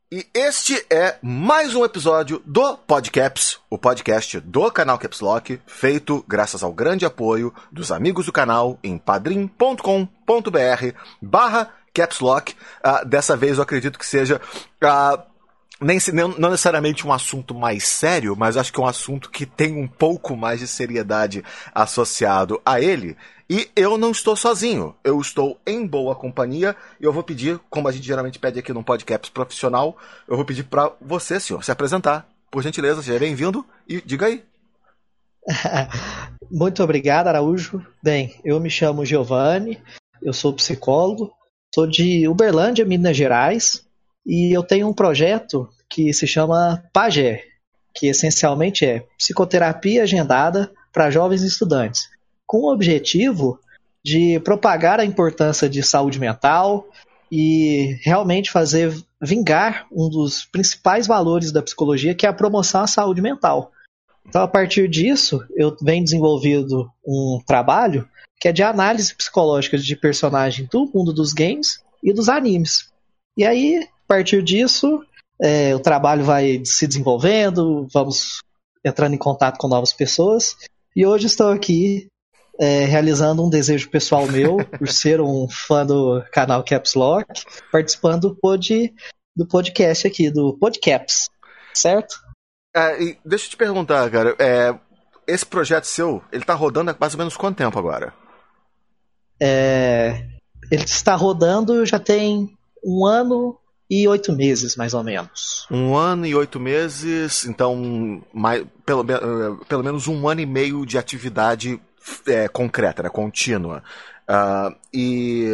E este é mais um episódio do Podcaps, o podcast do canal Caps Lock, feito graças ao grande apoio dos amigos do canal em padrim.com.br/Caps Lock. Dessa vez eu acredito que seja não necessariamente um assunto mais sério, mas acho que é um assunto que tem um pouco mais de seriedade associado a ele. E eu não estou sozinho, eu estou em boa companhia e eu vou pedir, como a gente geralmente pede aqui num podcast profissional, eu vou pedir para você, senhor, se apresentar. Por gentileza, seja bem-vindo e diga aí. Muito obrigado, Araújo. Bem, eu me chamo Giovanni, eu sou psicólogo, sou de Uberlândia, Minas Gerais, e eu tenho um projeto que se chama PAGÉ, que essencialmente é psicoterapia agendada para jovens estudantes, com o objetivo de propagar a importância de saúde mental e realmente fazer vingar um dos principais valores da psicologia, que é a promoção à saúde mental. Então, a partir disso, eu venho desenvolvendo um trabalho que é de análise psicológica de personagens do mundo dos games e dos animes. E aí, a partir disso, o trabalho vai se desenvolvendo, vamos entrando em contato com novas pessoas, e hoje estou aqui realizando um desejo pessoal meu, por ser um fã do canal Caps Lock, participando do podcast aqui, do Podcaps, certo? E deixa eu te perguntar, cara, esse projeto seu, ele tá rodando há mais ou menos quanto tempo agora? Ele está rodando já tem 1 ano e 8 meses, mais ou menos. 1 ano e 8 meses, então pelo menos 1 ano e meio de atividade concreta, né, contínua. E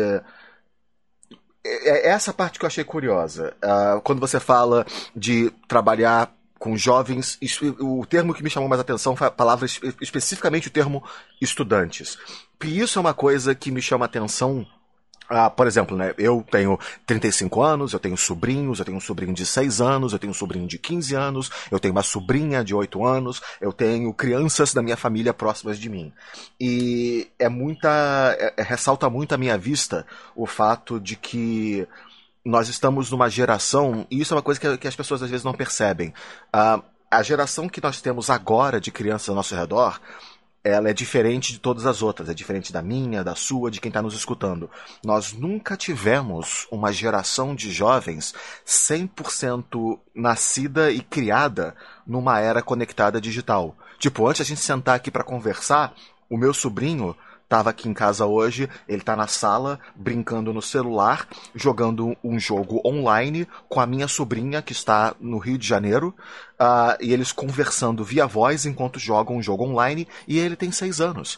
essa parte que eu achei curiosa. Quando você fala de trabalhar com jovens, o termo que me chamou mais a atenção foi a palavra, especificamente o termo estudantes. E isso é uma coisa que me chama a atenção. Por exemplo, né, eu tenho 35 anos, eu tenho sobrinhos, eu tenho um sobrinho de 6 anos, eu tenho um sobrinho de 15 anos, eu tenho uma sobrinha de 8 anos, eu tenho crianças da minha família próximas de mim. E ressalta muito à minha vista o fato de que nós estamos numa geração, e isso é uma coisa que as pessoas às vezes não percebem. A geração que nós temos agora de crianças ao nosso redor, ela é diferente de todas as outras, é diferente da minha, da sua, de quem está nos escutando. Nós nunca tivemos uma geração de jovens 100% nascida e criada numa era conectada digital. Tipo, antes de a gente sentar aqui para conversar, o meu sobrinho estava aqui em casa hoje, ele está na sala, brincando no celular, jogando um jogo online com a minha sobrinha, que está no Rio de Janeiro, e eles conversando via voz enquanto jogam um jogo online, e ele tem 6 anos.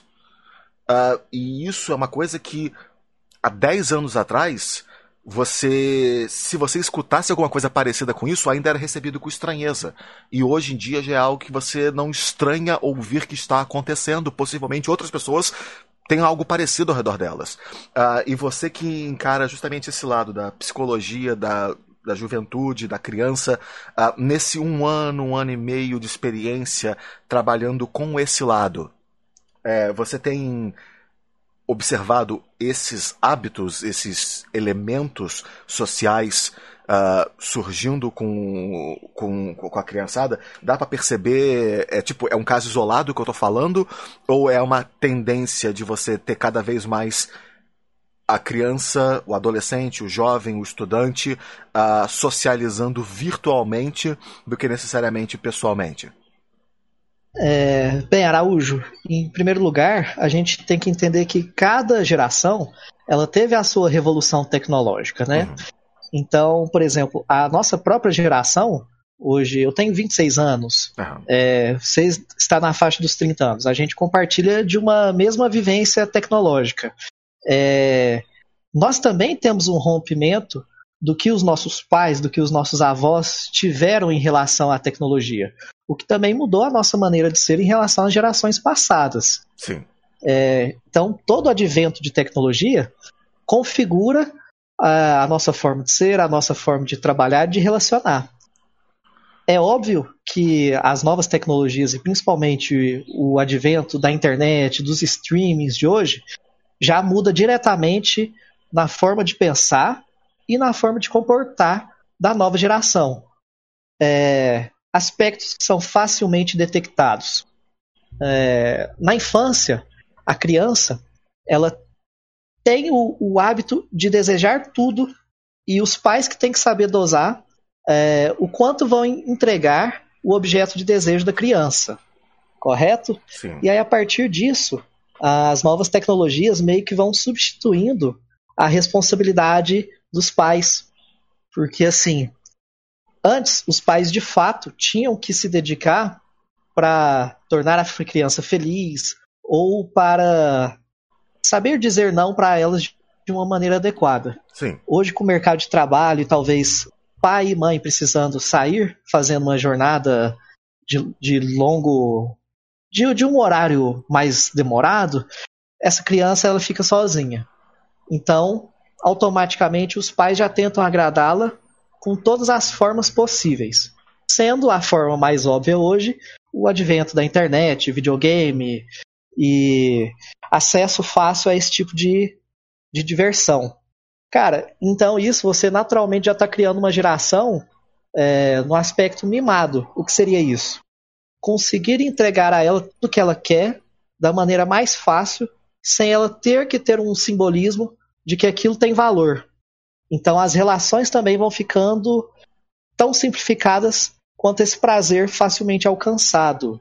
E isso é uma coisa que, há 10 anos atrás, se você escutasse alguma coisa parecida com isso, ainda era recebido com estranheza. E hoje em dia já é algo que você não estranha ouvir que está acontecendo. Possivelmente outras pessoas tem algo parecido ao redor delas. E você que encara justamente esse lado da psicologia, da juventude, da criança, nesse 1 ano e meio de experiência trabalhando com esse lado, você tem observado esses hábitos, esses elementos sociais surgindo com a criançada? Dá pra perceber, é um caso isolado que eu tô falando, ou é uma tendência de você ter cada vez mais a criança, o adolescente, o jovem, o estudante socializando virtualmente do que necessariamente pessoalmente? Bem, Araújo, em primeiro lugar, a gente tem que entender que cada geração ela teve a sua revolução tecnológica, né? Uhum. Então, por exemplo, a nossa própria geração, hoje eu tenho 26 anos, você está na faixa dos 30 anos, a gente compartilha de uma mesma vivência tecnológica. Nós também temos um rompimento do que os nossos pais, do que os nossos avós tiveram em relação à tecnologia, o que também mudou a nossa maneira de ser em relação às gerações passadas. Sim. Então, todo advento de tecnologia configura a nossa forma de ser, a nossa forma de trabalhar, de relacionar. É óbvio que as novas tecnologias, e principalmente o advento da internet, dos streamings de hoje, já muda diretamente na forma de pensar e na forma de comportar da nova geração. Aspectos que são facilmente detectados. Na infância, a criança ela tem o hábito de desejar tudo, e os pais que têm que saber dosar o quanto vão entregar o objeto de desejo da criança. Correto? Sim. E aí, a partir disso, as novas tecnologias meio que vão substituindo a responsabilidade dos pais. Porque, assim, antes, os pais, de fato, tinham que se dedicar para tornar a criança feliz ou para saber dizer não para elas de uma maneira adequada. Sim. Hoje, com o mercado de trabalho e talvez pai e mãe precisando sair, fazendo uma jornada de longo... de um horário mais demorado, essa criança ela fica sozinha. Então, automaticamente, os pais já tentam agradá-la com todas as formas possíveis. Sendo a forma mais óbvia hoje o advento da internet, videogame e acesso fácil a esse tipo de diversão. Cara, então isso você naturalmente já está criando uma geração no aspecto mimado. O que seria isso? Conseguir entregar a ela tudo que ela quer da maneira mais fácil, sem ela ter que ter um simbolismo de que aquilo tem valor. Então as relações também vão ficando tão simplificadas quanto esse prazer facilmente alcançado.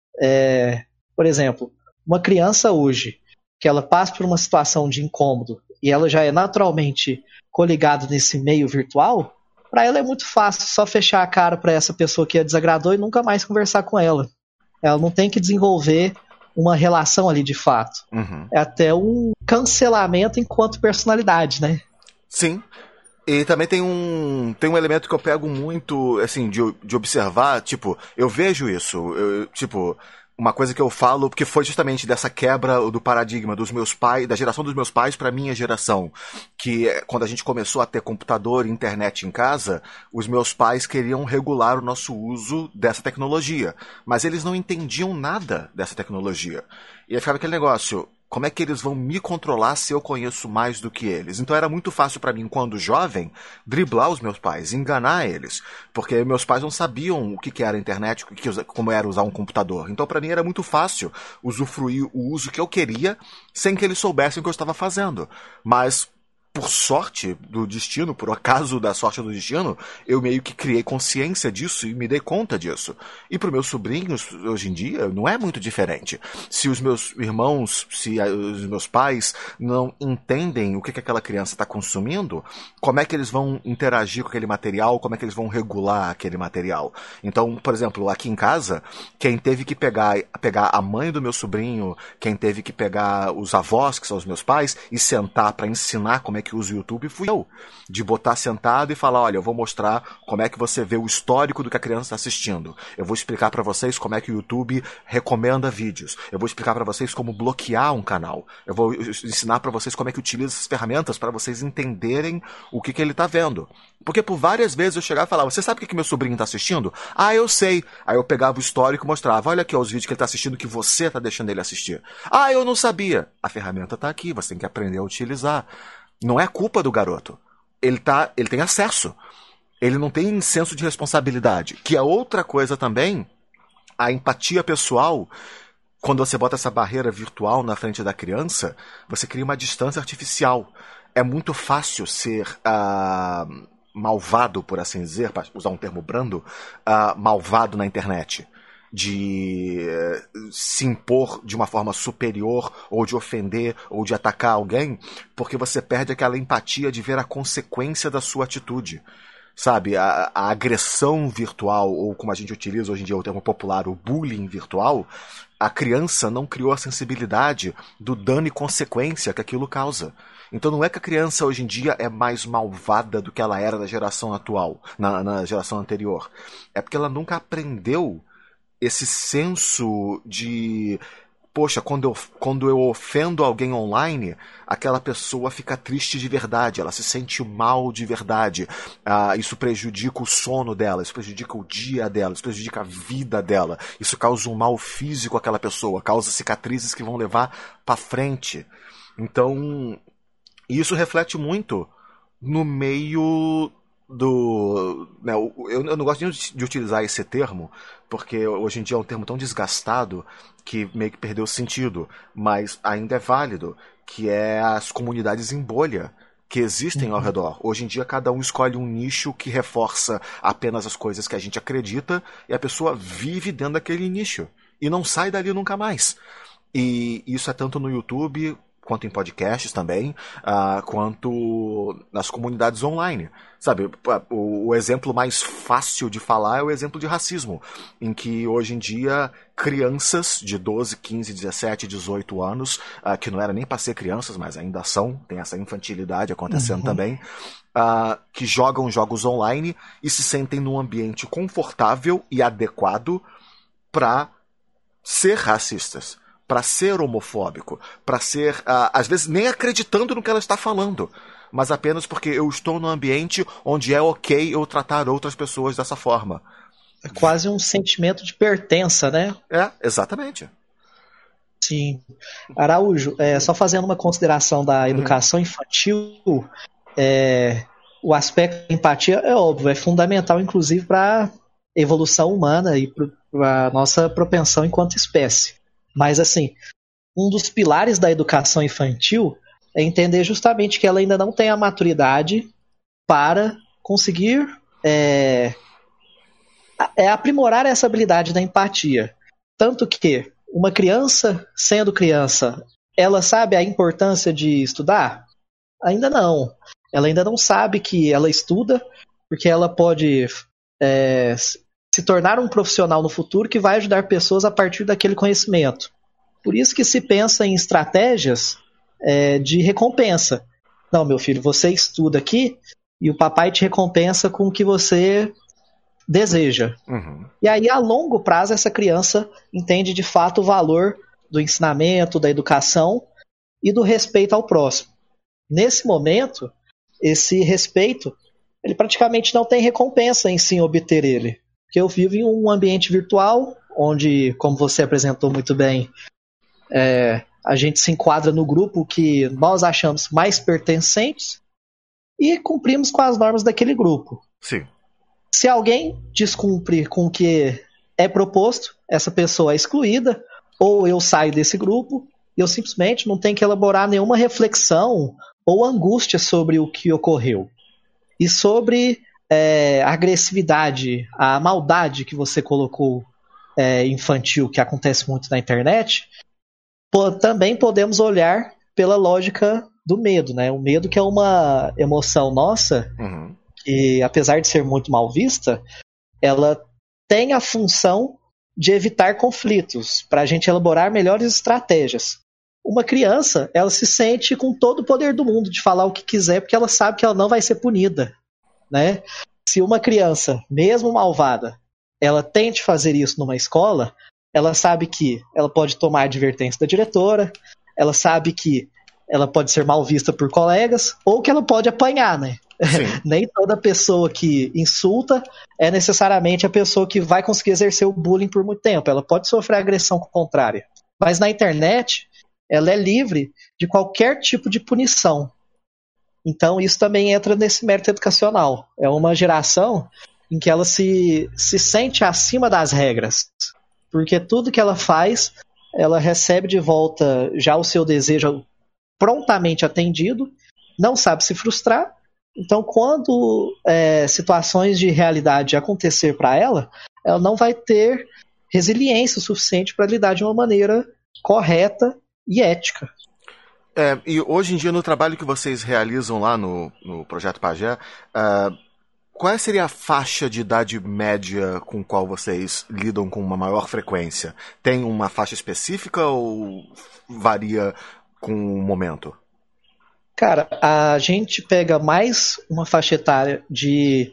Por exemplo, uma criança hoje, que ela passa por uma situação de incômodo e ela já é naturalmente coligada nesse meio virtual, para ela é muito fácil só fechar a cara para essa pessoa que a desagradou e nunca mais conversar com ela. Ela não tem que desenvolver uma relação ali de fato. Uhum. É até um cancelamento enquanto personalidade, né? Sim. E também tem um elemento que eu pego muito, assim, de observar, tipo, eu vejo isso, tipo, uma coisa que eu falo, porque foi justamente dessa quebra do paradigma dos meus pais, da geração dos meus pais para minha geração, que quando a gente começou a ter computador e internet em casa, os meus pais queriam regular o nosso uso dessa tecnologia, mas eles não entendiam nada dessa tecnologia. E aí ficava aquele negócio, como é que eles vão me controlar se eu conheço mais do que eles? Então era muito fácil para mim, quando jovem, driblar os meus pais, enganar eles. Porque meus pais não sabiam o que era a internet, como era usar um computador. Então para mim era muito fácil usufruir o uso que eu queria, sem que eles soubessem o que eu estava fazendo. Mas, por sorte do destino, por acaso da sorte do destino, eu meio que criei consciência disso e me dei conta disso. E para os meus sobrinhos, hoje em dia, não é muito diferente. Se os meus irmãos, se os meus pais não entendem o que aquela criança está consumindo, como é que eles vão interagir com aquele material, como é que eles vão regular aquele material. Então, por exemplo, aqui em casa, quem teve que pegar a mãe do meu sobrinho, quem teve que pegar os avós, que são os meus pais, e sentar para ensinar como é que usa o YouTube, fui eu. De botar sentado e falar, olha, eu vou mostrar como é que você vê o histórico do que a criança está assistindo. Eu vou explicar para vocês como é que o YouTube recomenda vídeos. Eu vou explicar para vocês como bloquear um canal. Eu vou ensinar para vocês como é que utiliza essas ferramentas para vocês entenderem o que ele está vendo. Porque por várias vezes eu chegava e falava, você sabe o que meu sobrinho está assistindo? Ah, eu sei. Aí eu pegava o histórico e mostrava, olha aqui ó, os vídeos que ele está assistindo que você está deixando ele assistir. Ah, eu não sabia. A ferramenta está aqui, você tem que aprender a utilizar. Não é culpa do garoto. Ele tem acesso. Ele não tem senso de responsabilidade. Que é outra coisa também, a empatia pessoal. Quando você bota essa barreira virtual na frente da criança, você cria uma distância artificial. É muito fácil ser malvado, por assim dizer, para usar um termo brando, malvado na internet. De se impor de uma forma superior, ou de ofender, ou de atacar alguém, porque você perde aquela empatia de ver a consequência da sua atitude. Sabe, a agressão virtual, ou como a gente utiliza hoje em dia o termo popular, o bullying virtual, a criança não criou a sensibilidade do dano e consequência que aquilo causa. Então não é que a criança hoje em dia é mais malvada do que ela era na geração atual, na geração anterior. É porque ela nunca aprendeu esse senso de, poxa, quando eu ofendo alguém online, aquela pessoa fica triste de verdade, ela se sente mal de verdade. Isso prejudica o sono dela, isso prejudica o dia dela, isso prejudica a vida dela. Isso causa um mal físico àquela pessoa, causa cicatrizes que vão levar para frente. Então, isso reflete muito no meio né, eu não gosto nem de utilizar esse termo, porque hoje em dia é um termo tão desgastado que meio que perdeu o sentido, mas ainda é válido, que é as comunidades em bolha que existem ao redor. Hoje em dia cada um escolhe um nicho que reforça apenas as coisas que a gente acredita e a pessoa vive dentro daquele nicho e não sai dali nunca mais. E isso é tanto no YouTube, quanto em podcasts também, quanto nas comunidades online. Sabe, o exemplo mais fácil de falar é o exemplo de racismo, em que hoje em dia crianças de 12, 15, 17, 18 anos, que não era nem para ser crianças, mas ainda são, tem essa infantilidade acontecendo também, que jogam jogos online e se sentem num ambiente confortável e adequado para ser racistas, para ser homofóbico, para ser, às vezes, nem acreditando no que ela está falando, mas apenas porque eu estou num ambiente onde é ok eu tratar outras pessoas dessa forma. É quase um sentimento de pertença, né? É, exatamente. Sim. Araújo, só fazendo uma consideração da educação infantil, o aspecto da empatia é óbvio, é fundamental, inclusive, para a evolução humana e para a nossa propensão enquanto espécie. Mas, assim, um dos pilares da educação infantil é entender justamente que ela ainda não tem a maturidade para conseguir aprimorar essa habilidade da empatia. Tanto que uma criança, sendo criança, ela sabe a importância de estudar? Ainda não. Ela ainda não sabe que ela estuda porque ela pode se tornar um profissional no futuro que vai ajudar pessoas a partir daquele conhecimento. Por isso que se pensa em estratégias de recompensa. Não, meu filho, você estuda aqui e o papai te recompensa com o que você deseja. E aí, a longo prazo, essa criança entende de fato o valor do ensinamento, da educação e do respeito ao próximo. Nesse momento, esse respeito, ele praticamente não tem recompensa em si obter ele. Porque eu vivo em um ambiente virtual, onde, como você apresentou muito bem, a gente se enquadra no grupo que nós achamos mais pertencentes e cumprimos com as normas daquele grupo. Sim. Se alguém descumprir com o que é proposto, essa pessoa é excluída, ou eu saio desse grupo e eu simplesmente não tenho que elaborar nenhuma reflexão ou angústia sobre o que ocorreu. E sobre a agressividade, a maldade que você colocou infantil, que acontece muito na internet, também podemos olhar pela lógica do medo, né? O medo, que é uma emoção nossa, que apesar de ser muito mal vista, ela tem a função de evitar conflitos, para a gente elaborar melhores estratégias. Uma criança, ela se sente com todo o poder do mundo de falar o que quiser, porque ela sabe que ela não vai ser punida, né? Se uma criança, mesmo malvada, ela tente fazer isso numa escola, ela sabe que ela pode tomar advertência da diretora, ela sabe que ela pode ser mal vista por colegas, ou que ela pode apanhar, né? Nem toda pessoa que insulta é necessariamente a pessoa que vai conseguir exercer o bullying por muito tempo. Ela pode sofrer agressão contrária. Mas na internet, ela é livre de qualquer tipo de punição. Então isso também entra nesse mérito educacional. É uma geração em que ela se sente acima das regras. Porque tudo que ela faz, ela recebe de volta já o seu desejo prontamente atendido, não sabe se frustrar. Então, quando situações de realidade acontecer para ela, ela não vai ter resiliência suficiente para lidar de uma maneira correta e ética. E hoje em dia, no trabalho que vocês realizam lá no Projeto Pajé, qual seria a faixa de idade média com qual vocês lidam com uma maior frequência? Tem uma faixa específica ou varia com o momento? Cara, a gente pega mais uma faixa etária de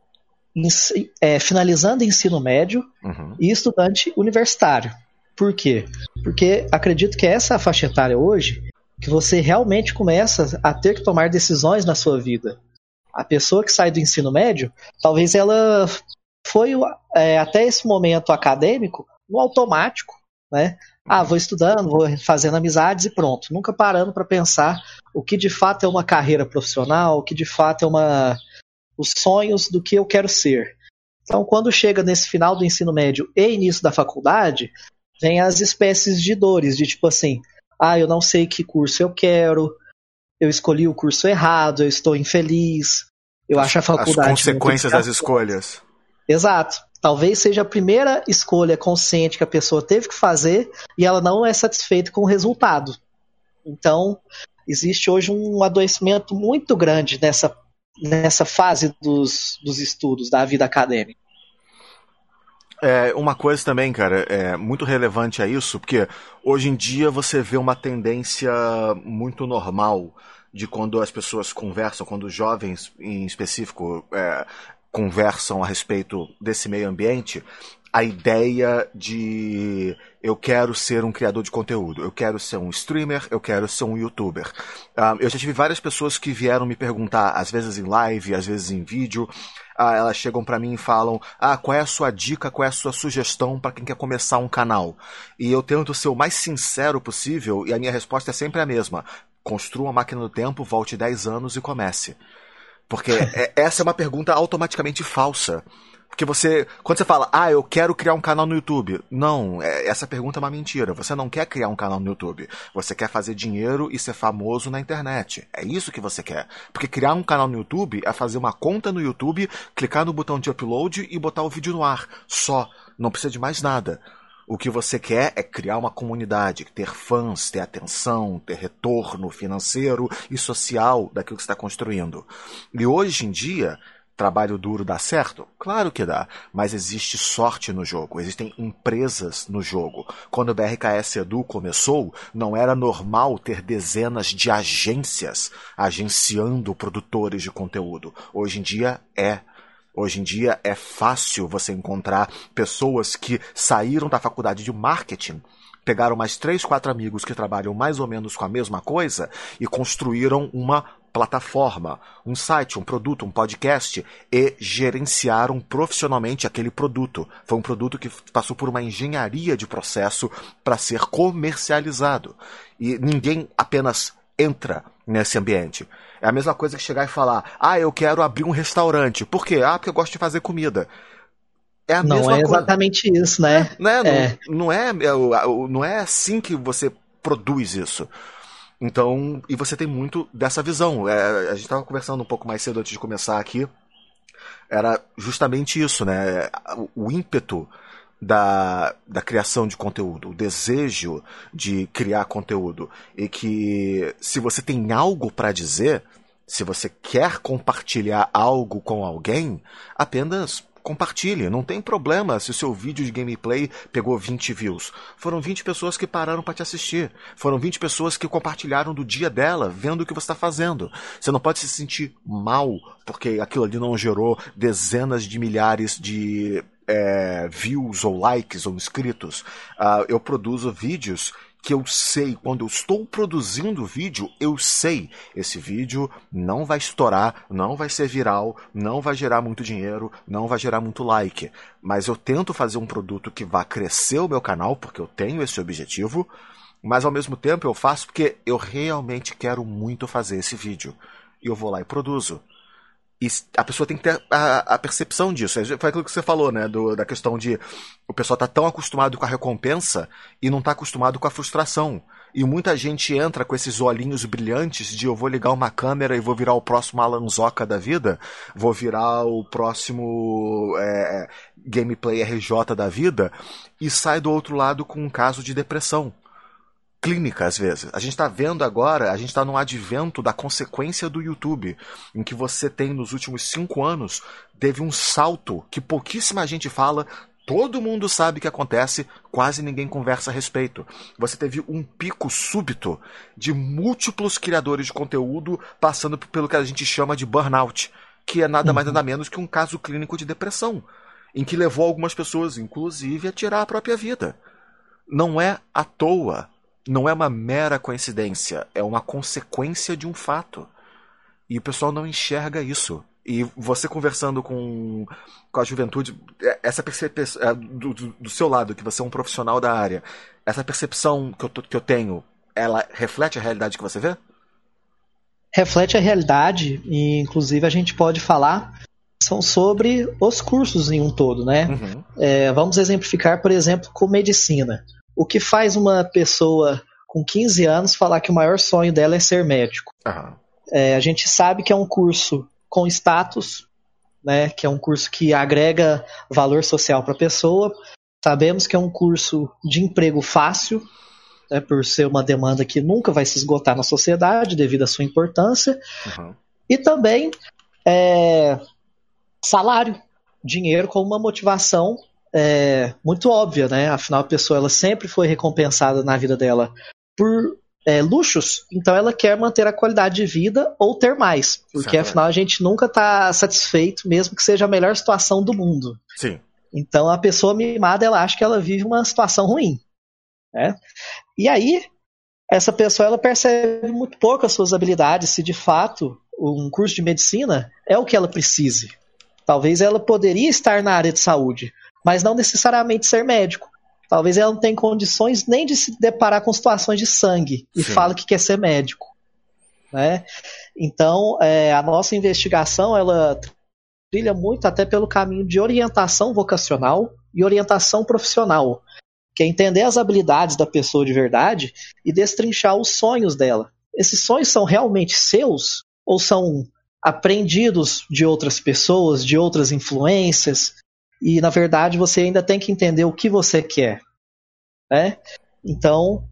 finalizando ensino médio e estudante universitário. Por quê? Porque acredito que essa é a faixa etária hoje que você realmente começa a ter que tomar decisões na sua vida. A pessoa que sai do ensino médio, talvez ela foi até esse momento acadêmico no automático, né? Vou estudando, vou fazendo amizades e pronto. Nunca parando para pensar o que de fato é uma carreira profissional, o que de fato é os sonhos do que eu quero ser. Então, quando chega nesse final do ensino médio e início da faculdade, vem as espécies de dores, de tipo assim, eu não sei que curso eu quero, eu escolhi o curso errado, eu estou infeliz, eu acho a faculdade as consequências das escolhas. Exato. Talvez seja a primeira escolha consciente que a pessoa teve que fazer e ela não é satisfeita com o resultado. Então, existe hoje um adoecimento muito grande nessa fase dos estudos da vida acadêmica. Uma coisa também, cara, muito relevante a isso, porque hoje em dia você vê uma tendência muito normal de quando as pessoas conversam, quando os jovens em específico conversam a respeito desse meio ambiente, a ideia de eu quero ser um criador de conteúdo, eu quero ser um streamer, eu quero ser um youtuber. Eu já tive várias pessoas que vieram me perguntar, às vezes em live, às vezes em vídeo, elas chegam pra mim e falam, qual é a sua dica, qual é a sua sugestão pra quem quer começar um canal? E eu tento ser o mais sincero possível e a minha resposta é sempre a mesma. Construa uma máquina do tempo, volte 10 anos e comece. Porque essa é uma pergunta automaticamente falsa. Porque quando você fala, eu quero criar um canal no YouTube. Não, essa pergunta é uma mentira. Você não quer criar um canal no YouTube. Você quer fazer dinheiro e ser famoso na internet. É isso que você quer. Porque criar um canal no YouTube é fazer uma conta no YouTube, clicar no botão de upload e botar o vídeo no ar. Só. Não precisa de mais nada. O que você quer é criar uma comunidade, ter fãs, ter atenção, ter retorno financeiro e social daquilo que você está construindo. E hoje em dia, trabalho duro dá certo? Claro que dá, mas existe sorte no jogo, existem empresas no jogo. Quando o BRKS Edu começou, não era normal ter dezenas de agências agenciando produtores de conteúdo. Hoje em dia é. Hoje em dia é fácil você encontrar pessoas que saíram da faculdade de marketing, pegaram mais 3, 4 amigos que trabalham mais ou menos com a mesma coisa e construíram uma plataforma, um site, um produto, um podcast e gerenciaram profissionalmente aquele produto. Foi um produto que passou por uma engenharia de processo para ser comercializado. E ninguém apenas entra nesse ambiente. É a mesma coisa que chegar e falar, eu quero abrir um restaurante. Por quê? Porque eu gosto de fazer comida. É a mesma coisa. Não é exatamente isso, né? Não é assim que você produz isso. Então, e você tem muito dessa visão. A gente estava conversando um pouco mais cedo antes de começar aqui. Era justamente isso, né? O ímpeto da criação de conteúdo, o desejo de criar conteúdo. E que se você tem algo para dizer, se você quer compartilhar algo com alguém, apenas compartilhe. Não tem problema se o seu vídeo de gameplay pegou 20 views. Foram 20 pessoas que pararam para te assistir. Foram 20 pessoas que compartilharam do dia dela, vendo o que você está fazendo. Você não pode se sentir mal porque aquilo ali não gerou dezenas de milhares de views ou likes ou inscritos. Eu produzo vídeos que eu sei, quando eu estou produzindo o vídeo, eu sei, esse vídeo não vai estourar, não vai ser viral, não vai gerar muito dinheiro, não vai gerar muito like. Mas eu tento fazer um produto que vá crescer o meu canal, porque eu tenho esse objetivo, mas ao mesmo tempo eu faço porque eu realmente quero muito fazer esse vídeo. E eu vou lá e produzo. E a pessoa tem que ter a percepção disso. Foi aquilo que você falou, né? Da questão de o pessoal tá tão acostumado com a recompensa e não tá acostumado com a frustração. E muita gente entra com esses olhinhos brilhantes de eu vou ligar uma câmera e vou virar o próximo Alan Zoca da vida, vou virar o próximo gameplay RJ da vida, e sai do outro lado com um caso de depressão clínica, às vezes. A gente está vendo agora, a gente está num advento da consequência do YouTube, em que você tem, nos últimos 5 anos, teve um salto que pouquíssima gente fala, todo mundo sabe o que acontece, quase ninguém conversa a respeito. Você teve um pico súbito de múltiplos criadores de conteúdo passando pelo que a gente chama de burnout, que é nada mais nada menos que um caso clínico de depressão, em que levou algumas pessoas, inclusive, a tirar a própria vida. Não é à toa. Não é uma mera coincidência, é uma consequência de um fato. E o pessoal não enxerga isso. E você conversando com a juventude, essa percepção do seu lado, que você é um profissional da área, essa percepção que eu tenho, ela reflete a realidade que você vê? Reflete a realidade, e inclusive a gente pode falar são sobre os cursos em um todo, né? Uhum. Vamos exemplificar, por exemplo, com medicina. O que faz uma pessoa com 15 anos falar que o maior sonho dela é ser médico? Uhum. A gente sabe que é um curso com status, né? Que é um curso que agrega valor social para a pessoa. Sabemos que é um curso de emprego fácil, né, por ser uma demanda que nunca vai se esgotar na sociedade devido à sua importância. Uhum. E também salário, dinheiro como uma motivação muito óbvia, né? Afinal, a pessoa ela sempre foi recompensada na vida dela por luxos, então ela quer manter a qualidade de vida ou ter mais, porque afinal a gente nunca está satisfeito, mesmo que seja a melhor situação do mundo. Sim. Então a pessoa mimada, ela acha que ela vive uma situação ruim, né? E aí, essa pessoa ela percebe muito pouco as suas habilidades, se de fato um curso de medicina é o que ela precise. Talvez ela poderia estar na área de saúde, mas não necessariamente ser médico. Talvez ela não tenha condições nem de se deparar com situações de sangue e fala que quer ser médico, né? Então, a nossa investigação ela trilha muito até pelo caminho de orientação vocacional e orientação profissional, que é entender as habilidades da pessoa de verdade e destrinchar os sonhos dela. Esses sonhos são realmente seus ou são aprendidos de outras pessoas, de outras influências? E, na verdade, você ainda tem que entender o que você quer, né? Então,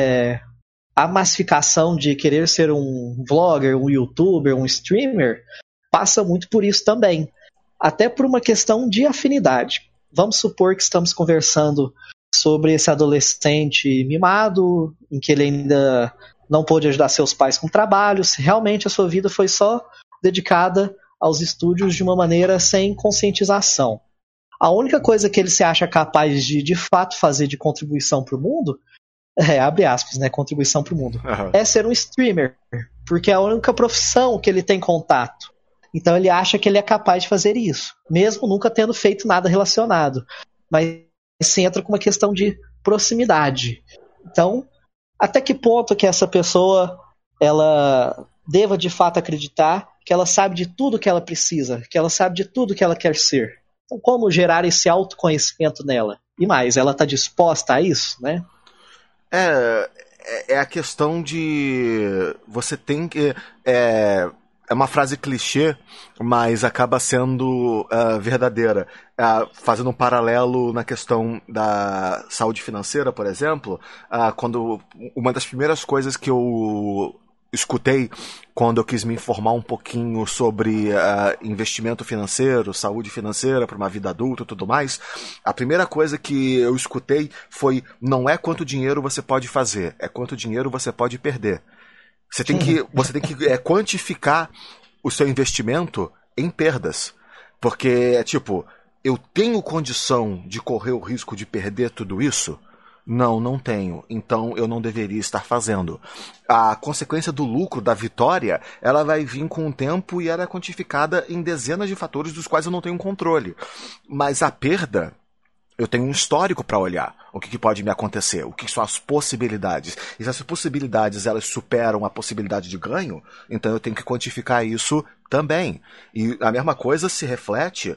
a massificação de querer ser um vlogger, um youtuber, um streamer, passa muito por isso também. Até por uma questão de afinidade. Vamos supor que estamos conversando sobre esse adolescente mimado, em que ele ainda não pôde ajudar seus pais com trabalho, se realmente a sua vida foi só dedicada aos estudos de uma maneira sem conscientização. A única coisa que ele se acha capaz de fato fazer de contribuição para o mundo, abre aspas, né, contribuição para o mundo, é ser um streamer, porque é a única profissão que ele tem contato. Então ele acha que ele é capaz de fazer isso, mesmo nunca tendo feito nada relacionado. Mas se entra com uma questão de proximidade. Então, até que ponto que essa pessoa ela deva de fato acreditar que ela sabe de tudo que ela precisa, que ela sabe de tudo que ela quer ser? Então, como gerar esse autoconhecimento nela? E mais, ela está disposta a isso, né? É a questão de você tem que... É uma frase clichê, mas acaba sendo verdadeira. Fazendo um paralelo na questão da saúde financeira, por exemplo, quando uma das primeiras coisas que eu escutei quando eu quis me informar um pouquinho sobre investimento financeiro, saúde financeira para uma vida adulta e tudo mais, a primeira coisa que eu escutei foi: não é quanto dinheiro você pode fazer, é quanto dinheiro você pode perder. Você tem que quantificar o seu investimento em perdas. Porque é tipo, eu tenho condição de correr o risco de perder tudo isso? Não tenho. Então eu não deveria estar fazendo. A consequência do lucro, da vitória, ela vai vir com o tempo e ela é quantificada em dezenas de fatores dos quais eu não tenho controle. Mas a perda, eu tenho um histórico para olhar o que pode me acontecer, o que são as possibilidades. E se as possibilidades elas superam a possibilidade de ganho, então eu tenho que quantificar isso também. E a mesma coisa se reflete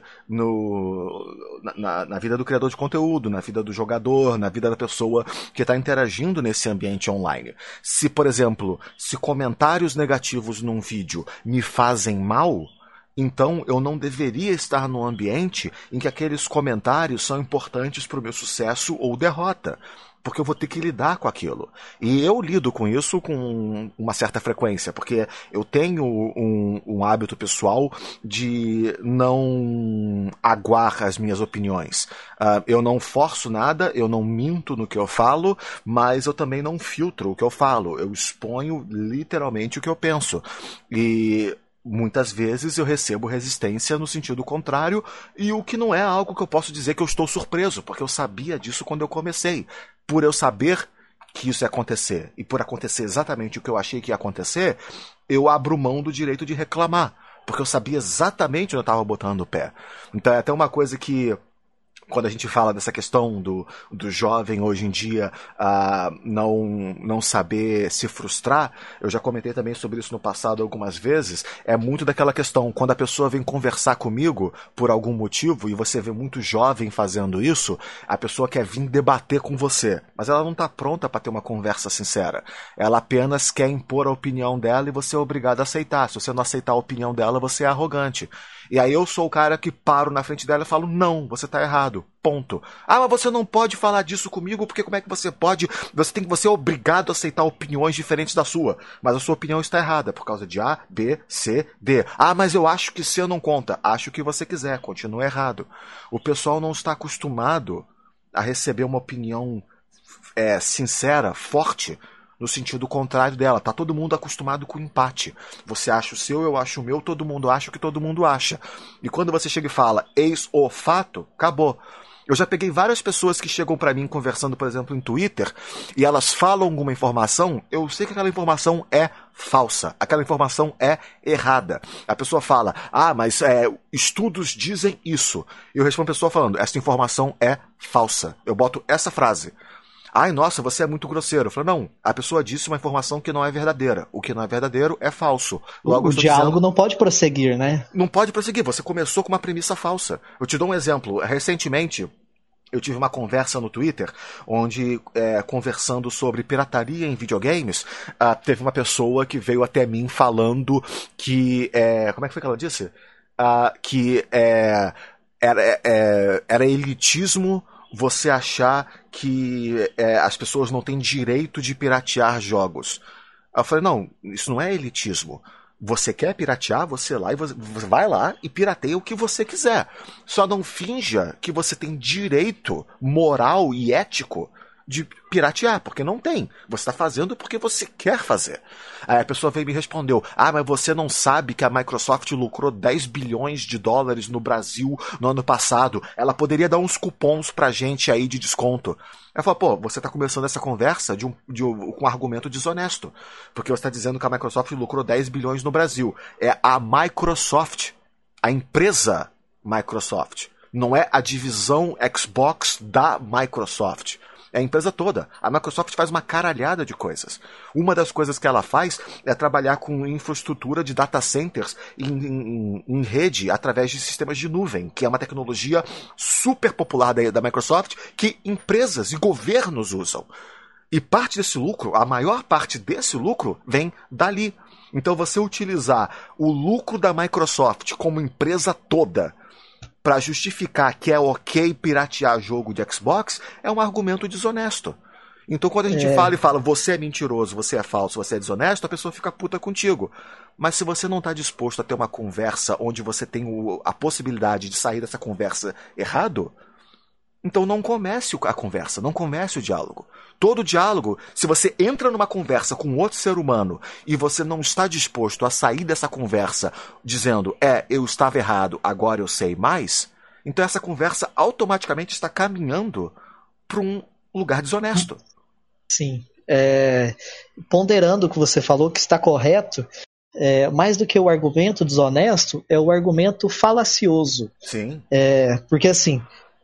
na vida do criador de conteúdo, na vida do jogador, na vida da pessoa que está interagindo nesse ambiente online. Se, por exemplo, se comentários negativos num vídeo me fazem mal, então eu não deveria estar num ambiente em que aqueles comentários são importantes para o meu sucesso ou derrota, porque eu vou ter que lidar com aquilo. E eu lido com isso com uma certa frequência, porque eu tenho um hábito pessoal de não aguar as minhas opiniões. Eu não forço nada, eu não minto no que eu falo, mas eu também não filtro o que eu falo. Eu exponho literalmente o que eu penso. E muitas vezes eu recebo resistência no sentido contrário, e o que não é algo que eu posso dizer que eu estou surpreso, porque eu sabia disso quando eu comecei. Por eu saber que isso ia acontecer, e por acontecer exatamente o que eu achei que ia acontecer, eu abro mão do direito de reclamar, porque eu sabia exatamente onde eu estava botando o pé. Então é até uma coisa que quando a gente fala dessa questão do jovem hoje em dia não saber se frustrar, eu já comentei também sobre isso no passado algumas vezes, é muito daquela questão, quando a pessoa vem conversar comigo por algum motivo, e você vê muito jovem fazendo isso, a pessoa quer vir debater com você, mas ela não está pronta para ter uma conversa sincera. Ela apenas quer impor a opinião dela e você é obrigado a aceitar. Se você não aceitar a opinião dela, você é arrogante. E aí eu sou o cara que paro na frente dela e falo, não, você tá errado, ponto. Ah, mas você não pode falar disso comigo, porque como é que você pode? Você é obrigado a aceitar opiniões diferentes da sua. Mas a sua opinião está errada, por causa de A, B, C, D. Ah, mas eu acho que C não conta. Acho o que você quiser, continua errado. O pessoal não está acostumado a receber uma opinião sincera, forte, no sentido contrário dela. Tá todo mundo acostumado com empate. Você acha o seu, eu acho o meu, todo mundo acha o que todo mundo acha. E quando você chega e fala, eis o fato, acabou. Eu já peguei várias pessoas que chegam pra mim conversando, por exemplo, em Twitter, e elas falam alguma informação, eu sei que aquela informação é falsa, aquela informação é errada. A pessoa fala, mas estudos dizem isso. Eu respondo a pessoa falando, essa informação é falsa. Eu boto essa frase. Ai, nossa, você é muito grosseiro. Eu falo, não, a pessoa disse uma informação que não é verdadeira. O que não é verdadeiro é falso. Logo, o diálogo não pode prosseguir, né? Não pode prosseguir, você começou com uma premissa falsa. Eu te dou um exemplo. Recentemente, eu tive uma conversa no Twitter, onde, conversando sobre pirataria em videogames, teve uma pessoa que veio até mim falando que... como é que foi que ela disse? Que era elitismo você achar que as pessoas não têm direito de piratear jogos. Eu falei, não, isso não é elitismo. Você quer piratear, você vai lá e pirateia o que você quiser. Só não finja que você tem direito moral e ético de piratear, porque não tem. Você está fazendo porque você quer fazer. Aí a pessoa veio e me respondeu, mas você não sabe que a Microsoft lucrou 10 bilhões de dólares no Brasil no ano passado. Ela poderia dar uns cupons pra gente aí de desconto. Ela falou, você está começando essa conversa com um argumento desonesto, porque você está dizendo que a Microsoft lucrou 10 bilhões no Brasil. É a Microsoft, a empresa Microsoft. Não é a divisão Xbox da Microsoft. É a empresa toda. A Microsoft faz uma caralhada de coisas. Uma das coisas que ela faz é trabalhar com infraestrutura de data centers em rede através de sistemas de nuvem, que é uma tecnologia super popular da Microsoft que empresas e governos usam. E parte desse lucro, a maior parte desse lucro, vem dali. Então você utilizar o lucro da Microsoft como empresa toda para justificar que é ok piratear jogo de Xbox, é um argumento desonesto. Então quando a gente fala você é mentiroso, você é falso, você é desonesto, a pessoa fica puta contigo. Mas se você não está disposto a ter uma conversa onde você tem a possibilidade de sair dessa conversa errado, então não comece a conversa, não comece o diálogo. Todo diálogo, se você entra numa conversa com outro ser humano e você não está disposto a sair dessa conversa dizendo, eu estava errado, agora eu sei mais, então essa conversa automaticamente está caminhando para um lugar desonesto. Sim. Ponderando o que você falou, que está correto, mais do que o argumento desonesto, é o argumento falacioso. Sim. Porque assim,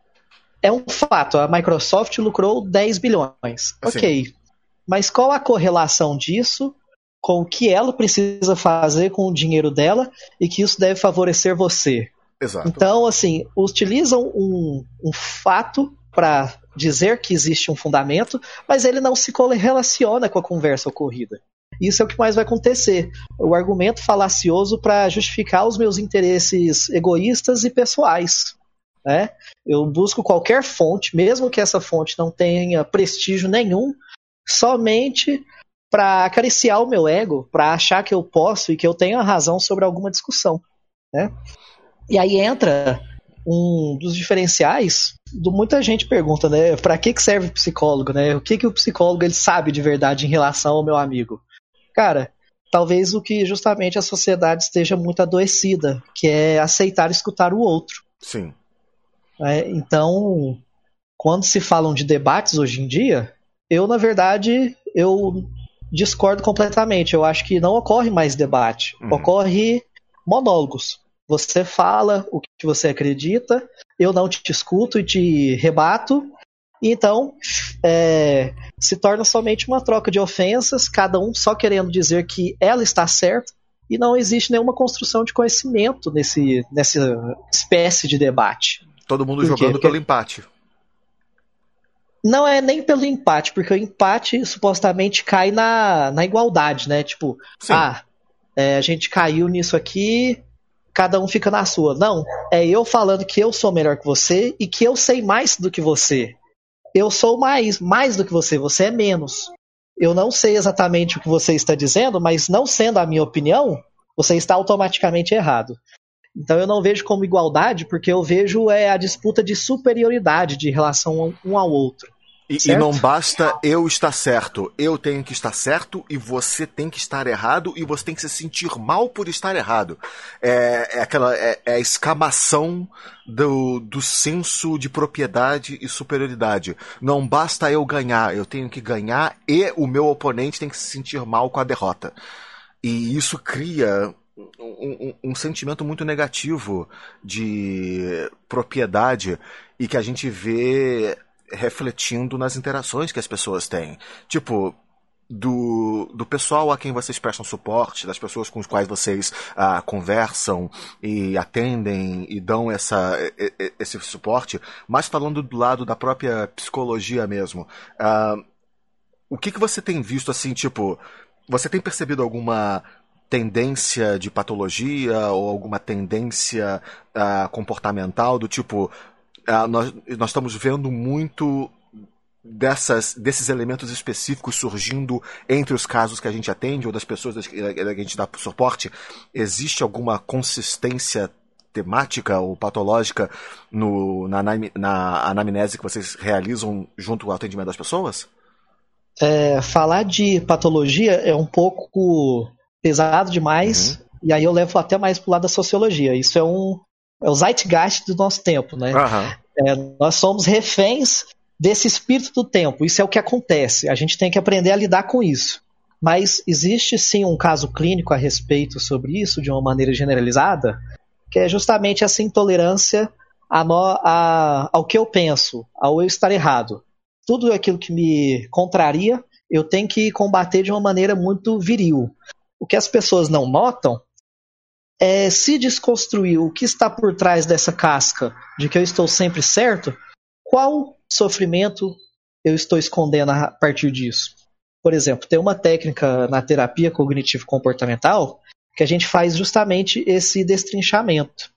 é um fato, a Microsoft lucrou 10 bilhões. Ok. Mas qual a correlação disso com o que ela precisa fazer com o dinheiro dela e que isso deve favorecer você? Exato. Então, assim, utilizam um fato para dizer que existe um fundamento, mas ele não se relaciona com a conversa ocorrida. Isso é o que mais vai acontecer. O argumento falacioso para justificar os meus interesses egoístas e pessoais. Né? Eu busco qualquer fonte, mesmo que essa fonte não tenha prestígio nenhum, somente para acariciar o meu ego, para achar que eu posso e que eu tenho a razão sobre alguma discussão. Né? E aí entra um dos diferenciais. Muita gente pergunta, né, para que serve o psicólogo? Né? O que o psicólogo ele sabe de verdade em relação ao meu amigo? Cara, talvez o que justamente a sociedade esteja muito adoecida, que é aceitar escutar o outro. Sim. Então, quando se falam de debates hoje em dia, na verdade, eu discordo completamente. Eu acho que não ocorre mais debate, ocorre monólogos. Você fala o que você acredita, eu não te escuto e te rebato, então se torna somente uma troca de ofensas, cada um só querendo dizer que ela está certa, e não existe nenhuma construção de conhecimento nessa espécie de debate. Todo mundo jogando pelo empate. Não é nem pelo empate, porque o empate supostamente cai na igualdade, né? Tipo, a gente caiu nisso aqui, cada um fica na sua. Não, é eu falando que eu sou melhor que você e que eu sei mais do que você. Eu sou mais do que você é menos. Eu não sei exatamente o que você está dizendo, mas não sendo a minha opinião, você está automaticamente errado. Então eu não vejo como igualdade, porque eu vejo a disputa de superioridade de relação um ao outro. E não basta eu estar certo. Eu tenho que estar certo e você tem que estar errado e você tem que se sentir mal por estar errado. É a escamação do senso de propriedade e superioridade. Não basta eu ganhar, eu tenho que ganhar e o meu oponente tem que se sentir mal com a derrota. E isso cria um sentimento muito negativo de propriedade e que a gente vê refletindo nas interações que as pessoas têm. Tipo, do pessoal a quem vocês prestam suporte, das pessoas com as quais vocês conversam e atendem e dão esse suporte, mas falando do lado da própria psicologia mesmo. O que você tem visto, assim, tipo, você tem percebido alguma tendência de patologia ou alguma tendência comportamental do tipo... Nós estamos vendo muito desses elementos específicos surgindo entre os casos que a gente atende ou das pessoas que a gente dá suporte. Existe alguma consistência temática ou patológica na anamnese que vocês realizam junto ao atendimento das pessoas? Falar de patologia é um pouco pesado demais, e aí eu levo até mais pro lado da sociologia. Isso é o zeitgeist do nosso tempo, né? Nós somos reféns desse espírito do tempo. Isso é o que acontece. A gente tem que aprender a lidar com isso. Mas existe sim um caso clínico a respeito sobre isso, de uma maneira generalizada, que é justamente essa intolerância ao que eu penso, ao eu estar errado. Tudo aquilo que me contraria, eu tenho que combater de uma maneira muito viril. O que as pessoas não notam é se desconstruir o que está por trás dessa casca de que eu estou sempre certo, qual sofrimento eu estou escondendo a partir disso. Por exemplo, tem uma técnica na terapia cognitivo-comportamental que a gente faz justamente esse destrinchamento.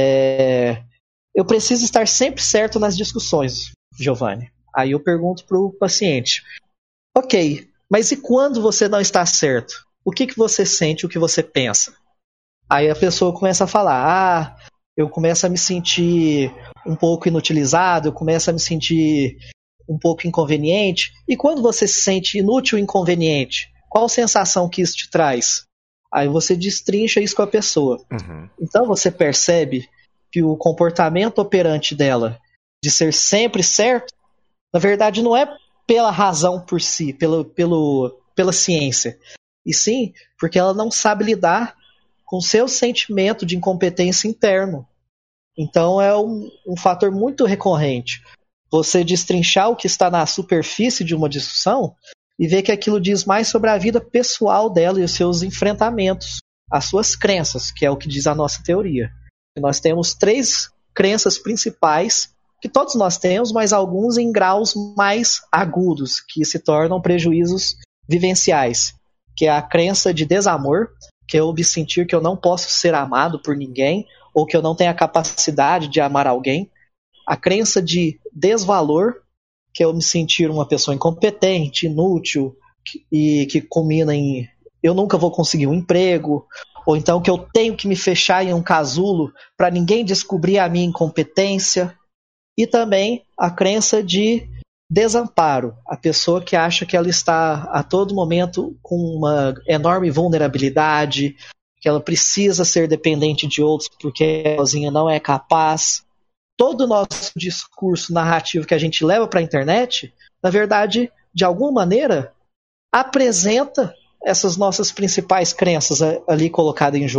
Eu preciso estar sempre certo nas discussões, Giovanni. Aí eu pergunto para o paciente, ok, mas e quando você não está certo? O que você sente, o que você pensa? Aí a pessoa começa a falar, eu começo a me sentir um pouco inutilizado, eu começo a me sentir um pouco inconveniente. E quando você se sente inútil e inconveniente, qual sensação que isso te traz? Aí você destrincha isso com a pessoa. Então você percebe que o comportamento operante dela, de ser sempre certo, na verdade não é pela razão por si, pela ciência, e sim porque ela não sabe lidar com seu sentimento de incompetência interno. Então é um fator muito recorrente. Você destrinchar o que está na superfície de uma discussão e ver que aquilo diz mais sobre a vida pessoal dela e os seus enfrentamentos, as suas crenças, que é o que diz a nossa teoria. E nós temos 3 crenças principais, que todos nós temos, mas alguns em graus mais agudos, que se tornam prejuízos vivenciais, que é a crença de desamor, que é eu me sentir que eu não posso ser amado por ninguém, ou que eu não tenho a capacidade de amar alguém. A crença de desvalor, que é eu me sentir uma pessoa incompetente, inútil, e que culmina em eu nunca vou conseguir um emprego, ou então que eu tenho que me fechar em um casulo para ninguém descobrir a minha incompetência. E também a crença de desamparo, a pessoa que acha que ela está a todo momento com uma enorme vulnerabilidade, que ela precisa ser dependente de outros porque ela sozinha não é capaz. Todo o nosso discurso narrativo que a gente leva para a internet, na verdade, de alguma maneira, apresenta essas nossas principais crenças ali colocadas em jogo.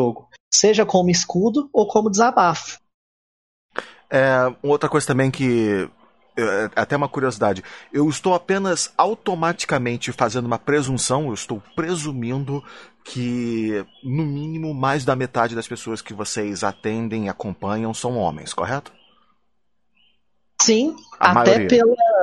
seja como escudo ou como desabafo. Outra coisa também que até uma curiosidade, eu estou apenas automaticamente fazendo uma presunção, eu estou presumindo que no mínimo mais da metade das pessoas que vocês atendem e acompanham são homens, correto? Sim, A até maioria.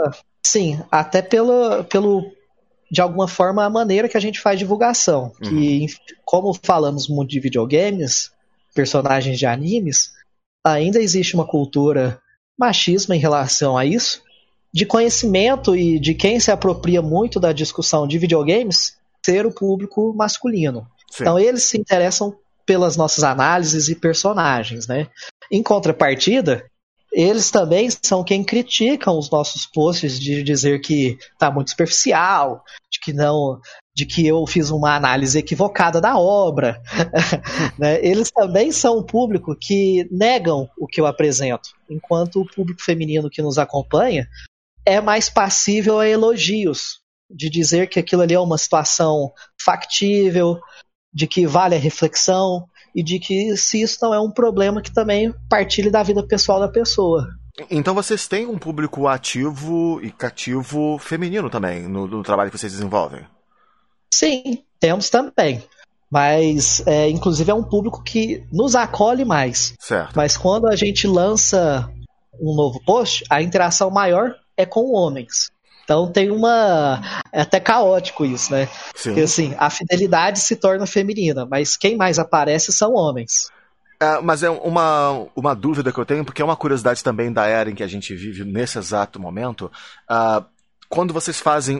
pelo de alguma forma a maneira que a gente faz divulgação, que como falamos muito de videogames, personagens de animes, ainda existe uma cultura machista em relação a isso, de conhecimento e de quem se apropria muito da discussão de videogames ser o público masculino. Sim. Então eles se interessam pelas nossas análises e personagens, né? Em contrapartida, eles também são quem criticam os nossos posts de dizer que tá muito superficial, de que eu fiz uma análise equivocada da obra. Né? Eles também são um público que negam o que eu apresento, enquanto o público feminino que nos acompanha é mais passível a elogios, de dizer que aquilo ali é uma situação factível, de que vale a reflexão, e de que se isso não é um problema que também partilhe da vida pessoal da pessoa. Então vocês têm um público ativo e cativo feminino também no trabalho que vocês desenvolvem? Sim, temos também. Mas, inclusive, é um público que nos acolhe mais. Certo. Mas quando a gente lança um novo post, a interação maior é com homens. Então tem é até caótico isso, né? Sim. Porque assim, a fidelidade se torna feminina, mas quem mais aparece são homens. Mas é uma dúvida que eu tenho, porque é uma curiosidade também da era em que a gente vive nesse exato momento. Quando vocês fazem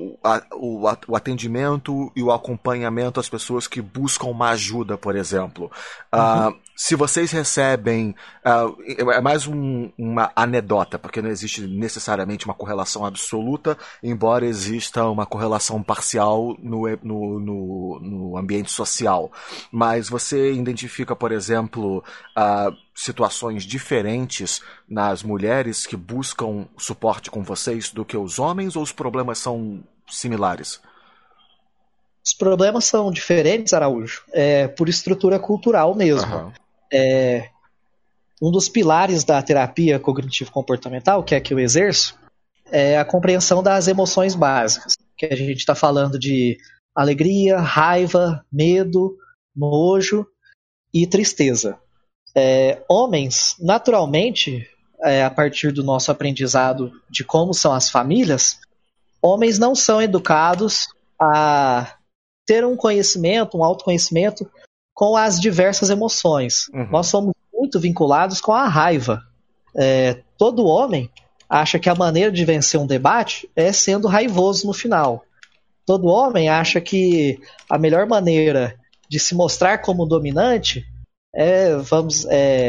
o atendimento e o acompanhamento às pessoas que buscam uma ajuda, por exemplo, se vocês recebem... é mais uma anedota, porque não existe necessariamente uma correlação absoluta, embora exista uma correlação parcial no ambiente social. Mas você identifica, por exemplo, situações diferentes nas mulheres que buscam suporte com vocês do que os homens, ou os problemas são similares? Os problemas são diferentes, Araújo, por estrutura cultural mesmo. Um dos pilares da terapia cognitivo-comportamental, que é a que eu exerço, é a compreensão das emoções básicas. Que a gente está falando de alegria, raiva, medo, nojo e tristeza. Homens, naturalmente, a partir do nosso aprendizado de como são as famílias, homens não são educados a ter um conhecimento, um autoconhecimento com as diversas emoções. Nós somos muito vinculados com a raiva. Todo homem acha que a maneira de vencer um debate é sendo raivoso no final. Todo homem acha que a melhor maneira de se mostrar como dominante vamos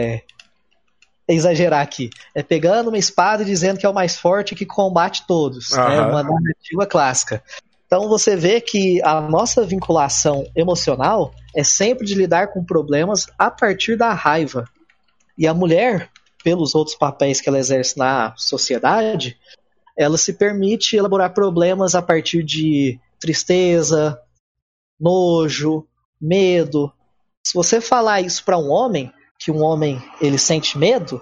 exagerar aqui, pegando uma espada e dizendo que é o mais forte que combate todos. É uma narrativa clássica. Então você vê que a nossa vinculação emocional é sempre de lidar com problemas a partir da raiva. E a mulher, pelos outros papéis que ela exerce na sociedade, ela se permite elaborar problemas a partir de tristeza, nojo, medo. Se você falar isso para um homem, que um homem ele sente medo,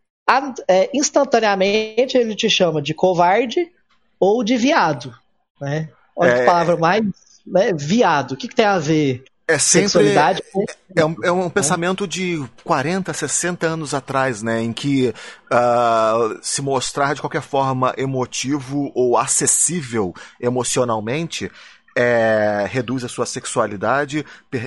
instantaneamente ele te chama de covarde ou de viado, né? Olha que palavra mais, né? Viado. O que tem a ver sexualidade com... É um pensamento de 40, 60 anos atrás, né? Em que se mostrar de qualquer forma emotivo ou acessível emocionalmente reduz a sua sexualidade,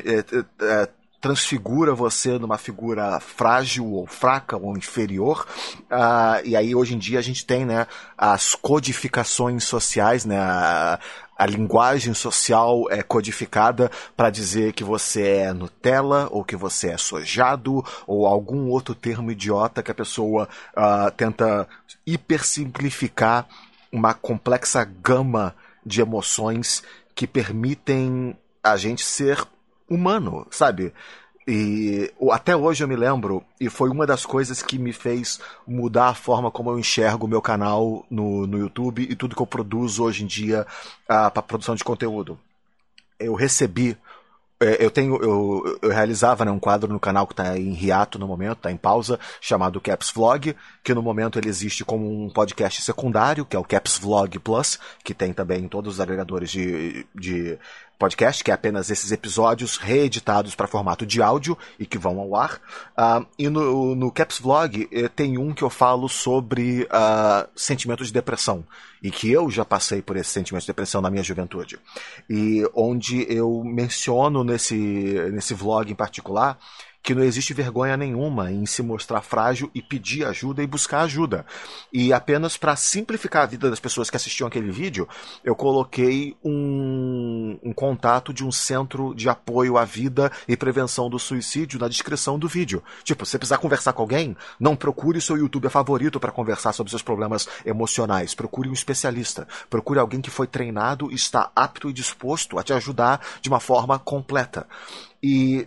transfigura você numa figura frágil ou fraca ou inferior, e aí hoje em dia a gente tem, né, as codificações sociais, né, a linguagem social é codificada para dizer que você é Nutella, ou que você é sojado, ou algum outro termo idiota que a pessoa tenta hipersimplificar uma complexa gama de emoções que permitem a gente ser humano, sabe? E até hoje eu me lembro, e foi uma das coisas que me fez mudar a forma como eu enxergo o meu canal no YouTube e tudo que eu produzo hoje em dia para produção de conteúdo. Eu recebi Eu realizava, né, um quadro no canal que está em hiato no momento, está em pausa, chamado Caps Vlog, que no momento ele existe como um podcast secundário, que é o Caps Vlog Plus, que tem também em todos os agregadores de podcast, que é apenas esses episódios reeditados para formato de áudio e que vão ao ar. E no Caps Vlog tem um que eu falo sobre sentimentos de depressão, e que eu já passei por esse sentimento de depressão na minha juventude. E onde eu menciono nesse vlog em particular que não existe vergonha nenhuma em se mostrar frágil e pedir ajuda e buscar ajuda. E apenas para simplificar a vida das pessoas que assistiam aquele vídeo, eu coloquei um contato de um centro de apoio à vida e prevenção do suicídio na descrição do vídeo. Tipo, se você precisar conversar com alguém, não procure seu youtuber favorito para conversar sobre seus problemas emocionais. Procure um especialista. Procure alguém que foi treinado e está apto e disposto a te ajudar de uma forma completa. E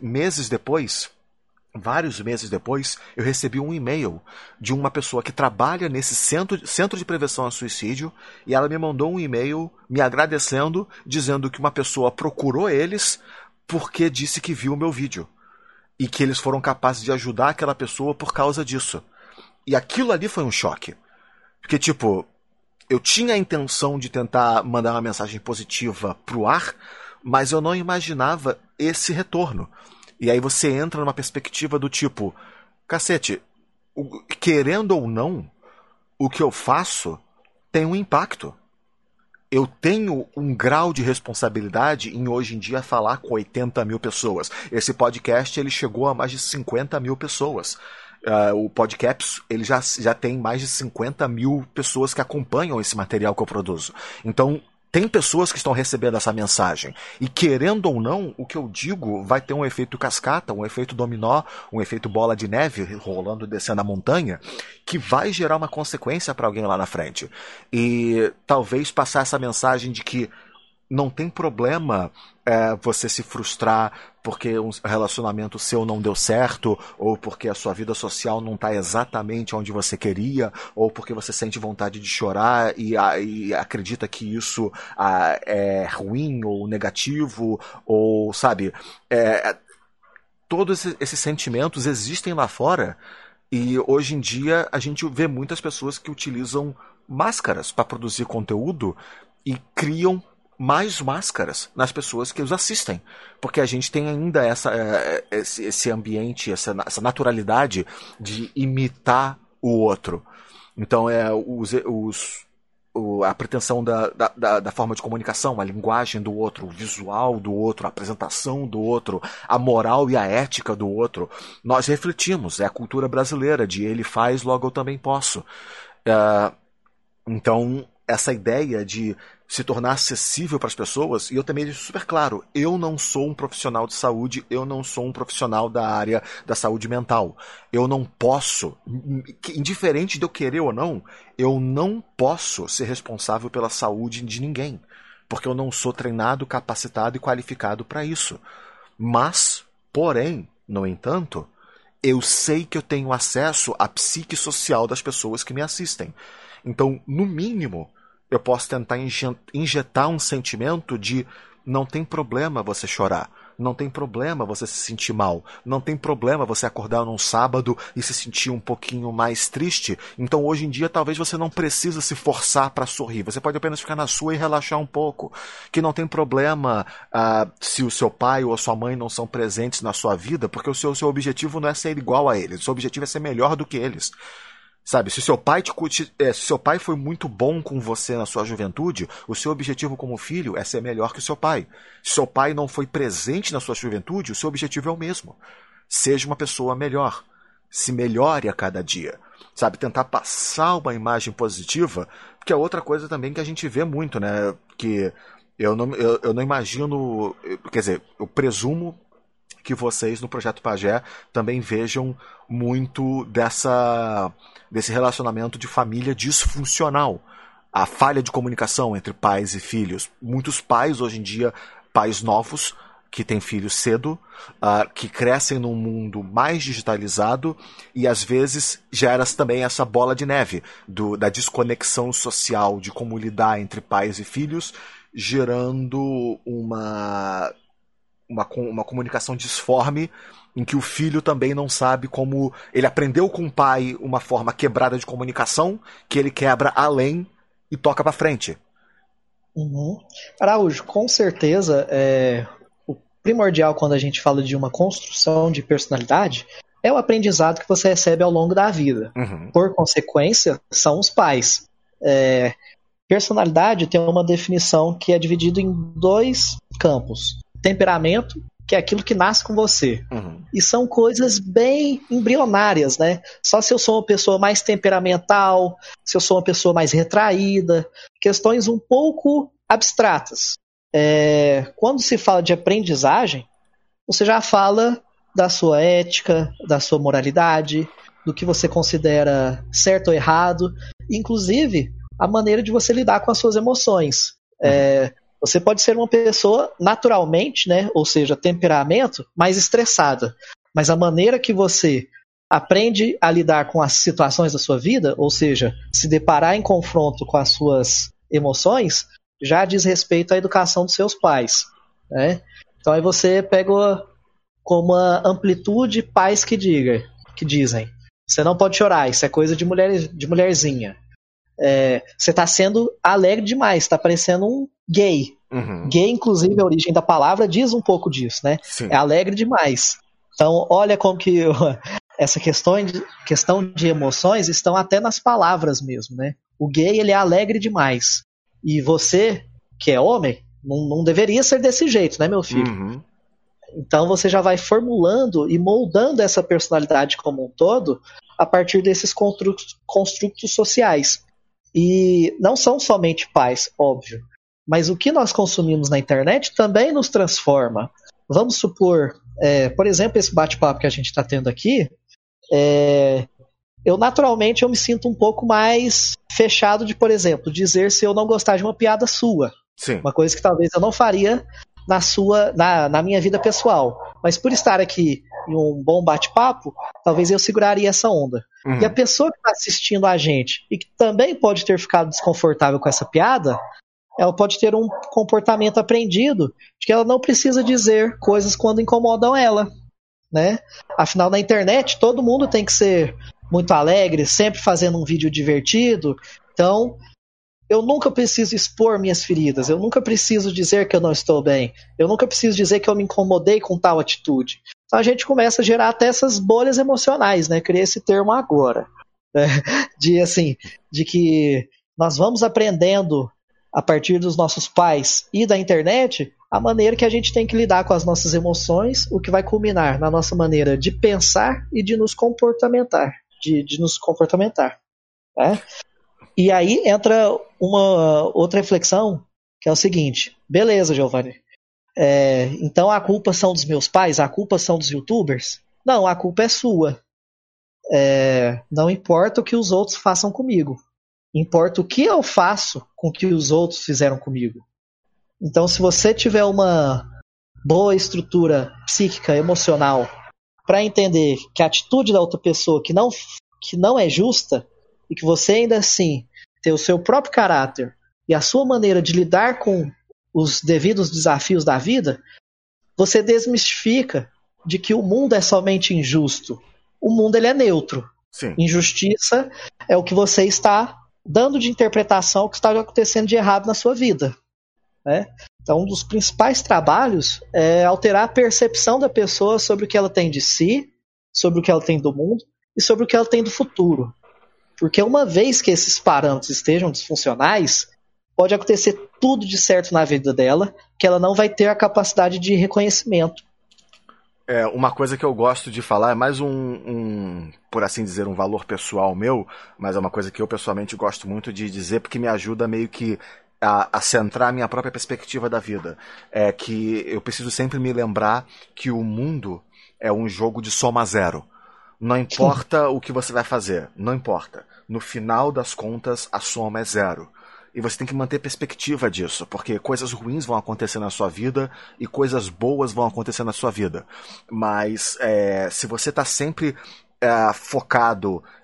vários meses depois, eu recebi um e-mail de uma pessoa que trabalha nesse centro de prevenção ao suicídio, e ela me mandou um e-mail me agradecendo, dizendo que uma pessoa procurou eles porque disse que viu o meu vídeo e que eles foram capazes de ajudar aquela pessoa por causa disso. E aquilo ali foi um choque. Porque, tipo, eu tinha a intenção de tentar mandar uma mensagem positiva pro ar, mas eu não imaginava esse retorno. E aí você entra numa perspectiva do tipo, cacete, querendo ou não, o que eu faço tem um impacto. Eu tenho um grau de responsabilidade em hoje em dia falar com 80 mil pessoas. Esse podcast ele chegou a mais de 50 mil pessoas. O Podcaps ele já tem mais de 50 mil pessoas que acompanham esse material que eu produzo. Então, tem pessoas que estão recebendo essa mensagem. E querendo ou não, o que eu digo vai ter um efeito cascata, um efeito dominó, um efeito bola de neve rolando e descendo a montanha, que vai gerar uma consequência para alguém lá na frente. E talvez passar essa mensagem de que não tem problema você se frustrar porque um relacionamento seu não deu certo, ou porque a sua vida social não está exatamente onde você queria, ou porque você sente vontade de chorar e acredita que isso é ruim ou negativo, ou sabe, todos esses sentimentos existem lá fora, e hoje em dia a gente vê muitas pessoas que utilizam máscaras para produzir conteúdo e criam mais máscaras nas pessoas que os assistem, porque a gente tem ainda esse ambiente, essa naturalidade de imitar o outro. Então a pretensão da forma de comunicação, a linguagem do outro, o visual do outro, a apresentação do outro, a moral e a ética do outro, nós refletimos, é a cultura brasileira de ele faz, logo eu também posso. Então essa ideia de se tornar acessível para as pessoas, e eu também deixo super claro, eu não sou um profissional de saúde, eu não sou um profissional da área da saúde mental. Eu não posso, indiferente de eu querer ou não, eu não posso ser responsável pela saúde de ninguém, porque eu não sou treinado, capacitado e qualificado para isso. Mas, porém, no entanto, eu sei que eu tenho acesso à psique social das pessoas que me assistem. Então, no mínimo, eu posso tentar injetar um sentimento de não tem problema você chorar, não tem problema você se sentir mal, não tem problema você acordar num sábado e se sentir um pouquinho mais triste. Então hoje em dia talvez você não precisa se forçar para sorrir, você pode apenas ficar na sua e relaxar um pouco, que não tem problema se o seu pai ou a sua mãe não são presentes na sua vida, porque o seu objetivo não é ser igual a eles, o seu objetivo é ser melhor do que eles. Sabe, se seu pai se seu pai foi muito bom com você na sua juventude, o seu objetivo como filho é ser melhor que o seu pai. Se seu pai não foi presente na sua juventude, o seu objetivo é o mesmo. Seja uma pessoa melhor. Se melhore a cada dia. Sabe, tentar passar uma imagem positiva, que é outra coisa também que a gente vê muito, né? Que eu não imagino, quer dizer, eu presumo que vocês no Projeto Pajé também vejam muito desse relacionamento de família disfuncional. A falha de comunicação entre pais e filhos. Muitos pais hoje em dia, pais novos, que têm filhos cedo, que crescem num mundo mais digitalizado e às vezes gera também essa bola de neve da desconexão social, de como lidar entre pais e filhos, gerando uma comunicação disforme, em que o filho também não sabe como... Ele aprendeu com o pai uma forma quebrada de comunicação, que ele quebra além e toca pra frente. Uhum. Araújo, com certeza, o primordial quando a gente fala de uma construção de personalidade é o aprendizado que você recebe ao longo da vida. Uhum. Por consequência, são os pais. Personalidade tem uma definição que é dividida em 2 campos. Temperamento, que é aquilo que nasce com você. Uhum. E são coisas bem embrionárias, né? Só se eu sou uma pessoa mais temperamental, se eu sou uma pessoa mais retraída, questões um pouco abstratas. Quando se fala de aprendizagem, você já fala da sua ética, da sua moralidade, do que você considera certo ou errado, inclusive a maneira de você lidar com as suas emoções. Você pode ser uma pessoa naturalmente, né, ou seja, temperamento, mais estressada. Mas a maneira que você aprende a lidar com as situações da sua vida, ou seja, se deparar em confronto com as suas emoções, já diz respeito à educação dos seus pais. Né? Então aí você pega como uma amplitude pais que dizem, você não pode chorar, isso é coisa de mulherzinha. Você está sendo alegre demais, está parecendo um gay. Uhum. Gay, inclusive, a origem da palavra diz um pouco disso, né? Sim. É alegre demais. Então, olha como que essa questão de emoções estão até nas palavras mesmo, né? O gay, ele é alegre demais. E você, que é homem, não deveria ser desse jeito, né, meu filho? Uhum. Então você já vai formulando e moldando essa personalidade como um todo a partir desses construtos sociais. E não são somente pais, óbvio, mas o que nós consumimos na internet também nos transforma. Vamos supor, por exemplo, esse bate-papo que a gente está tendo aqui, eu naturalmente me sinto um pouco mais fechado de, por exemplo, dizer se eu não gostar de uma piada sua. Sim. Uma coisa que talvez eu não faria na minha vida pessoal. Mas por estar aqui em um bom bate-papo, talvez eu seguraria essa onda. Uhum. E a pessoa que está assistindo a gente e que também pode ter ficado desconfortável com essa piada, ela pode ter um comportamento aprendido de que ela não precisa dizer coisas quando incomodam ela, né? Afinal, na internet, todo mundo tem que ser muito alegre, sempre fazendo um vídeo divertido. Então, eu nunca preciso expor minhas feridas, eu nunca preciso dizer que eu não estou bem, eu nunca preciso dizer que eu me incomodei com tal atitude. Então a gente começa a gerar até essas bolhas emocionais, né? Criei esse termo agora, né? De que nós vamos aprendendo a partir dos nossos pais e da internet a maneira que a gente tem que lidar com as nossas emoções, o que vai culminar na nossa maneira de pensar e de nos comportamentar, né? E aí entra uma outra reflexão, que é o seguinte: beleza, Giovanni, então a culpa são dos meus pais? A culpa são dos youtubers? Não, a culpa é sua. Não importa o que os outros façam comigo, importa o que eu faço com o que os outros fizeram comigo. Então, se você tiver uma boa estrutura psíquica, emocional, para entender que a atitude da outra pessoa que não é justa, e que você ainda assim tem o seu próprio caráter e a sua maneira de lidar com os devidos desafios da vida, você desmistifica de que o mundo é somente injusto. O mundo, ele é neutro. Sim. Injustiça é o que você está dando de interpretação ao que está acontecendo de errado na sua vida, né? Então, um dos principais trabalhos é alterar a percepção da pessoa sobre o que ela tem de si, sobre o que ela tem do mundo e sobre o que ela tem do futuro. Porque uma vez que esses parâmetros estejam disfuncionais, pode acontecer tudo de certo na vida dela, que ela não vai ter a capacidade de reconhecimento. Uma coisa que eu gosto de falar é mais por assim dizer, um valor pessoal meu, mas é uma coisa que eu pessoalmente gosto muito de dizer, porque me ajuda meio que a centrar a minha própria perspectiva da vida. É que eu preciso sempre me lembrar que o mundo é um jogo de soma zero. Não importa o que você vai fazer, não importa. No final das contas, a soma é zero. E você tem que manter perspectiva disso, porque coisas ruins vão acontecer na sua vida e coisas boas vão acontecer na sua vida. Mas se você está sempre focado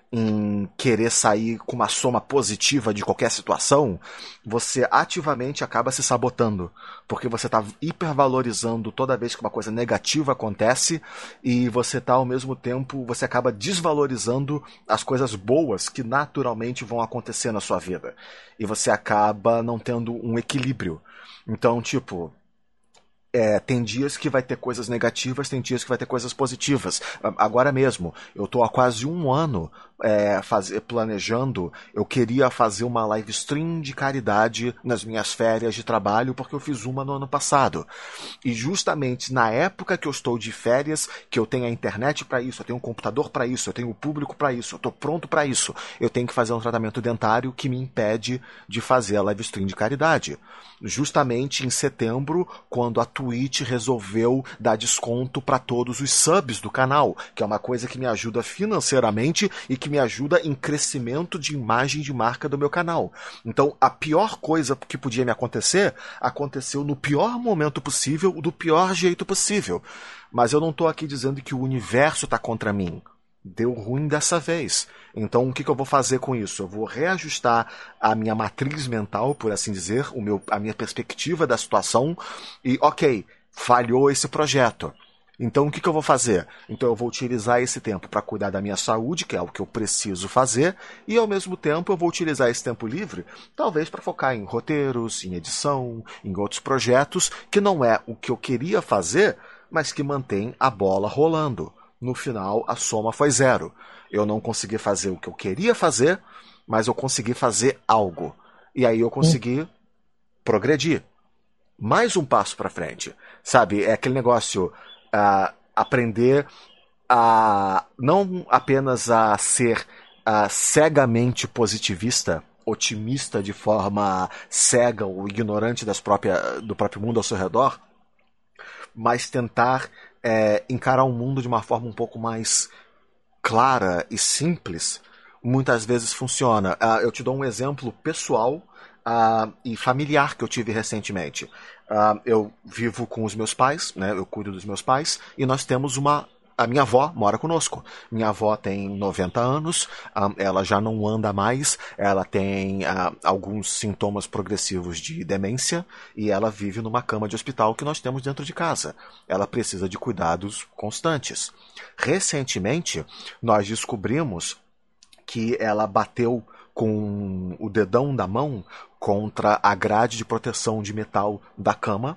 em querer sair com uma soma positiva de qualquer situação, você ativamente acaba se sabotando, porque você está hipervalorizando toda vez que uma coisa negativa acontece e você está ao mesmo tempo, você acaba desvalorizando as coisas boas que naturalmente vão acontecer na sua vida e você acaba não tendo um equilíbrio. Então, tipo, tem dias que vai ter coisas negativas, tem dias que vai ter coisas positivas. Agora mesmo, eu estou há quase um ano planejando, eu queria fazer uma live stream de caridade nas minhas férias de trabalho, porque eu fiz uma no ano passado. E justamente na época que eu estou de férias, que eu tenho a internet para isso, eu tenho um computador para isso, eu tenho o público para isso, eu estou pronto para isso, eu tenho que fazer um tratamento dentário que me impede de fazer a live stream de caridade. Justamente em setembro, quando a Twitch resolveu dar desconto para todos os subs do canal, que é uma coisa que me ajuda financeiramente e que me ajuda em crescimento de imagem de marca do meu canal. Então, a pior coisa que podia me acontecer, aconteceu no pior momento possível, do pior jeito possível. Mas eu não estou aqui dizendo que o universo está contra mim. Deu ruim dessa vez. Então, o que eu vou fazer com isso? Eu vou reajustar a minha matriz mental, por assim dizer, a minha perspectiva da situação e, ok, falhou esse projeto. Então, o que eu vou fazer? Então, eu vou utilizar esse tempo para cuidar da minha saúde, que é o que eu preciso fazer, e, ao mesmo tempo, eu vou utilizar esse tempo livre, talvez para focar em roteiros, em edição, em outros projetos, que não é o que eu queria fazer, mas que mantém a bola rolando. No final, a soma foi 0. Eu não consegui fazer o que eu queria fazer, mas eu consegui fazer algo. E aí eu consegui progredir. Mais um passo para frente. Sabe, é aquele negócio, aprender a não apenas a ser cegamente positivista, otimista de forma cega ou ignorante do próprio mundo ao seu redor, mas tentar encarar o mundo de uma forma um pouco mais clara e simples, muitas vezes funciona. Eu te dou um exemplo pessoal e familiar que eu tive recentemente. Eu vivo com os meus pais, né? Eu cuido dos meus pais, e nós temos a minha avó mora conosco. Minha avó tem 90 anos, ela já não anda mais, ela tem alguns sintomas progressivos de demência e ela vive numa cama de hospital que nós temos dentro de casa. Ela precisa de cuidados constantes. Recentemente, nós descobrimos que ela bateu com o dedão da mão contra a grade de proteção de metal da cama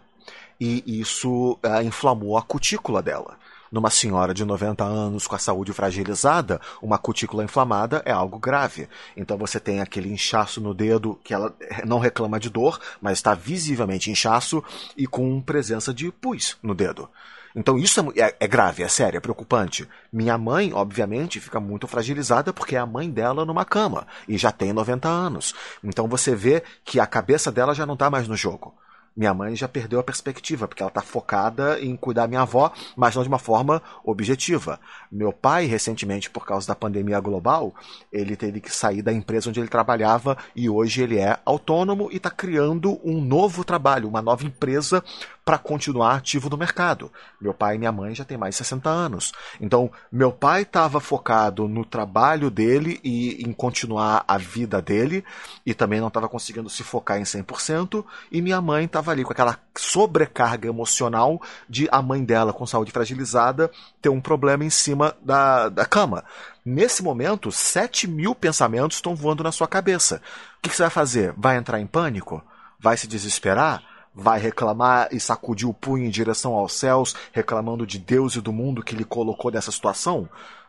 e isso inflamou a cutícula dela. Numa senhora de 90 anos com a saúde fragilizada, uma cutícula inflamada é algo grave. Então você tem aquele inchaço no dedo, que ela não reclama de dor, mas está visivelmente inchaço e com presença de pus no dedo. Então isso é grave, é sério, é preocupante. Minha mãe, obviamente, fica muito fragilizada porque é a mãe dela numa cama e já tem 90 anos. Então você vê que a cabeça dela já não está mais no jogo. Minha mãe já perdeu a perspectiva, porque ela está focada em cuidar da minha avó, mas não de uma forma objetiva. Meu pai, recentemente, por causa da pandemia global, ele teve que sair da empresa onde ele trabalhava e hoje ele é autônomo e está criando um novo trabalho, uma nova empresa para continuar ativo no mercado. Meu pai e minha mãe já têm mais de 60 anos. Então, meu pai estava focado no trabalho dele e em continuar a vida dele, e também não estava conseguindo se focar em 100%, e minha mãe estava ali com aquela sobrecarga emocional de a mãe dela, com saúde fragilizada, ter um problema em cima da cama. Nesse momento, 7.000 pensamentos estão voando na sua cabeça. O que você vai fazer? Vai entrar em pânico? Vai se desesperar? Vai reclamar e sacudir o punho em direção aos céus, reclamando de Deus e do mundo que lhe colocou nessa situação?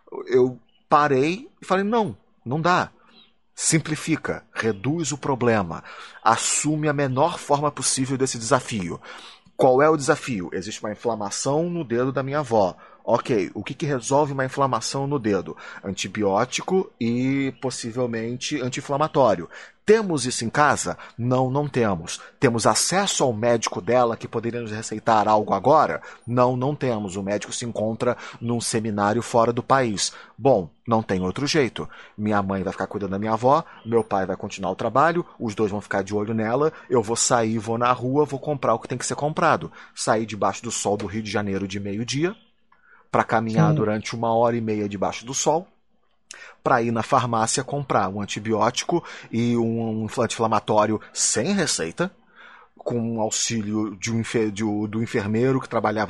Eu parei e falei, não dá. Simplifica, reduz o problema, assume a menor forma possível desse desafio. Qual é o desafio? Existe uma inflamação no dedo da minha avó. Ok, o que resolve uma inflamação no dedo? Antibiótico e possivelmente anti-inflamatório. Temos isso em casa? Não temos. Temos acesso ao médico dela que poderia nos receitar algo agora? Não temos. O médico se encontra num seminário fora do país. Bom, não tem outro jeito. Minha mãe vai ficar cuidando da minha avó, meu pai vai continuar o trabalho, os dois vão ficar de olho nela, eu vou sair, vou na rua, vou comprar o que tem que ser comprado. Sair debaixo do sol do Rio de Janeiro de meio-dia, para caminhar durante 1h30 debaixo do sol, para ir na farmácia comprar um antibiótico e um anti-inflamatório sem receita, com auxílio do enfermeiro que trabalhava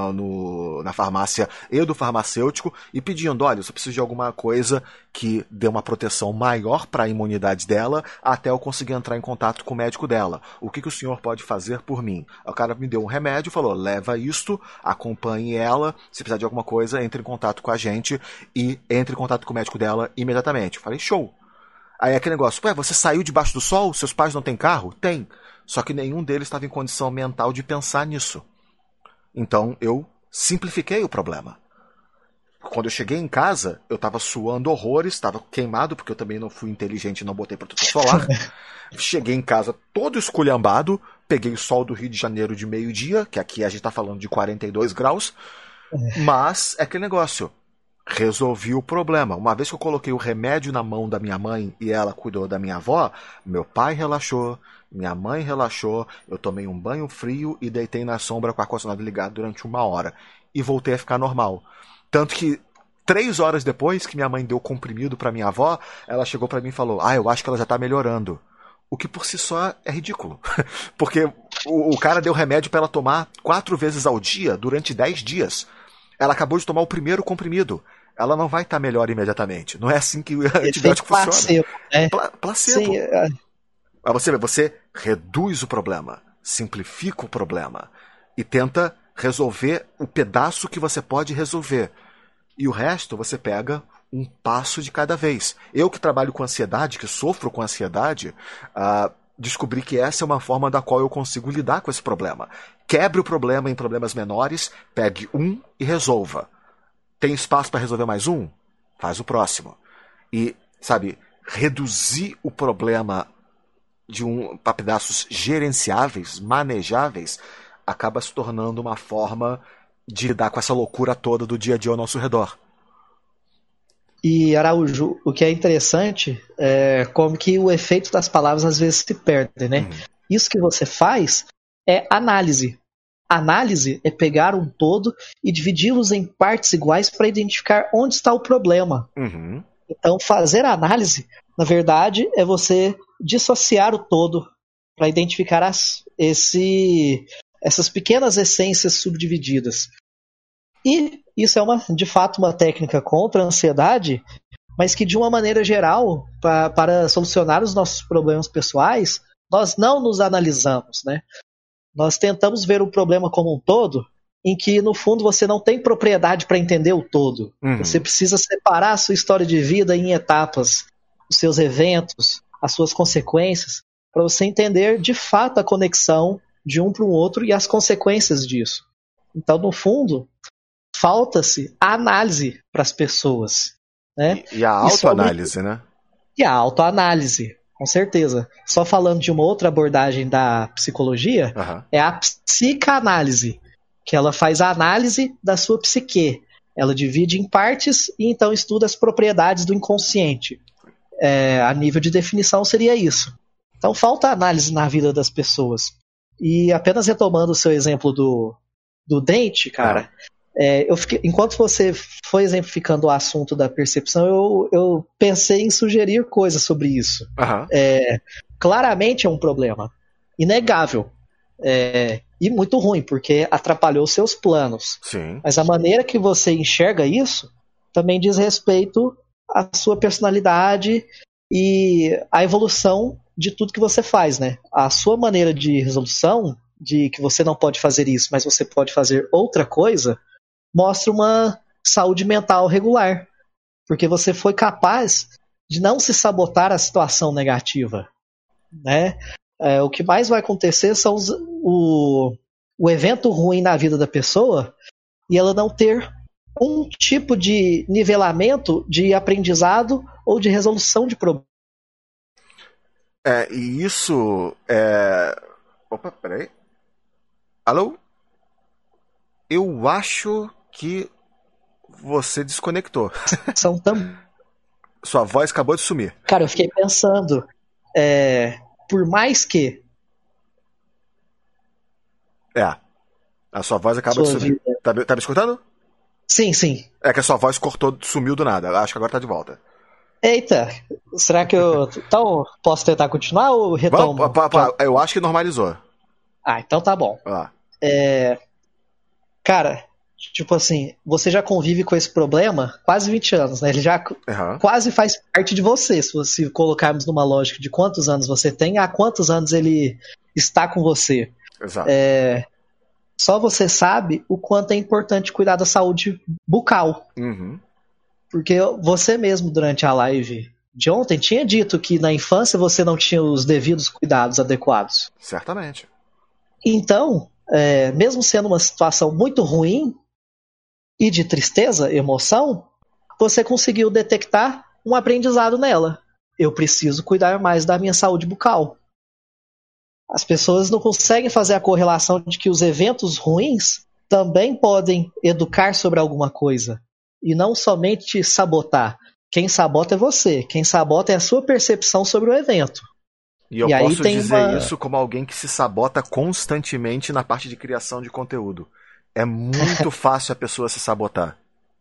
na farmácia e do farmacêutico, e pedindo, olha, eu só preciso de alguma coisa que dê uma proteção maior para a imunidade dela, até eu conseguir entrar em contato com o médico dela. O que o senhor pode fazer por mim? O cara me deu um remédio, falou, leva isto, acompanhe ela, se precisar de alguma coisa, entre em contato com a gente e entre em contato com o médico dela imediatamente. Eu falei, show! Aí aquele negócio, ué, você saiu debaixo do sol? Seus pais não têm carro? Tem. Só que nenhum deles estava em condição mental de pensar nisso. Então eu simplifiquei o problema. Quando eu cheguei em casa, eu estava suando horrores, estava queimado, porque eu também não fui inteligente e não botei protetor solar. Cheguei em casa todo esculhambado, peguei o sol do Rio de Janeiro de meio-dia, que aqui a gente está falando de 42 graus, mas é aquele negócio. Resolvi o problema. Uma vez que eu coloquei o remédio na mão da minha mãe e ela cuidou da minha avó, meu pai relaxou, minha mãe relaxou, eu tomei um banho frio e deitei na sombra com o ar-condicionado ligado durante 1 hora. E voltei a ficar normal. Tanto que 3 horas depois que minha mãe deu comprimido para minha avó, ela chegou para mim e falou, eu acho que ela já tá melhorando. O que por si só é ridículo. Porque o cara deu remédio para ela tomar 4 vezes ao dia durante 10 dias. Ela acabou de tomar o primeiro comprimido. Ela não vai estar melhor imediatamente. Não é assim que o antibiótico funciona. Placebo, né? Placebo. Sim, Mas você reduz o problema, simplifica o problema e tenta resolver o pedaço que você pode resolver. E o resto você pega um passo de cada vez. Eu que trabalho com ansiedade, que sofro com ansiedade, descobri que essa é uma forma da qual eu consigo lidar com esse problema. Quebre o problema em problemas menores, pegue um e resolva. Tem espaço para resolver mais um? Faz o próximo. E, reduzir o problema para pedaços gerenciáveis, manejáveis, acaba se tornando uma forma de lidar com essa loucura toda do dia a dia ao nosso redor. E, Araújo, o que é interessante é como que o efeito das palavras às vezes se perde, né? Isso que você faz é análise. Análise é pegar um todo e dividi-los em partes iguais para identificar onde está o problema. Então, fazer a análise, na verdade, é você dissociar o todo para identificar essas pequenas essências subdivididas. E isso é, de fato, uma técnica contra a ansiedade, mas que, de uma maneira geral, para solucionar os nossos problemas pessoais, nós não nos analisamos, né? Nós tentamos ver o problema como um todo, em que, no fundo, você não tem propriedade para entender o todo. Você precisa separar a sua história de vida em etapas, os seus eventos, as suas consequências, para você entender, de fato, a conexão de um para o outro e as consequências disso. Então, no fundo, falta-se a análise para as pessoas. Né? E a autoanálise, né? E a autoanálise. Com certeza. Só falando de uma outra abordagem da psicologia, é a psicanálise, que ela faz a análise da sua psique. Ela divide em partes e então estuda as propriedades do inconsciente. A nível de definição seria isso. Então falta análise na vida das pessoas. E apenas retomando o seu exemplo do dente, cara, enquanto você foi exemplificando o assunto da percepção, eu pensei em sugerir coisas sobre isso. Claramente é um problema, inegável, e muito ruim, porque atrapalhou seus planos. Sim. Mas a maneira que você enxerga isso também diz respeito à sua personalidade e à evolução de tudo que você faz, né? A sua maneira de resolução, de que você não pode fazer isso, mas você pode fazer outra coisa, mostra uma saúde mental regular, porque você foi capaz de não se sabotar a situação negativa, né? O que mais vai acontecer são o evento ruim na vida da pessoa e ela não ter um tipo de nivelamento de aprendizado ou de resolução de problemas. E isso é... Opa, peraí. Alô? Eu acho que você desconectou. Sua voz acabou de sumir. Cara, eu fiquei pensando, por mais que... A sua voz acaba de sumir. Tá me escutando? Sim, sim. É que a sua voz sumiu do nada. Acho que agora tá de volta. Eita, será que eu. Então, posso tentar continuar ou retomo? Eu acho que normalizou. Ah, então tá bom. Ah. Cara, tipo assim, você já convive com esse problema quase 20 anos, né? Ele já quase faz parte de você, se colocarmos numa lógica de quantos anos você tem, há quantos anos ele está com você. Exato. Só você sabe o quanto é importante cuidar da saúde bucal. Uhum. Porque você mesmo, durante a live de ontem, tinha dito que na infância você não tinha os devidos cuidados adequados. Certamente. Então, mesmo sendo uma situação muito ruim e de tristeza, emoção, você conseguiu detectar um aprendizado nela. Eu preciso cuidar mais da minha saúde bucal. As pessoas não conseguem fazer a correlação de que os eventos ruins também podem educar sobre alguma coisa. E não somente sabotar. Quem sabota é você. Quem sabota é a sua percepção sobre o evento. E eu posso dizer isso como alguém que se sabota constantemente na parte de criação de conteúdo. É muito fácil a pessoa se sabotar.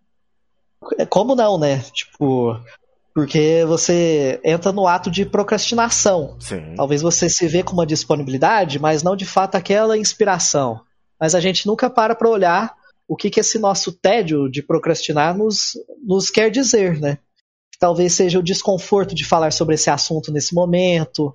Como não, né? Tipo, porque você entra no ato de procrastinação. Sim. Talvez você se vê com uma disponibilidade, mas não de fato aquela inspiração. Mas a gente nunca para olhar o que esse nosso tédio de procrastinar nos quer dizer, né? Talvez seja o desconforto de falar sobre esse assunto nesse momento.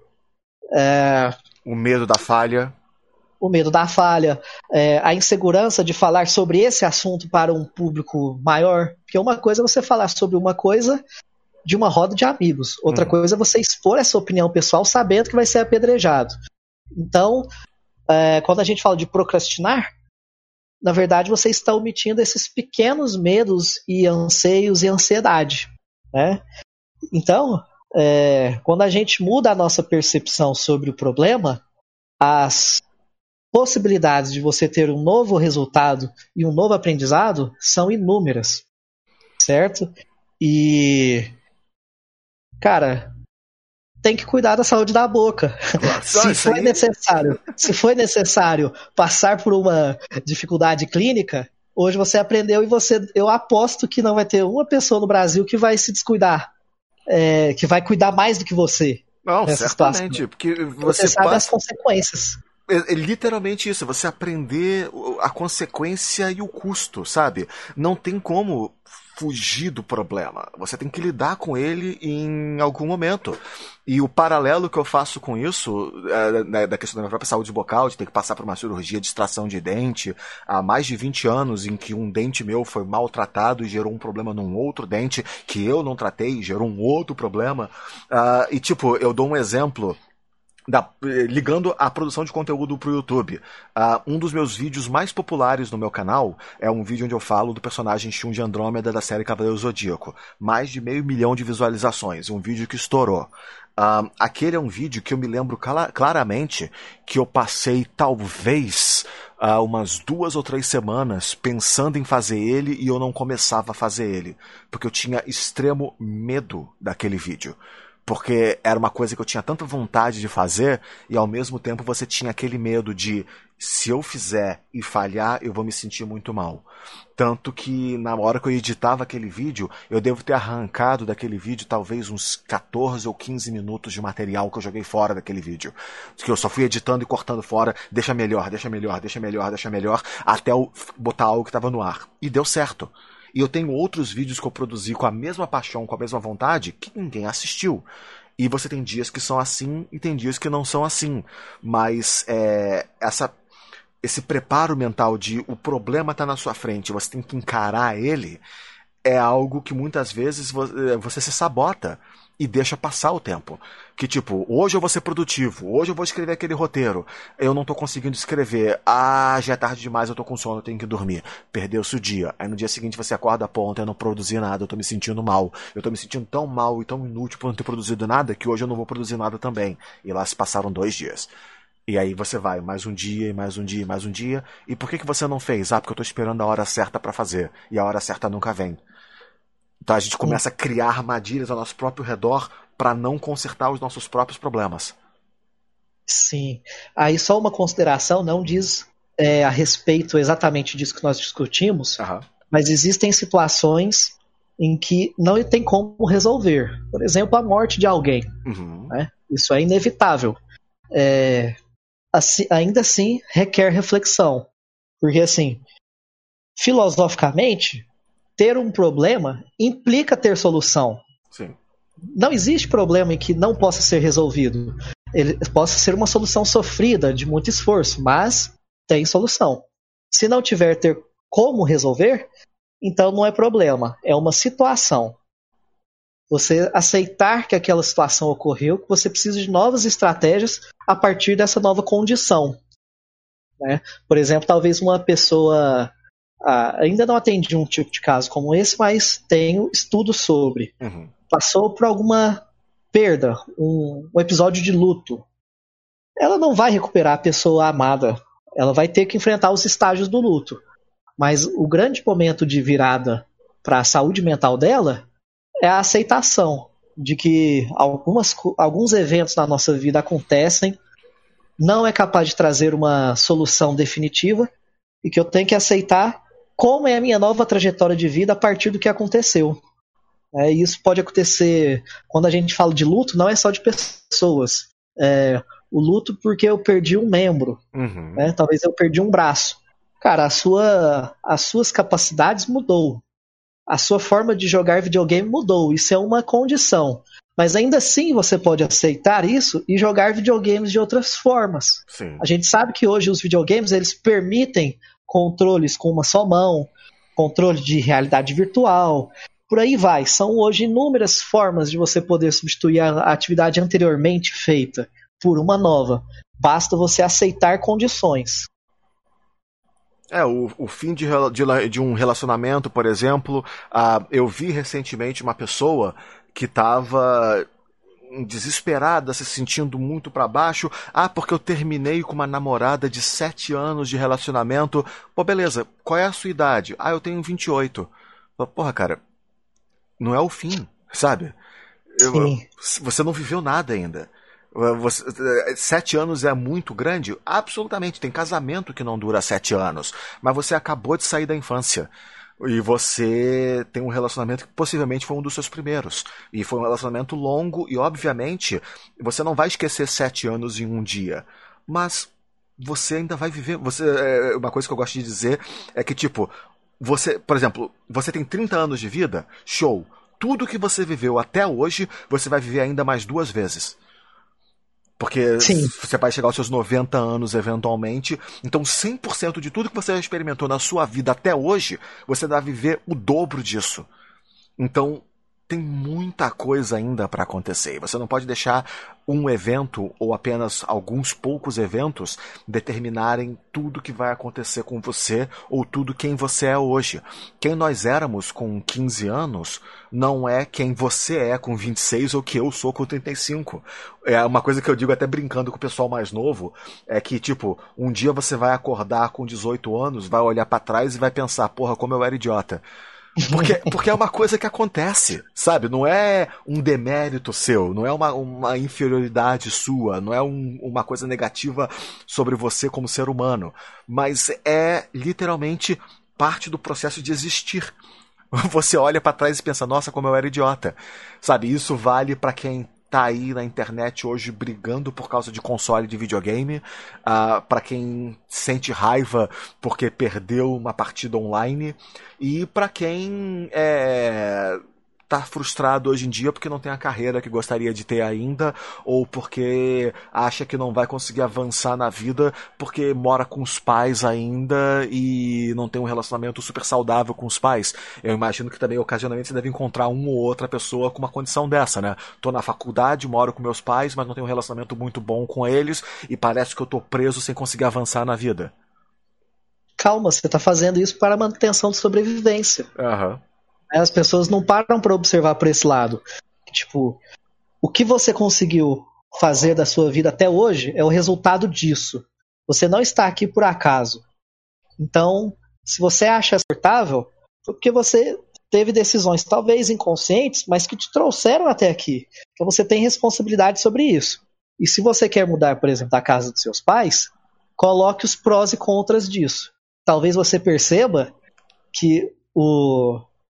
O medo da falha. O medo da falha, a insegurança de falar sobre esse assunto para um público maior. Porque uma coisa é você falar sobre uma coisa de uma roda de amigos. Outra coisa é você expor essa opinião pessoal sabendo que vai ser apedrejado. Então, quando a gente fala de procrastinar, na verdade você está omitindo esses pequenos medos e anseios e ansiedade, né? Então, quando a gente muda a nossa percepção sobre o problema, as possibilidades de você ter um novo resultado e um novo aprendizado são inúmeras, certo? E, cara, tem que cuidar da saúde da boca. Se foi necessário passar por uma dificuldade clínica, hoje você aprendeu e eu aposto que não vai ter uma pessoa no Brasil que vai se descuidar, que vai cuidar mais do que você. Não, certamente, situação. porque você sabe as consequências. É literalmente isso, você aprender a consequência e o custo, sabe? Não tem como fugir do problema. Você tem que lidar com ele em algum momento. E o paralelo que eu faço com isso, da questão da minha própria saúde bucal, de ter que passar por uma cirurgia de extração de dente, há mais de 20 anos em que um dente meu foi maltratado e gerou um problema num outro dente que eu não tratei e gerou um outro problema. E tipo, eu dou um exemplo ligando a produção de conteúdo pro YouTube. Um dos meus vídeos mais populares no meu canal é um vídeo onde eu falo do personagem Shun de Andrômeda da série Cavaleiro Zodíaco. Mais de 500 mil de visualizações. Um vídeo que estourou. Aquele é um vídeo que eu me lembro claramente que eu passei talvez umas 2 ou 3 semanas pensando em fazer ele e eu não começava a fazer ele. Porque eu tinha extremo medo daquele vídeo. Porque era uma coisa que eu tinha tanta vontade de fazer e ao mesmo tempo você tinha aquele medo de se eu fizer e falhar, eu vou me sentir muito mal. Tanto que na hora que eu editava aquele vídeo, eu devo ter arrancado daquele vídeo talvez uns 14 ou 15 minutos de material que eu joguei fora daquele vídeo. Que eu só fui editando e cortando fora, deixa melhor, até eu botar algo que estava no ar. E deu certo. E eu tenho outros vídeos que eu produzi com a mesma paixão, com a mesma vontade, que ninguém assistiu. E você tem dias que são assim e tem dias que não são assim. Mas esse preparo mental de o problema está na sua frente, você tem que encarar ele, é algo que muitas vezes você se sabota e deixa passar o tempo. Que tipo, hoje eu vou ser produtivo, hoje eu vou escrever aquele roteiro, eu não tô conseguindo escrever, já é tarde demais, eu tô com sono, eu tenho que dormir. Perdeu-se o dia. Aí no dia seguinte você acorda, ponta, eu não produzi nada, eu tô me sentindo mal. Eu tô me sentindo tão mal e tão inútil por não ter produzido nada, que hoje eu não vou produzir nada também. E lá se passaram 2 dias. E aí você vai, mais um dia, e mais um dia, e mais um dia. E por que você não fez? Porque eu tô esperando a hora certa pra fazer. E a hora certa nunca vem. Então a gente começa a criar armadilhas ao nosso próprio redor para não consertar os nossos próprios problemas. Sim. Aí só uma consideração, não diz a respeito exatamente disso que nós discutimos, mas existem situações em que não tem como resolver. Por exemplo, a morte de alguém. Uhum. Né? Isso é inevitável. Ainda assim, requer reflexão. Porque, assim, filosoficamente, ter um problema implica ter solução. Sim. Não existe problema em que não possa ser resolvido. Ele possa ser uma solução sofrida, de muito esforço, mas tem solução. Se não tiver ter como resolver, então não é problema, é uma situação. Você aceitar que aquela situação ocorreu, que você precisa de novas estratégias a partir dessa nova condição. Né? Por exemplo, talvez uma pessoa... ainda não atendi um tipo de caso como esse, mas tenho estudos sobre. Uhum. Passou por alguma perda, um episódio de luto. Ela não vai recuperar a pessoa amada. Ela vai ter que enfrentar os estágios do luto. Mas o grande momento de virada para a saúde mental dela é a aceitação de que alguns eventos na nossa vida acontecem, não é capaz de trazer uma solução definitiva e que eu tenho que aceitar como é a minha nova trajetória de vida a partir do que aconteceu. E isso pode acontecer quando a gente fala de luto, não é só de pessoas. O luto porque eu perdi um membro, Uhum. né? Talvez eu perdi um braço. Cara, as suas capacidades mudou. A sua forma de jogar videogame mudou. Isso é uma condição. Mas ainda assim você pode aceitar isso e jogar videogames de outras formas. Sim. A gente sabe que hoje os videogames eles permitem controles com uma só mão, controle de realidade virtual, por aí vai. São hoje inúmeras formas de você poder substituir a atividade anteriormente feita por uma nova. Basta você aceitar condições. O fim de um relacionamento, por exemplo, eu vi recentemente uma pessoa que estava desesperada, se sentindo muito para baixo. Porque eu terminei com uma namorada de 7 anos de relacionamento. Pô, beleza, qual é a sua idade? Eu tenho 28. Porra, cara, não é o fim, sabe? Sim. Você não viveu nada ainda. 7 anos é muito grande? Absolutamente. Tem casamento que não dura 7 anos. Mas você acabou de sair da infância. E você tem um relacionamento que possivelmente foi um dos seus primeiros. E foi um relacionamento longo e, obviamente, você não vai esquecer 7 anos em um dia. Mas você ainda vai viver. Uma coisa que eu gosto de dizer é que, tipo, você, por exemplo, você tem 30 anos de vida? Show. Tudo que você viveu até hoje, você vai viver ainda mais 2 vezes. Porque Sim. você vai chegar aos seus 90 anos eventualmente. Então 100% de tudo que você já experimentou na sua vida até hoje, você vai viver o dobro disso. Então tem muita coisa ainda para acontecer. Você não pode deixar um evento ou apenas alguns poucos eventos determinarem tudo que vai acontecer com você ou tudo quem você é hoje. Quem nós éramos com 15 anos não é quem você é com 26 ou que eu sou com 35. É uma coisa que eu digo até brincando com o pessoal mais novo, é que, tipo, um dia você vai acordar com 18 anos, vai olhar para trás e vai pensar, porra, como eu era idiota. Porque é uma coisa que acontece, sabe? Não é um demérito seu, não é uma inferioridade sua, não é uma coisa negativa sobre você como ser humano, mas é literalmente parte do processo de existir. Você olha pra trás e pensa, nossa, como eu era idiota. Sabe, isso vale pra quem tá aí na internet hoje brigando por causa de console de videogame, pra quem sente raiva porque perdeu uma partida online, e pra quem tá frustrado hoje em dia porque não tem a carreira que gostaria de ter ainda, ou porque acha que não vai conseguir avançar na vida porque mora com os pais ainda e não tem um relacionamento super saudável com os pais. Eu imagino que também ocasionalmente você deve encontrar uma ou outra pessoa com uma condição dessa, né? Tô na faculdade, moro com meus pais, mas não tenho um relacionamento muito bom com eles e parece que eu tô preso sem conseguir avançar na vida. Calma, você está fazendo isso para manutenção de sobrevivência. Aham. As pessoas não param para observar por esse lado. Tipo, o que você conseguiu fazer da sua vida até hoje é o resultado disso. Você não está aqui por acaso. Então, se você acha aceitável, foi porque você teve decisões talvez inconscientes, mas que te trouxeram até aqui. Então você tem responsabilidade sobre isso. E se você quer mudar, por exemplo, da casa dos seus pais, coloque os prós e contras disso. Talvez você perceba que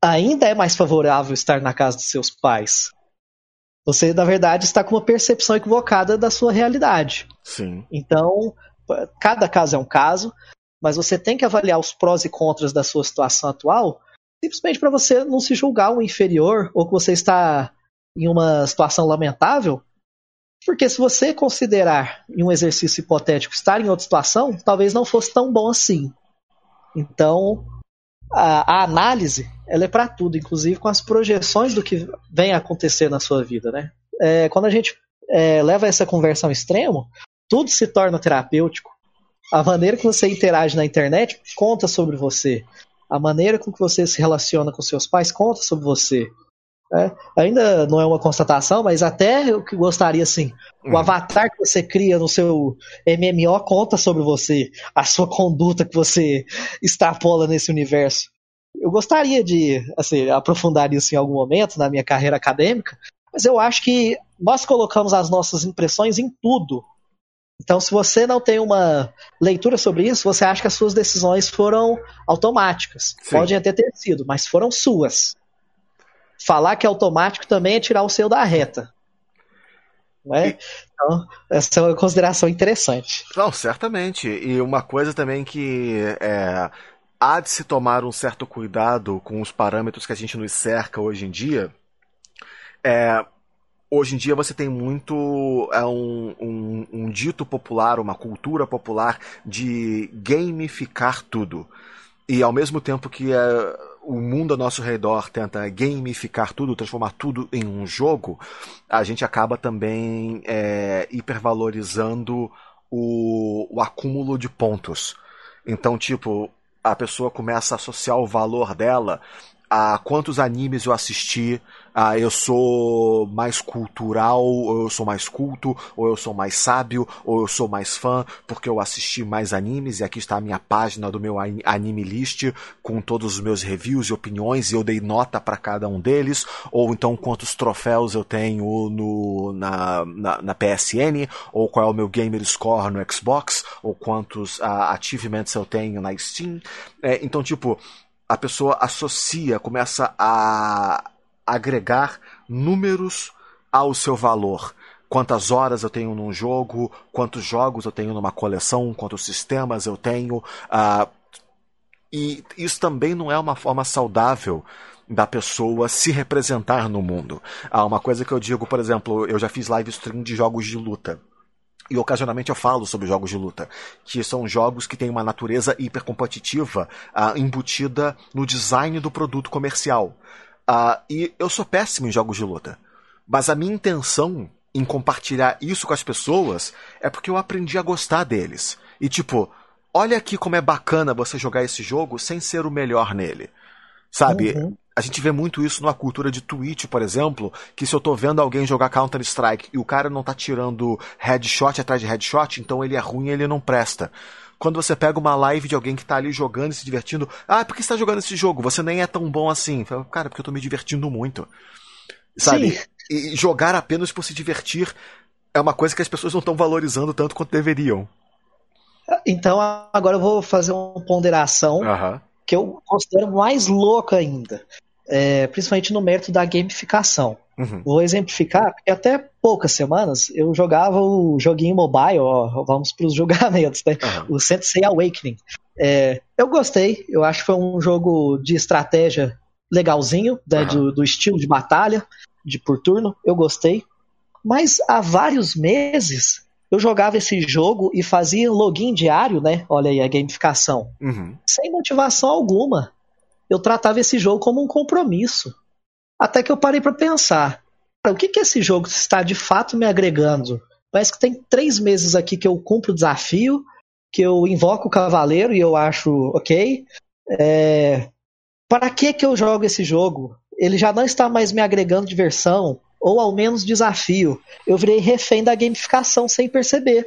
ainda é mais favorável estar na casa dos seus pais. Você, na verdade, está com uma percepção equivocada da sua realidade. Sim. Então, cada caso é um caso, mas você tem que avaliar os prós e contras da sua situação atual, simplesmente para você não se julgar um inferior ou que você está em uma situação lamentável, porque se você considerar, em um exercício hipotético, estar em outra situação, talvez não fosse tão bom assim. Então, a análise, ela é para tudo, inclusive com as projeções do que vem a acontecer na sua vida, né? Quando a gente leva essa conversa ao extremo, tudo se torna terapêutico. A maneira que você interage na internet conta sobre você. A maneira com que você se relaciona com seus pais conta sobre você. Ainda não é uma constatação, mas até eu que gostaria, assim, o avatar que você cria no seu MMO conta sobre você, a sua conduta que você extrapola nesse universo. Eu gostaria de, assim, aprofundar isso em algum momento na minha carreira acadêmica, mas eu acho que nós colocamos as nossas impressões em tudo. Então, se você não tem uma leitura sobre isso, você acha que as suas decisões foram automáticas. Sim. Podem até ter sido, mas foram suas. Falar que é automático também é tirar o seu da reta. Não é? Então, essa é uma consideração interessante. Não, certamente. E uma coisa também que há de se tomar um certo cuidado com os parâmetros que a gente nos cerca hoje em dia. Hoje em dia você tem muito um dito popular, uma cultura popular de gamificar tudo. E ao mesmo tempo que o mundo ao nosso redor tenta gamificar tudo, transformar tudo em um jogo, a gente acaba também hipervalorizando o acúmulo de pontos. Então, tipo, a pessoa começa a associar o valor dela a quantos animes eu assisti, eu sou mais cultural, ou eu sou mais culto, ou eu sou mais sábio, ou eu sou mais fã, porque eu assisti mais animes, e aqui está a minha página do meu anime list, com todos os meus reviews e opiniões, e eu dei nota para cada um deles, ou então quantos troféus eu tenho na PSN, ou qual é o meu gamer score no Xbox, ou quantos achievements eu tenho na Steam. Então, tipo, a pessoa associa, começa a agregar números ao seu valor. Quantas horas eu tenho num jogo, quantos jogos eu tenho numa coleção, quantos sistemas eu tenho. E isso também não é uma forma saudável da pessoa se representar no mundo. Uma coisa que eu digo, por exemplo, eu já fiz live stream de jogos de luta. E ocasionalmente eu falo sobre jogos de luta, que são jogos que têm uma natureza hipercompetitiva embutida no design do produto comercial. E eu sou péssimo em jogos de luta. Mas a minha intenção em compartilhar isso com as pessoas é porque eu aprendi a gostar deles. E tipo, olha aqui como é bacana você jogar esse jogo sem ser o melhor nele. Sabe? Uhum. A gente vê muito isso numa cultura de Twitch, por exemplo, que se eu tô vendo alguém jogar Counter-Strike e o cara não tá tirando headshot atrás de headshot, então ele é ruim e ele não presta. Quando você pega uma live de alguém que tá ali jogando e se divertindo, por que você tá jogando esse jogo? Você nem é tão bom assim. Cara, porque eu tô me divertindo muito. Sabe? Sim. E jogar apenas por se divertir é uma coisa que as pessoas não estão valorizando tanto quanto deveriam. Então agora eu vou fazer uma ponderação que eu considero mais louca ainda. Principalmente no mérito da gamificação. Uhum. Vou exemplificar, porque até poucas semanas eu jogava o joguinho mobile, vamos para os julgamentos, né? O Sensei Awakening. Eu gostei, eu acho que foi um jogo de estratégia legalzinho, né, do estilo de batalha, por turno, eu gostei. Mas há vários meses eu jogava esse jogo e fazia login diário, né? Olha aí a gamificação. Sem motivação alguma. Eu tratava esse jogo como um compromisso. Até que eu parei para pensar, o que esse jogo está de fato me agregando? Parece que tem 3 meses aqui que eu cumpro o desafio, que eu invoco o cavaleiro e eu acho ok. Para que eu jogo esse jogo? Ele já não está mais me agregando diversão, ou ao menos desafio. Eu virei refém da gamificação sem perceber.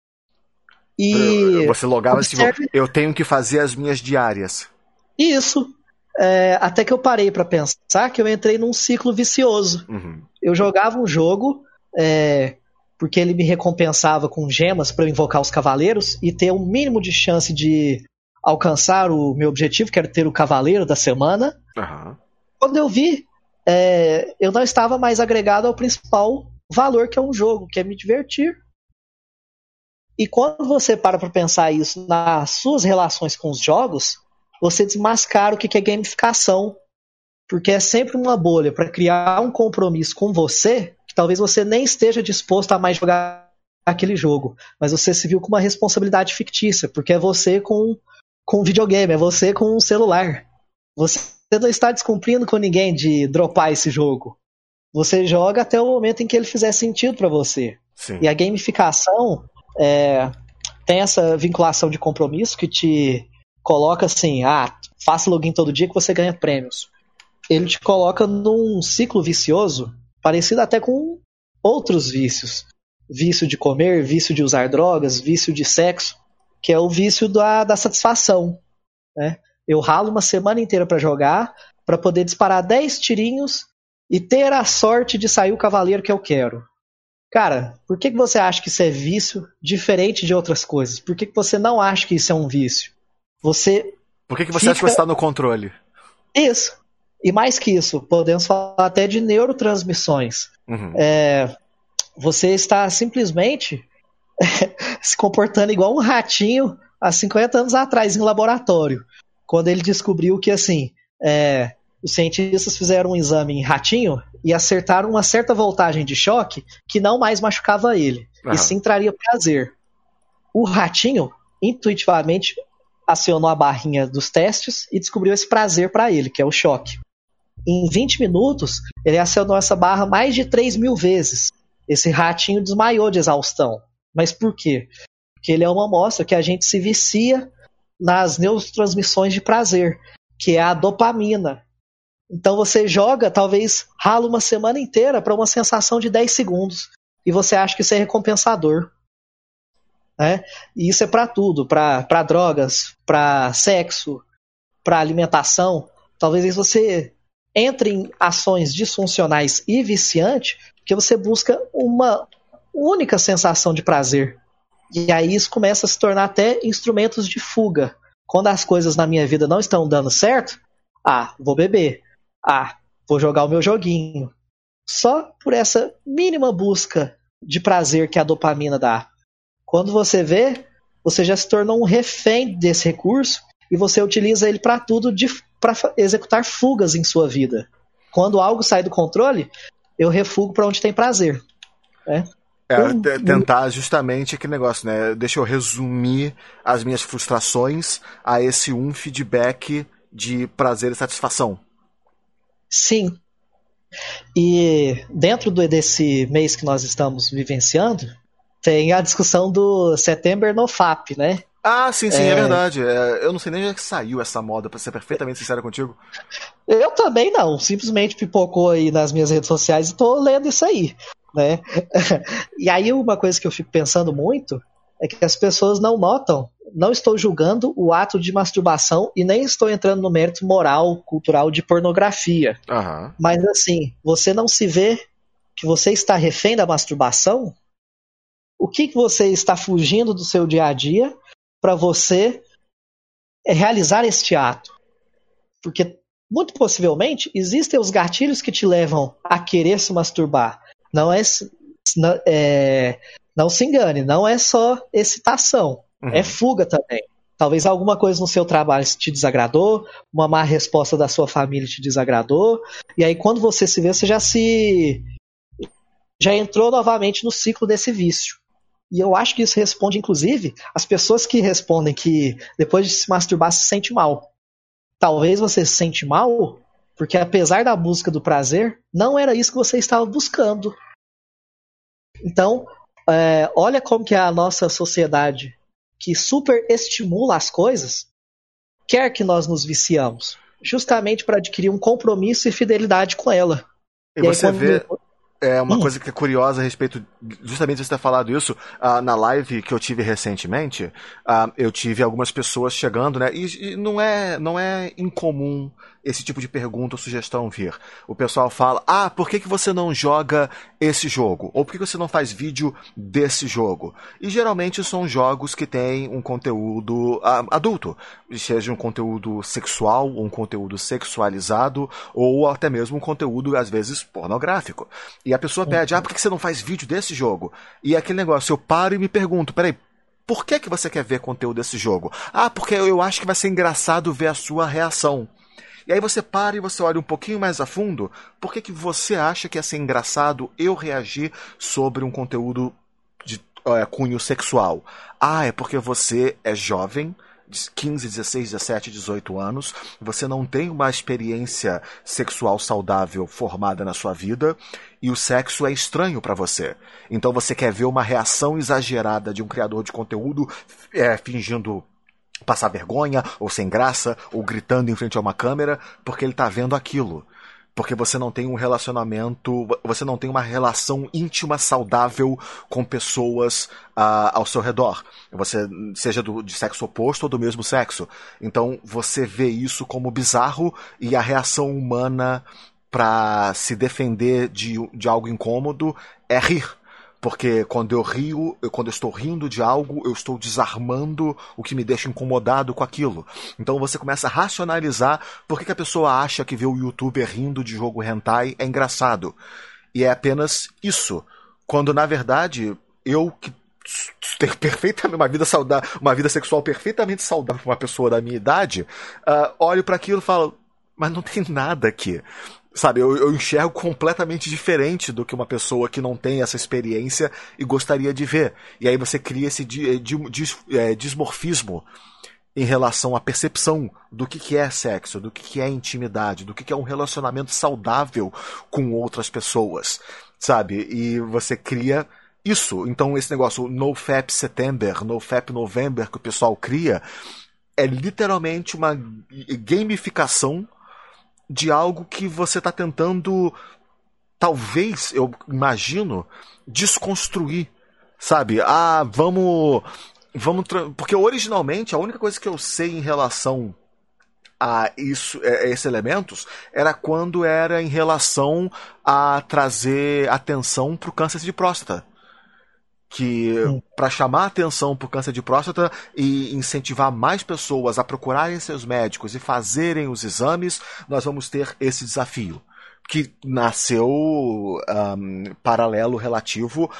E você logava assim, eu tenho que fazer as minhas diárias. Isso. Até que eu parei para pensar que eu entrei num ciclo vicioso. Eu jogava um jogo porque ele me recompensava com gemas para eu invocar os cavaleiros e ter o mínimo de chance de alcançar o meu objetivo, que era ter o cavaleiro da semana. quando eu vi, eu não estava mais agregado ao principal valor que é um jogo, que é me divertir. E quando você para pensar isso nas suas relações com os jogos, você desmascara o que é gamificação, porque é sempre uma bolha para criar um compromisso com você, que talvez você nem esteja disposto a mais jogar aquele jogo, mas você se viu com uma responsabilidade fictícia, porque é você com videogame, é você com um celular. Você não está descumprindo com ninguém de dropar esse jogo. Você joga até o momento em que ele fizer sentido para você. Sim. E a gamificação tem essa vinculação de compromisso que te coloca assim, faça login todo dia que você ganha prêmios. Ele te coloca num ciclo vicioso, parecido até com outros vícios. Vício de comer, vício de usar drogas, vício de sexo, que é o vício da satisfação. Né? Eu ralo uma semana inteira para jogar, para poder disparar 10 tirinhos e ter a sorte de sair o cavaleiro que eu quero. Cara, por que você acha que isso é vício diferente de outras coisas? Por que você não acha que isso é um vício? Por que você acha que você está no controle? Isso. E mais que isso, podemos falar até de neurotransmissões. Uhum. Você está simplesmente se comportando igual um ratinho há 50 anos atrás em laboratório. Quando ele descobriu que, assim, os cientistas fizeram um exame em ratinho e acertaram uma certa voltagem de choque que não mais machucava ele, e sim traria prazer. O ratinho, intuitivamente, acionou a barrinha dos testes e descobriu esse prazer para ele, que é o choque. Em 20 minutos, ele acionou essa barra mais de 3.000 vezes. Esse ratinho desmaiou de exaustão. Mas por quê? Porque ele é uma amostra que a gente se vicia nas neurotransmissões de prazer, que é a dopamina. Então você joga, talvez rala uma semana inteira para uma sensação de 10 segundos. E você acha que isso é recompensador. Né? E isso é para tudo, para drogas, para sexo, para alimentação. Talvez você entre em ações disfuncionais e viciantes porque você busca uma única sensação de prazer. E aí isso começa a se tornar até instrumentos de fuga. Quando as coisas na minha vida não estão dando certo, vou beber. Vou jogar o meu joguinho. Só por essa mínima busca de prazer que a dopamina dá. Quando você vê, você já se tornou um refém desse recurso e você utiliza ele para tudo, para executar fugas em sua vida. Quando algo sai do controle, eu refugo para onde tem prazer. Né? Tentar justamente aquele negócio, né? Deixa eu resumir as minhas frustrações a esse feedback de prazer e satisfação. Sim. E dentro desse mês que nós estamos vivenciando, tem a discussão do September No FAP, né? Sim, é verdade. Eu não sei nem onde é que saiu essa moda, pra ser perfeitamente sincero contigo. Eu também não. Simplesmente pipocou aí nas minhas redes sociais e tô lendo isso aí. Né? E aí uma coisa que eu fico pensando muito é que as pessoas não notam, não estou julgando o ato de masturbação e nem estou entrando no mérito moral, cultural de pornografia. Uhum. Mas assim, você não se vê que você está refém da masturbação? O que você está fugindo do seu dia a dia para você realizar este ato? Porque muito possivelmente existem os gatilhos que te levam a querer se masturbar. Não se engane, não é só excitação, é fuga também. Talvez alguma coisa no seu trabalho te desagradou, uma má resposta da sua família te desagradou, e aí quando você se vê, você já entrou novamente no ciclo desse vício. E eu acho que isso responde, inclusive, as pessoas que respondem que depois de se masturbar se sente mal. Talvez você se sente mal porque apesar da busca do prazer, não era isso que você estava buscando. Então, olha como que a nossa sociedade, que superestimula as coisas, quer que nós nos viciamos, justamente para adquirir um compromisso e fidelidade com ela. E você aí, vê... É uma coisa que é curiosa a respeito, justamente de você ter falado isso, na live que eu tive recentemente, eu tive algumas pessoas chegando, né, e não é incomum esse tipo de pergunta ou sugestão vir. O pessoal fala, por que você não joga esse jogo? Ou por que você não faz vídeo desse jogo? E geralmente são jogos que têm um conteúdo adulto, seja um conteúdo sexual, um conteúdo sexualizado, ou até mesmo um conteúdo, às vezes, pornográfico. E a pessoa pede, por que você não faz vídeo desse jogo? E aquele negócio, eu paro e me pergunto, peraí, por que você quer ver conteúdo desse jogo? Porque eu acho que vai ser engraçado ver a sua reação. E aí você para e você olha um pouquinho mais a fundo, por que você acha que ia ser engraçado eu reagir sobre um conteúdo de cunho sexual? É porque você é jovem, de 15, 16, 17, 18 anos, você não tem uma experiência sexual saudável formada na sua vida e o sexo é estranho para você. Então você quer ver uma reação exagerada de um criador de conteúdo fingindo passar vergonha, ou sem graça, ou gritando em frente a uma câmera, porque ele tá vendo aquilo. Porque você não tem um relacionamento, você não tem uma relação íntima saudável com pessoas ao seu redor. Você, seja de sexo oposto ou do mesmo sexo. Então você vê isso como bizarro e a reação humana para se defender de algo incômodo é rir. Porque quando eu estou rindo de algo, eu estou desarmando o que me deixa incomodado com aquilo. Então você começa a racionalizar por que a pessoa acha que ver o youtuber rindo de jogo hentai é engraçado. E é apenas isso. Quando na verdade, eu que tenho perfeitamente uma vida sexual perfeitamente saudável para uma pessoa da minha idade, olho para aquilo e falo, mas não tem nada aqui. Sabe, eu enxergo completamente diferente do que uma pessoa que não tem essa experiência e gostaria de ver. E aí você cria esse dismorfismo em relação à percepção do que é sexo, do que é intimidade, do que é um relacionamento saudável com outras pessoas, sabe? E você cria isso. Então esse negócio NoFap September, NoFap November que o pessoal cria é literalmente uma gamificação de algo que você está tentando, talvez, eu imagino, desconstruir, sabe? Vamos porque originalmente a única coisa que eu sei em relação a esses elementos era quando era em relação a trazer atenção para o câncer de próstata. Que para chamar a atenção para o câncer de próstata e incentivar mais pessoas a procurarem seus médicos e fazerem os exames, nós vamos ter esse desafio. Que nasceu paralelo relativo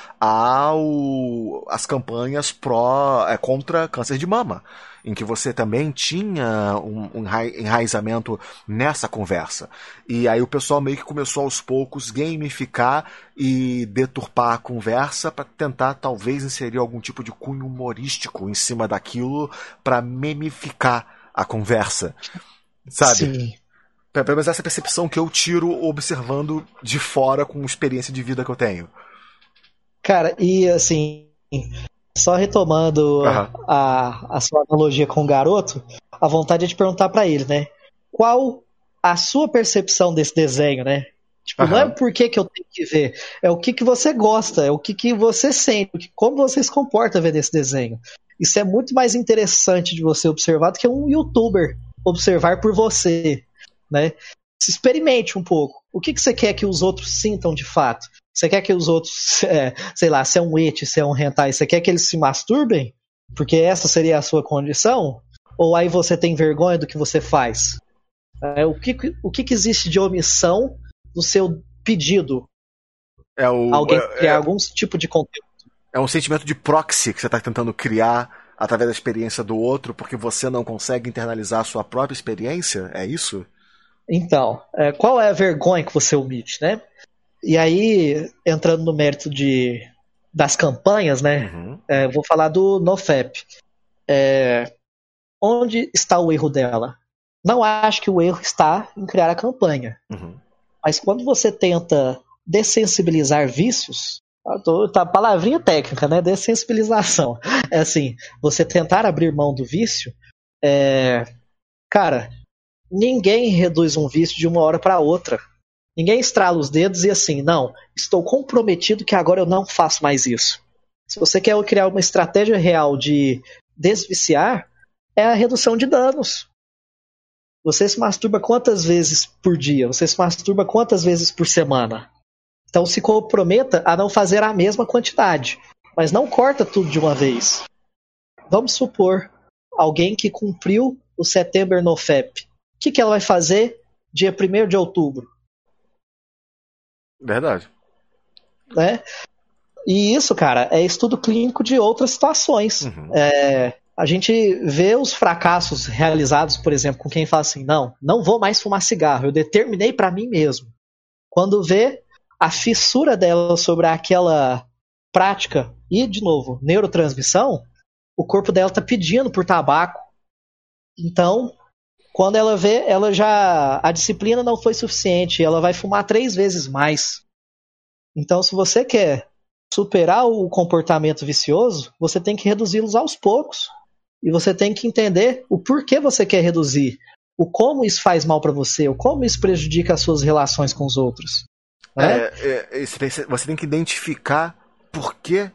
às campanhas contra câncer de mama, em que você também tinha um enraizamento nessa conversa. E aí o pessoal meio que começou aos poucos gamificar e deturpar a conversa para tentar talvez inserir algum tipo de cunho humorístico em cima daquilo para memificar a conversa, sabe? Sim. Pelo menos essa percepção que eu tiro observando de fora com a experiência de vida que eu tenho. Cara, e assim, só retomando a sua analogia com o garoto, a vontade é de perguntar pra ele, né? Qual a sua percepção desse desenho, né? Tipo, não é o porquê que eu tenho que ver, é o que você gosta, é o que você sente, como você se comporta vendo esse desenho. Isso é muito mais interessante de você observar do que um youtuber observar por você, né? Experimente um pouco. O que você quer que os outros sintam de fato? Você quer que os outros, sei lá, se é um eti, se é um hentai, você quer que eles se masturbem? Porque essa seria a sua condição? Ou aí você tem vergonha do que você faz? O que existe de omissão no seu pedido? Alguém criar algum tipo de conteúdo. É um sentimento de proxy que você está tentando criar através da experiência do outro, porque você não consegue internalizar a sua própria experiência? É isso? Então, qual é a vergonha que você omite, né? E aí, entrando no mérito das campanhas, né? Vou falar do NoFap. Onde está o erro dela? Não acho que o erro está em criar a campanha. Mas quando você tenta dessensibilizar vícios, tá palavrinha técnica, né? Dessensibilização. É assim, você tentar abrir mão do vício, cara, ninguém reduz um vício de uma hora para outra. Ninguém estrala os dedos e assim, não, estou comprometido que agora eu não faço mais isso. Se você quer criar uma estratégia real de desviciar, é a redução de danos. Você se masturba quantas vezes por dia? Você se masturba quantas vezes por semana? Então se comprometa a não fazer a mesma quantidade, mas não corta tudo de uma vez. Vamos supor alguém que cumpriu o Setembro no FEP. O que ela vai fazer dia 1º de outubro? Verdade. Né? E isso, cara, é estudo clínico de outras situações. Uhum. A gente vê os fracassos realizados, por exemplo, com quem fala assim, não vou mais fumar cigarro, eu determinei para mim mesmo. Quando vê a fissura dela sobre aquela prática e, de novo, neurotransmissão, o corpo dela tá pedindo por tabaco. Então, quando ela vê, a disciplina não foi suficiente, ela vai fumar 3 vezes mais. Então, se você quer superar o comportamento vicioso, você tem que reduzi-los aos poucos. E você tem que entender o porquê você quer reduzir, o como isso faz mal para você, o como isso prejudica as suas relações com os outros. Né? Você tem que identificar por que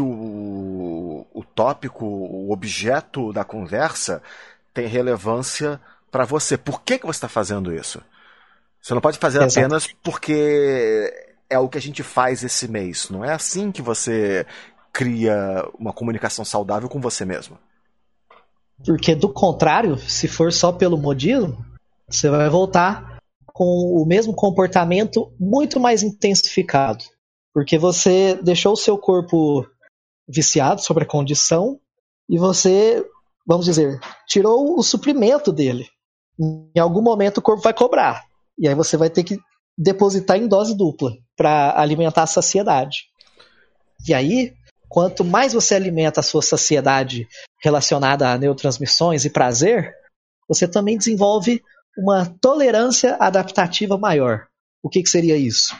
o tópico, o objeto da conversa tem relevância para você. Por que você está fazendo isso? Você não pode fazer apenas porque é o que a gente faz esse mês. Não é assim que você cria uma comunicação saudável com você mesmo. Porque, do contrário, se for só pelo modismo, você vai voltar com o mesmo comportamento muito mais intensificado. Porque você deixou o seu corpo viciado sobre a condição e você, vamos dizer, tirou o suprimento dele. Em algum momento o corpo vai cobrar. E aí você vai ter que depositar em dose dupla para alimentar a saciedade. E aí, quanto mais você alimenta a sua saciedade relacionada a neurotransmissões e prazer, você também desenvolve uma tolerância adaptativa maior. O que seria isso?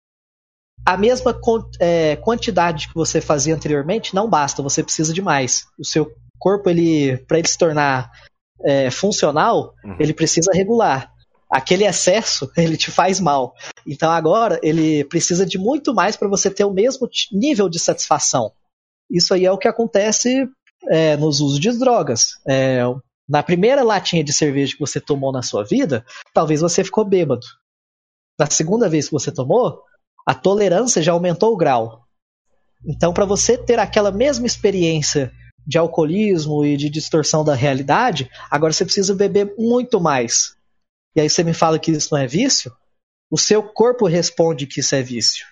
A mesma quantidade que você fazia anteriormente não basta, você precisa de mais. O seu corpo, para ele se tornar funcional, ele precisa regular. Aquele excesso, ele te faz mal. Então agora, ele precisa de muito mais para você ter o mesmo nível de satisfação. Isso aí é o que acontece nos usos de drogas. Na primeira latinha de cerveja que você tomou na sua vida, talvez você ficou bêbado. Na segunda vez que você tomou, a tolerância já aumentou o grau. Então, para você ter aquela mesma experiência de alcoolismo e de distorção da realidade, agora você precisa beber muito mais. E aí você me fala que isso não é vício? O seu corpo responde que isso é vício.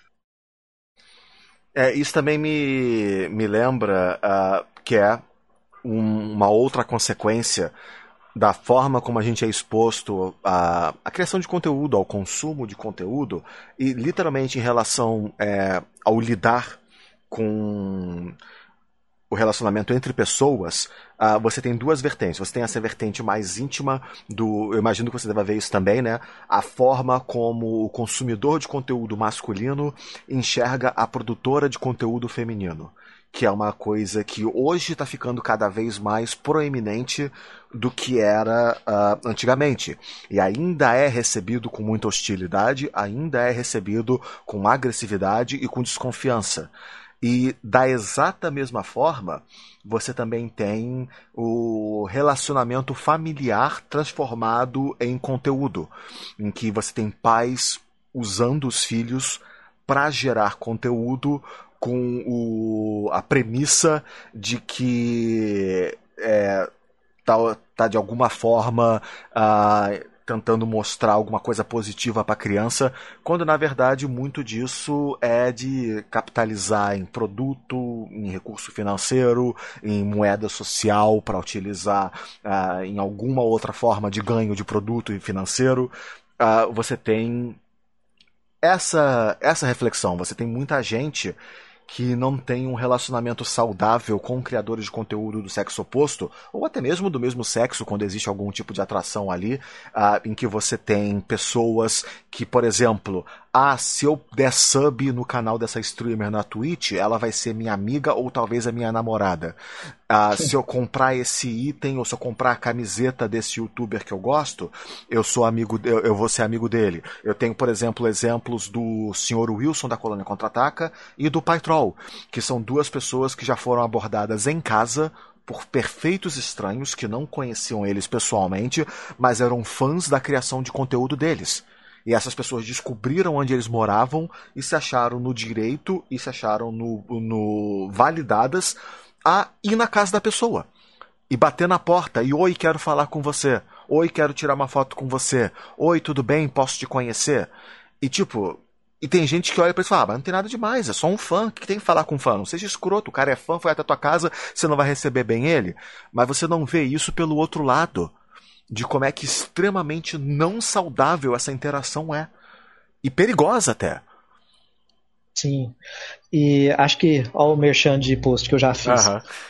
Isso também me lembra que é uma outra consequência da forma como a gente é exposto à criação de conteúdo, ao consumo de conteúdo, e literalmente em relação ao lidar com o relacionamento entre pessoas, você tem 2 vertentes. Você tem essa vertente mais íntima eu imagino que você deva ver isso também, né? A forma como o consumidor de conteúdo masculino enxerga a produtora de conteúdo feminino, que é uma coisa que hoje está ficando cada vez mais proeminente do que era antigamente. E ainda é recebido com muita hostilidade, ainda é recebido com agressividade e com desconfiança. E da exata mesma forma, você também tem o relacionamento familiar transformado em conteúdo, em que você tem pais usando os filhos para gerar conteúdo com a premissa de que tá de alguma forma tentando mostrar alguma coisa positiva para a criança, quando na verdade muito disso é de capitalizar em produto, em recurso financeiro, em moeda social para utilizar em alguma outra forma de ganho de produto e financeiro. Você tem essa reflexão, você tem muita gente que não tem um relacionamento saudável com criadores de conteúdo do sexo oposto, ou até mesmo do mesmo sexo, quando existe algum tipo de atração ali, em que você tem pessoas que, por exemplo, se eu der sub no canal dessa streamer na Twitch, ela vai ser minha amiga ou talvez a minha namorada. Se eu comprar esse item ou se eu comprar a camiseta desse youtuber que eu gosto, eu vou ser amigo dele. Eu tenho, por exemplo, exemplos do Sr. Wilson da Colônia Contra-Ataca e do Pai Troll, que são duas pessoas que já foram abordadas em casa por perfeitos estranhos que não conheciam eles pessoalmente, mas eram fãs da criação de conteúdo deles. E essas pessoas descobriram onde eles moravam e se acharam no direito e se acharam no validadas a ir na casa da pessoa. E bater na porta e, oi, quero falar com você. Oi, quero tirar uma foto com você. Oi, tudo bem? Posso te conhecer? E tipo... E tem gente que olha pra isso e fala, mas não tem nada demais, é só um fã. O que tem que falar com um fã? Não seja escroto, o cara é fã, foi até a tua casa, você não vai receber bem ele. Mas você não vê isso pelo outro lado, de como é que extremamente não saudável essa interação é. E perigosa até. Sim. E acho que, ó, o merchan de post que eu já fiz.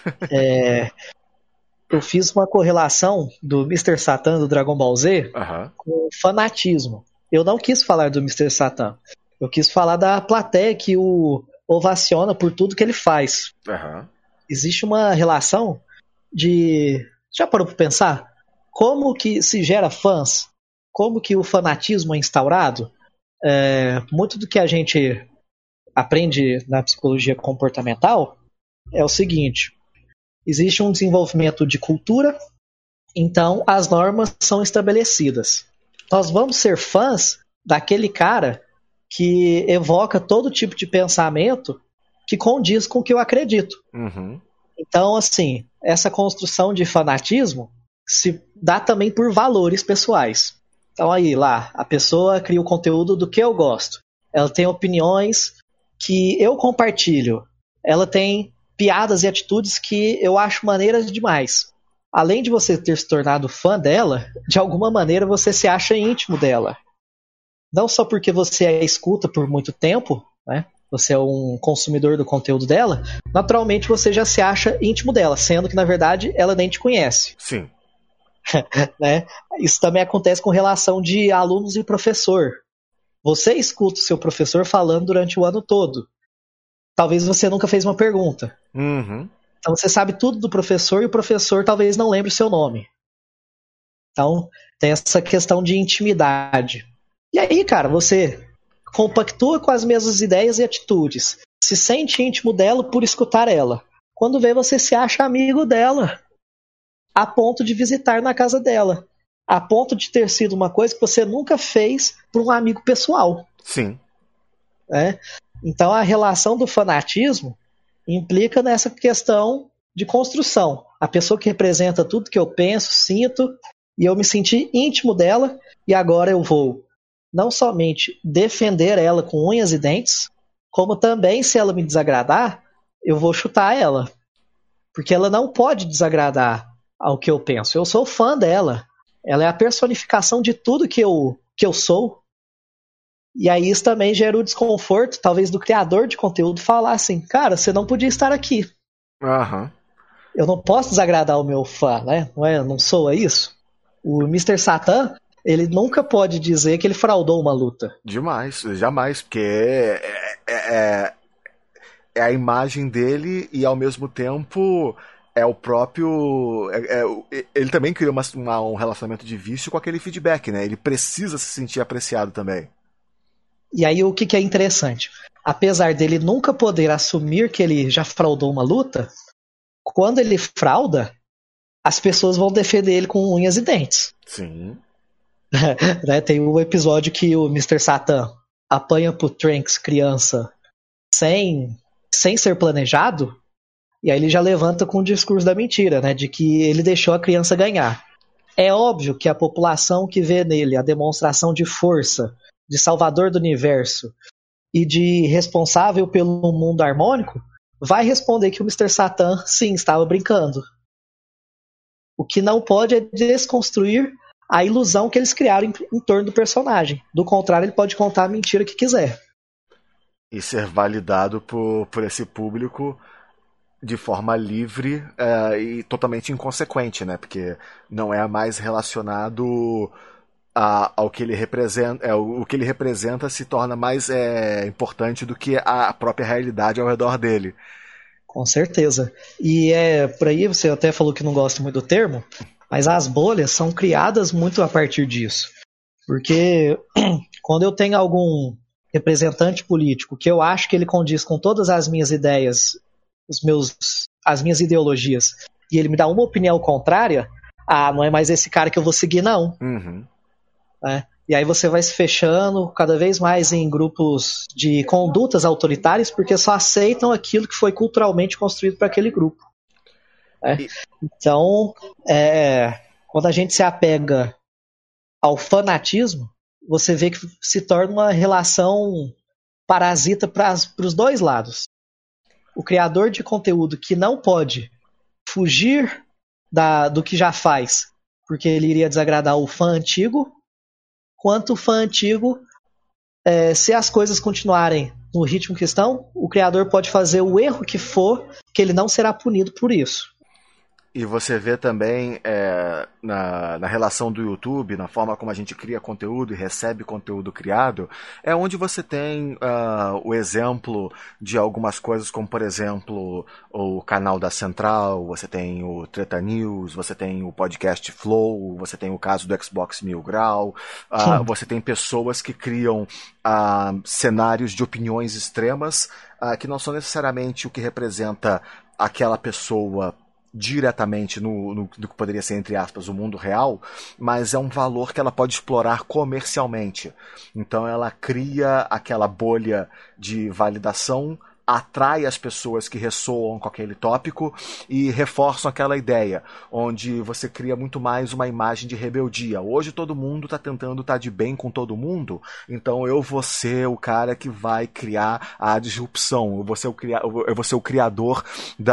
Eu fiz uma correlação do Mr. Satan do Dragon Ball Z com fanatismo. Eu não quis falar do Mr. Satan. Eu quis falar da plateia que o ovaciona por tudo que ele faz. Existe uma relação de... Já parou para pensar? Como que se gera fãs? Como que o fanatismo é instaurado? Muito do que a gente aprende na psicologia comportamental é o seguinte: existe um desenvolvimento de cultura, então as normas são estabelecidas. Nós vamos ser fãs daquele cara que evoca todo tipo de pensamento que condiz com o que eu acredito. Então, assim, essa construção de fanatismo se dá também por valores pessoais. Então aí, lá, a pessoa cria o conteúdo do que eu gosto. Ela tem opiniões que eu compartilho. Ela tem piadas e atitudes que eu acho maneiras demais. Além de você ter se tornado fã dela, de alguma maneira você se acha íntimo dela. Não só porque você a escuta por muito tempo, né? Você é um consumidor do conteúdo dela, naturalmente você já se acha íntimo dela, sendo que, na verdade, ela nem te conhece. Sim. Né? Isso também acontece com relação de alunos e professor. Você escuta o seu professor falando durante o ano todo. Talvez você nunca fez uma pergunta. Então você sabe tudo do professor e o professor talvez não lembre o seu nome. Então tem essa questão de intimidade. E aí, cara, você compactua com as mesmas ideias e atitudes. Se sente íntimo dela por escutar ela. Quando vê, você se acha amigo dela. A ponto de visitar na casa dela. A ponto de ter sido uma coisa que você nunca fez por um amigo pessoal. Sim. Então a relação do fanatismo implica nessa questão de construção. A pessoa que representa tudo que eu penso, sinto, e eu me senti íntimo dela, e agora eu vou não somente defender ela com unhas e dentes, como também, se ela me desagradar, eu vou chutar ela. Porque ela não pode desagradar ao que eu penso. Eu sou fã dela. Ela é a personificação de tudo que eu sou. E aí isso também gera o desconforto, talvez, do criador de conteúdo falar assim, cara, você não podia estar aqui. Eu não posso desagradar o meu fã, né? Não soa isso? O Mr. Satan, ele nunca pode dizer que ele fraudou uma luta. Demais, jamais, porque é a imagem dele e ao mesmo tempo é o próprio... ele também criou um relacionamento de vício com aquele feedback, né? Ele precisa se sentir apreciado também. E aí o que é interessante? Apesar dele nunca poder assumir que ele já fraudou uma luta, quando ele frauda, as pessoas vão defender ele com unhas e dentes. Sim. Tem um episódio que o Mr. Satan apanha pro Trunks criança sem ser planejado, e aí ele já levanta com o discurso da mentira, né, de que ele deixou a criança ganhar. É óbvio que a população que vê nele a demonstração de força, de salvador do universo e de responsável pelo mundo harmônico, vai responder que o Mr. Satan, sim, estava brincando. O que não pode é desconstruir a ilusão que eles criaram em torno do personagem. Do contrário, ele pode contar a mentira que quiser. E ser validado por esse público de forma livre e totalmente inconsequente, né? Porque não é mais relacionado ao que ele representa, o que ele representa se torna mais importante do que a própria realidade ao redor dele. Com certeza. E por aí você até falou que não gosta muito do termo, mas as bolhas são criadas muito a partir disso. Porque quando eu tenho algum representante político que eu acho que ele condiz com todas as minhas ideias, as minhas ideologias, e ele me dá uma opinião contrária, não é mais esse cara que eu vou seguir, não. Uhum. E aí você vai se fechando cada vez mais em grupos de condutas autoritárias porque só aceitam aquilo que foi culturalmente construído para aquele grupo. Então, quando a gente se apega ao fanatismo, você vê que se torna uma relação parasita para os dois lados. O criador de conteúdo que não pode fugir do que já faz, porque ele iria desagradar o fã antigo, quanto o fã antigo, se as coisas continuarem no ritmo que estão, o criador pode fazer o erro que for, que ele não será punido por isso. E você vê também na relação do YouTube, na forma como a gente cria conteúdo e recebe conteúdo criado, é onde você tem o exemplo de algumas coisas, como por exemplo o canal da Central, você tem o Treta News, você tem o podcast Flow, você tem o caso do Xbox Mil Grau, você tem pessoas que criam cenários de opiniões extremas que não são necessariamente o que representa aquela pessoa diretamente no que poderia ser, entre aspas, o mundo real, mas é um valor que ela pode explorar comercialmente. Então ela cria aquela bolha de validação, atrai as pessoas que ressoam com aquele tópico e reforçam aquela ideia, onde você cria muito mais uma imagem de rebeldia. Hoje todo mundo está tentando estar de bem com todo mundo, então eu vou ser o cara que vai criar a disrupção, eu vou ser o criador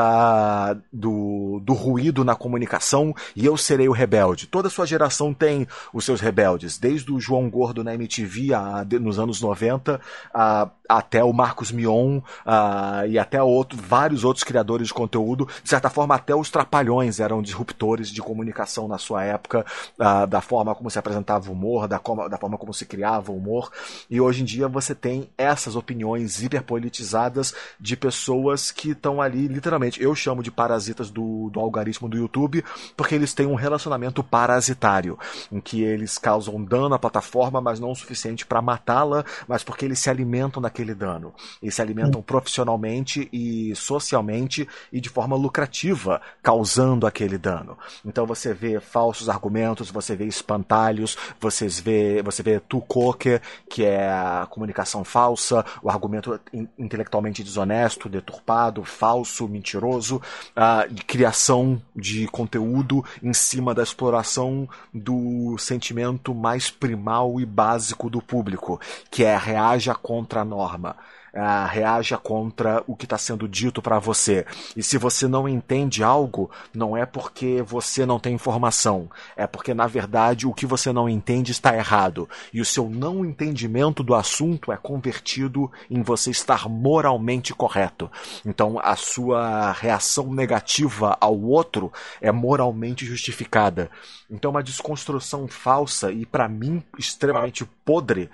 do ruído na comunicação e eu serei o rebelde. Toda a sua geração tem os seus rebeldes, desde o João Gordo na MTV nos anos 90 até o Marcos Mion e até vários outros criadores de conteúdo. De certa forma, até os Trapalhões eram disruptores de comunicação na sua época, da forma como se apresentava o humor, da forma como se criava o humor. E hoje em dia você tem essas opiniões hiperpolitizadas de pessoas que estão ali, literalmente, eu chamo de parasitas do algoritmo do YouTube, porque eles têm um relacionamento parasitário, em que eles causam dano à plataforma, mas não o suficiente para matá-la, mas porque eles se alimentam daquele dano. Eles se alimentam profissionalmente e socialmente e de forma lucrativa, causando aquele dano. Então você vê falsos argumentos, você vê espantalhos, você vê Tucoque, que é a comunicação falsa, o argumento intelectualmente desonesto, deturpado, falso, mentiroso, de criação de conteúdo em cima da exploração do sentimento mais primal e básico do público, que é reaja contra a norma. Reaja contra o que está sendo dito para você. E se você não entende algo, não é porque você não tem informação, é porque na verdade o que você não entende está errado. E o seu não entendimento do assunto é convertido em você estar moralmente correto. Então a sua reação negativa ao outro é moralmente justificada. Então uma desconstrução falsa e para mim extremamente podre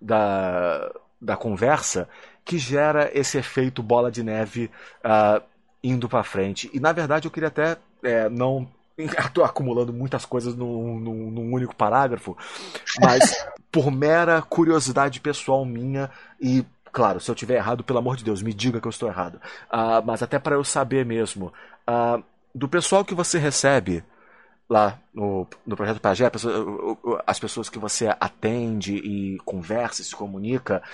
da conversa que gera esse efeito bola de neve indo para frente. E na verdade eu queria até não estou acumulando muitas coisas num único parágrafo, mas por mera curiosidade pessoal minha e claro, se eu estiver errado, pelo amor de Deus, me diga que eu estou errado. Mas até para eu saber mesmo, do pessoal que você recebe lá no Projeto Pajé, as pessoas que você atende e conversa e se comunica,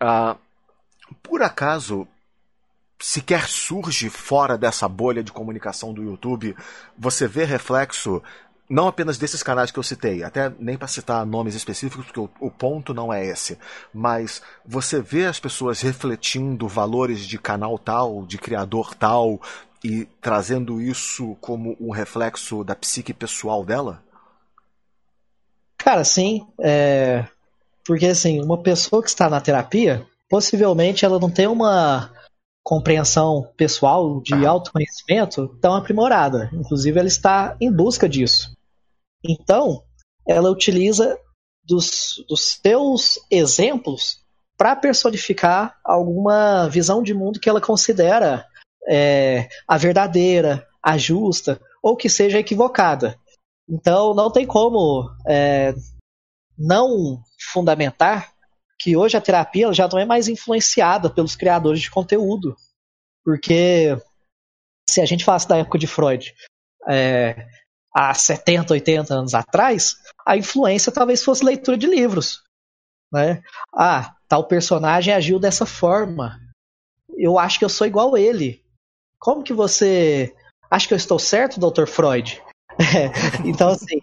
por acaso, sequer surge fora dessa bolha de comunicação do YouTube, você vê reflexo não apenas desses canais que eu citei, até nem para citar nomes específicos, porque o ponto não é esse, mas você vê as pessoas refletindo valores de canal tal, de criador tal, e trazendo isso como um reflexo da psique pessoal dela? Cara, sim, porque assim, uma pessoa que está na terapia, possivelmente ela não tem uma compreensão pessoal de autoconhecimento tão aprimorada. Inclusive, ela está em busca disso. Então, ela utiliza dos seus exemplos para personificar alguma visão de mundo que ela considera a verdadeira, a justa, ou que seja equivocada. Então não tem como não fundamentar que hoje a terapia ela já não é mais influenciada pelos criadores de conteúdo. Porque se a gente falasse da época de Freud, há 70, 80 anos atrás, a influência talvez fosse leitura de livros. Né? Tal personagem agiu dessa forma. Eu acho que eu sou igual a ele. Como que você acha que eu estou certo, Dr. Freud? Então, assim,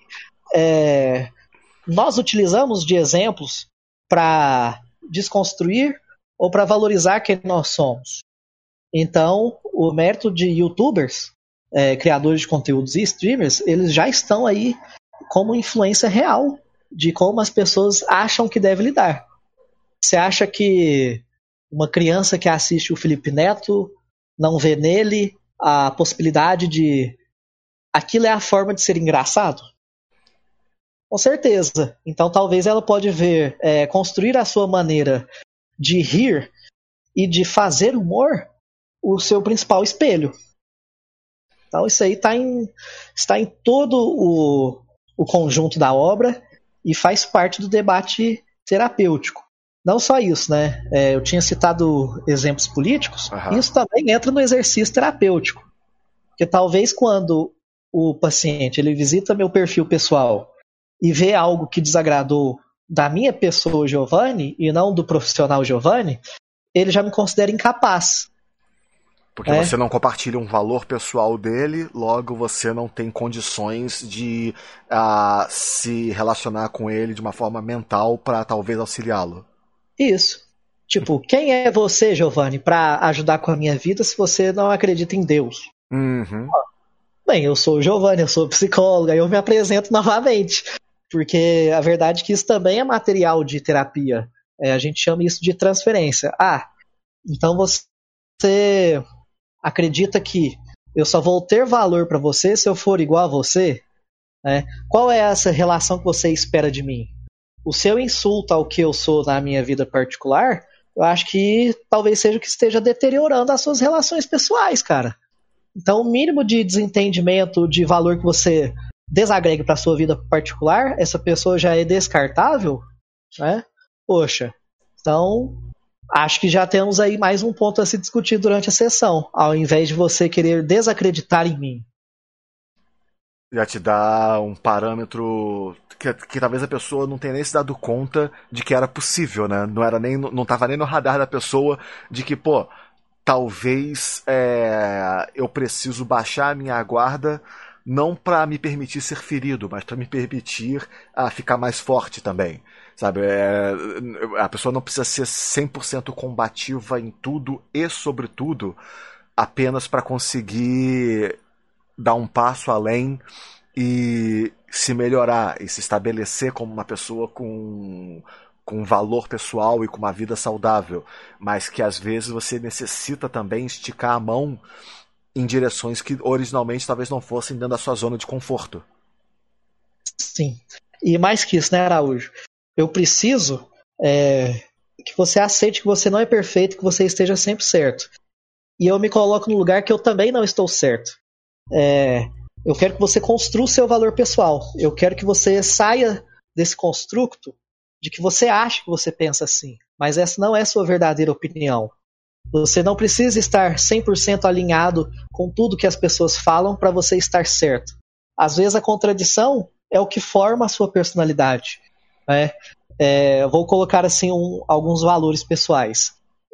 nós utilizamos de exemplos para desconstruir ou para valorizar quem nós somos. Então, o mérito de youtubers, criadores de conteúdos e streamers, eles já estão aí como influência real de como as pessoas acham que deve lidar. Você acha que uma criança que assiste o Felipe Neto não vê nele a possibilidade de aquilo é a forma de ser engraçado? Com certeza. Então talvez ela pode ver, construir a sua maneira de rir e de fazer humor o seu principal espelho. Então isso aí está em todo o conjunto da obra e faz parte do debate terapêutico. Não só isso, né? Eu tinha citado exemplos políticos, Isso também entra no exercício terapêutico. Porque talvez quando o paciente ele visita meu perfil pessoal e vê algo que desagradou da minha pessoa, Giovanni, e não do profissional Giovanni, ele já me considera incapaz. Porque você não compartilha um valor pessoal dele, logo você não tem condições de se relacionar com ele de uma forma mental para talvez auxiliá-lo. Isso. Tipo, quem é você, Giovanni, para ajudar com a minha vida se você não acredita em Deus? Uhum. Bem, eu sou o Giovanni, eu sou psicóloga, eu me apresento novamente. Porque a verdade é que isso também é material de terapia. A gente chama isso de transferência. Então você acredita que eu só vou ter valor para você se eu for igual a você? Qual é essa relação que você espera de mim? O seu insulto ao que eu sou na minha vida particular, eu acho que talvez seja o que esteja deteriorando as suas relações pessoais, cara. Então, o mínimo de desentendimento de valor que você desagregue para sua vida particular, essa pessoa já é descartável, né? Poxa, então acho que já temos aí mais um ponto a se discutir durante a sessão, ao invés de você querer desacreditar em mim. Já te dá um parâmetro que talvez a pessoa não tenha nem se dado conta de que era possível, né? Não estava nem no radar da pessoa de que, talvez eu preciso baixar a minha guarda não para me permitir ser ferido, mas para me permitir ficar mais forte também. Sabe? A pessoa não precisa ser 100% combativa em tudo e sobre tudo apenas para conseguir dar um passo além e se melhorar e se estabelecer como uma pessoa com valor pessoal e com uma vida saudável, mas que às vezes você necessita também esticar a mão em direções que originalmente talvez não fossem dentro da sua zona de conforto. Sim. E mais que isso, né, Araújo? Eu preciso que você aceite que você não é perfeito, que você esteja sempre certo. E eu me coloco no lugar que eu também não estou certo. Eu quero que você construa o seu valor pessoal. Eu quero que você saia desse construto de que você acha que você pensa assim. Mas essa não é sua verdadeira opinião. Você não precisa estar 100% alinhado com tudo que as pessoas falam para você estar certo. Às vezes a contradição é o que forma a sua personalidade. Eu vou colocar assim alguns valores pessoais.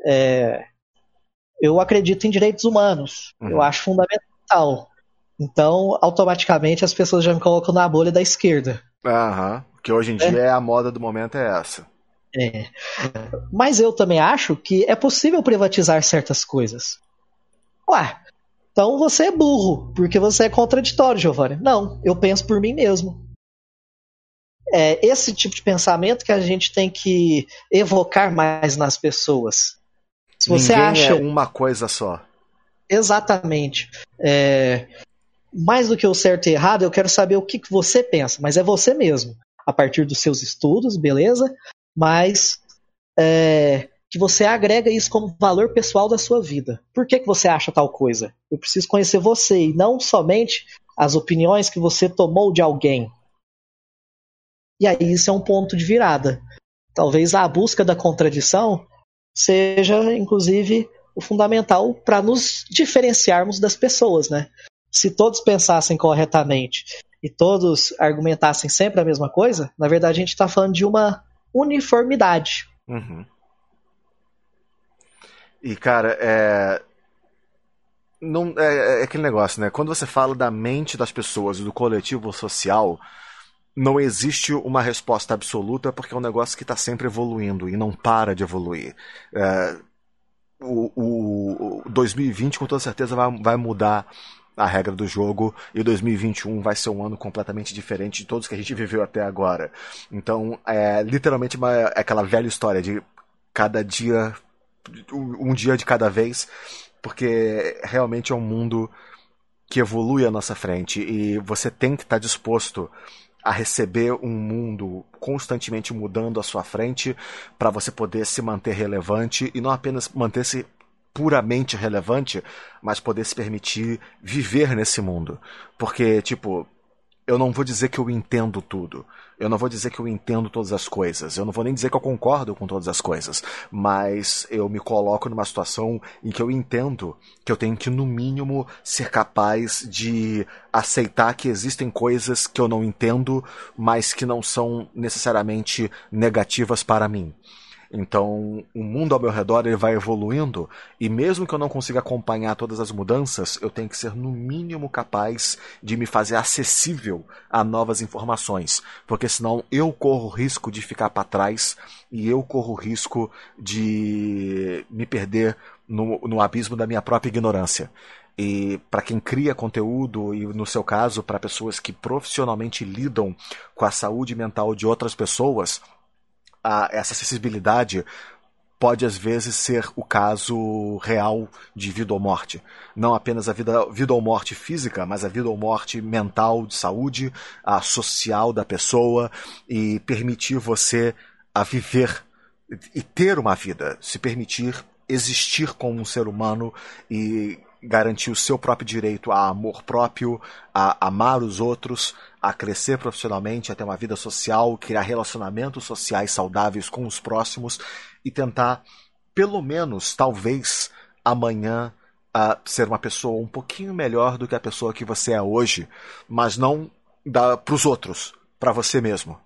Eu acredito em direitos humanos. Eu acho fundamental. Então, automaticamente, as pessoas já me colocam na bolha da esquerda. Que hoje em dia a moda do momento é essa. Mas eu também acho que é possível privatizar certas coisas. Então você é burro, porque você é contraditório, Giovanni. Não, eu penso por mim mesmo. É esse tipo de pensamento que a gente tem que evocar mais nas pessoas. Se você acha... é uma coisa só. Exatamente. Mais do que o certo e errado, eu quero saber o que você pensa, mas é você mesmo. a partir dos seus estudos, beleza? Mas que você agrega isso como valor pessoal da sua vida. Por que você acha tal coisa? Eu preciso conhecer você e não somente as opiniões que você tomou de alguém. E aí isso é um ponto de virada. Talvez a busca da contradição seja, inclusive, o fundamental para nos diferenciarmos das pessoas, né? Se todos pensassem corretamente e todos argumentassem sempre a mesma coisa, na verdade a gente está falando de uma uniformidade. Uhum. E, cara, não, é aquele negócio, né? Quando você fala da mente das pessoas e do coletivo social, não existe uma resposta absoluta porque é um negócio que está sempre evoluindo e não para de evoluir. O 2020 com toda certeza vai mudar a regra do jogo e 2021 vai ser um ano completamente diferente de todos que a gente viveu até agora. Então, literalmente aquela velha história de cada dia, um dia de cada vez, porque realmente é um mundo que evolui à nossa frente e você tem que estar disposto a receber um mundo constantemente mudando à sua frente para você poder se manter relevante e não apenas manter-se puramente relevante, mas poder se permitir viver nesse mundo. Porque, tipo, eu não vou dizer que eu entendo tudo. Eu não vou dizer que eu entendo todas as coisas. Eu não vou nem dizer que eu concordo com todas as coisas. Mas eu me coloco numa situação em que eu entendo que eu tenho que, no mínimo, ser capaz de aceitar que existem coisas que eu não entendo, mas que não são necessariamente negativas para mim. Então, o mundo ao meu redor ele vai evoluindo e mesmo que eu não consiga acompanhar todas as mudanças, eu tenho que ser no mínimo capaz de me fazer acessível a novas informações, porque senão eu corro o risco de ficar para trás e eu corro o risco de me perder no abismo da minha própria ignorância. E para quem cria conteúdo, e no seu caso, para pessoas que profissionalmente lidam com a saúde mental de outras pessoas, essa acessibilidade pode às vezes ser o caso real de vida ou morte. Não apenas a vida ou morte física, mas a vida ou morte mental, de saúde, a social da pessoa e permitir você a viver e ter uma vida, se permitir existir como um ser humano e garantir o seu próprio direito a amor próprio, a amar os outros, a crescer profissionalmente, a ter uma vida social, criar relacionamentos sociais saudáveis com os próximos e tentar, pelo menos, talvez, amanhã, ser uma pessoa um pouquinho melhor do que a pessoa que você é hoje, mas não para os outros, para você mesmo.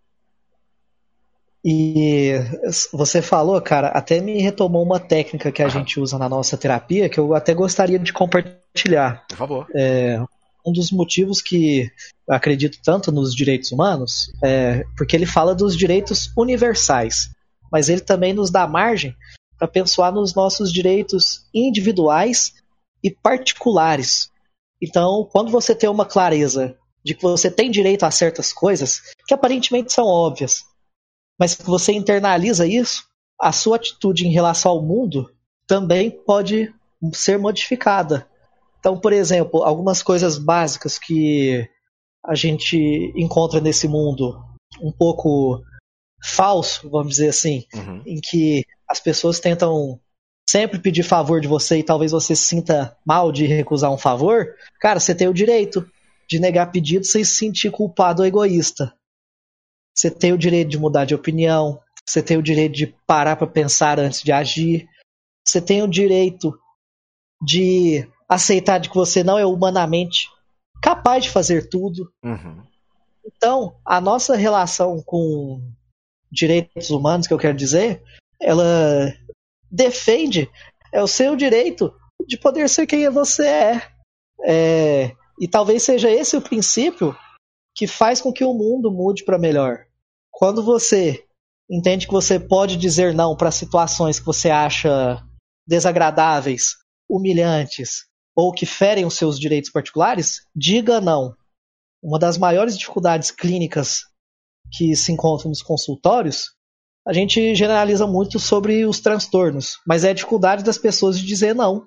E você falou, cara, até me retomou uma técnica que a gente usa na nossa terapia que eu até gostaria de compartilhar. Por favor. Um dos motivos que eu acredito tanto nos direitos humanos é porque ele fala dos direitos universais, mas ele também nos dá margem para pensar nos nossos direitos individuais e particulares. Então, quando você tem uma clareza de que você tem direito a certas coisas que aparentemente são óbvias, mas que você internaliza isso, a sua atitude em relação ao mundo também pode ser modificada. Então, por exemplo, algumas coisas básicas que a gente encontra nesse mundo um pouco falso, vamos dizer assim, em que as pessoas tentam sempre pedir favor de você e talvez você se sinta mal de recusar um favor, cara, você tem o direito de negar pedido sem se sentir culpado ou egoísta. Você tem o direito de mudar de opinião, você tem o direito de parar para pensar antes de agir, você tem o direito de aceitar de que você não é humanamente capaz de fazer tudo. Então, a nossa relação com direitos humanos, que eu quero dizer, ela defende o seu direito de poder ser quem você é. E talvez seja esse o princípio que faz com que o mundo mude para melhor. Quando você entende que você pode dizer não para situações que você acha desagradáveis, humilhantes ou que ferem os seus direitos particulares, diga não. Uma das maiores dificuldades clínicas que se encontram nos consultórios, a gente generaliza muito sobre os transtornos, mas é a dificuldade das pessoas de dizer não.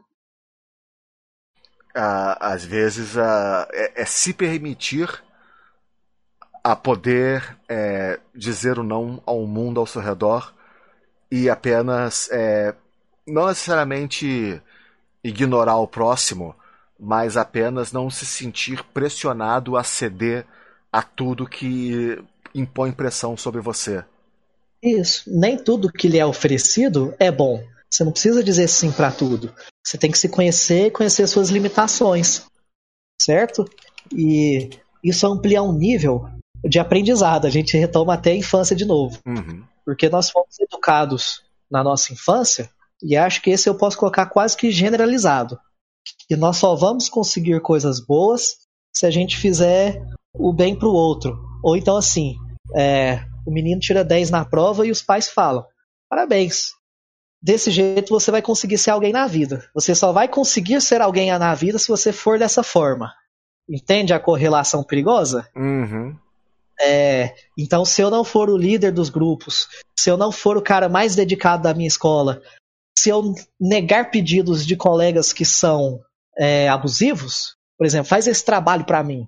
Às vezes é se permitir a poder dizer o não ao mundo ao seu redor e apenas não necessariamente ignorar o próximo, mas apenas não se sentir pressionado a ceder a tudo que impõe pressão sobre você. Isso. Nem tudo que lhe é oferecido é bom. Você não precisa dizer sim para tudo. Você tem que se conhecer e conhecer suas limitações. Certo? E isso amplia um nível de aprendizado. A gente retoma até a infância de novo. Uhum. Porque nós fomos educados na nossa infância, e acho que esse eu posso colocar quase que generalizado. Que nós só vamos conseguir coisas boas se a gente fizer o bem pro outro. Ou então assim, o menino tira 10 na prova e os pais falam: parabéns, desse jeito você vai conseguir ser alguém na vida. Você só vai conseguir ser alguém na vida se você for dessa forma. Entende a correlação perigosa? Uhum. Então, se eu não for o líder dos grupos, se eu não for o cara mais dedicado da minha escola, se eu negar pedidos de colegas que são abusivos, por exemplo, faz esse trabalho para mim,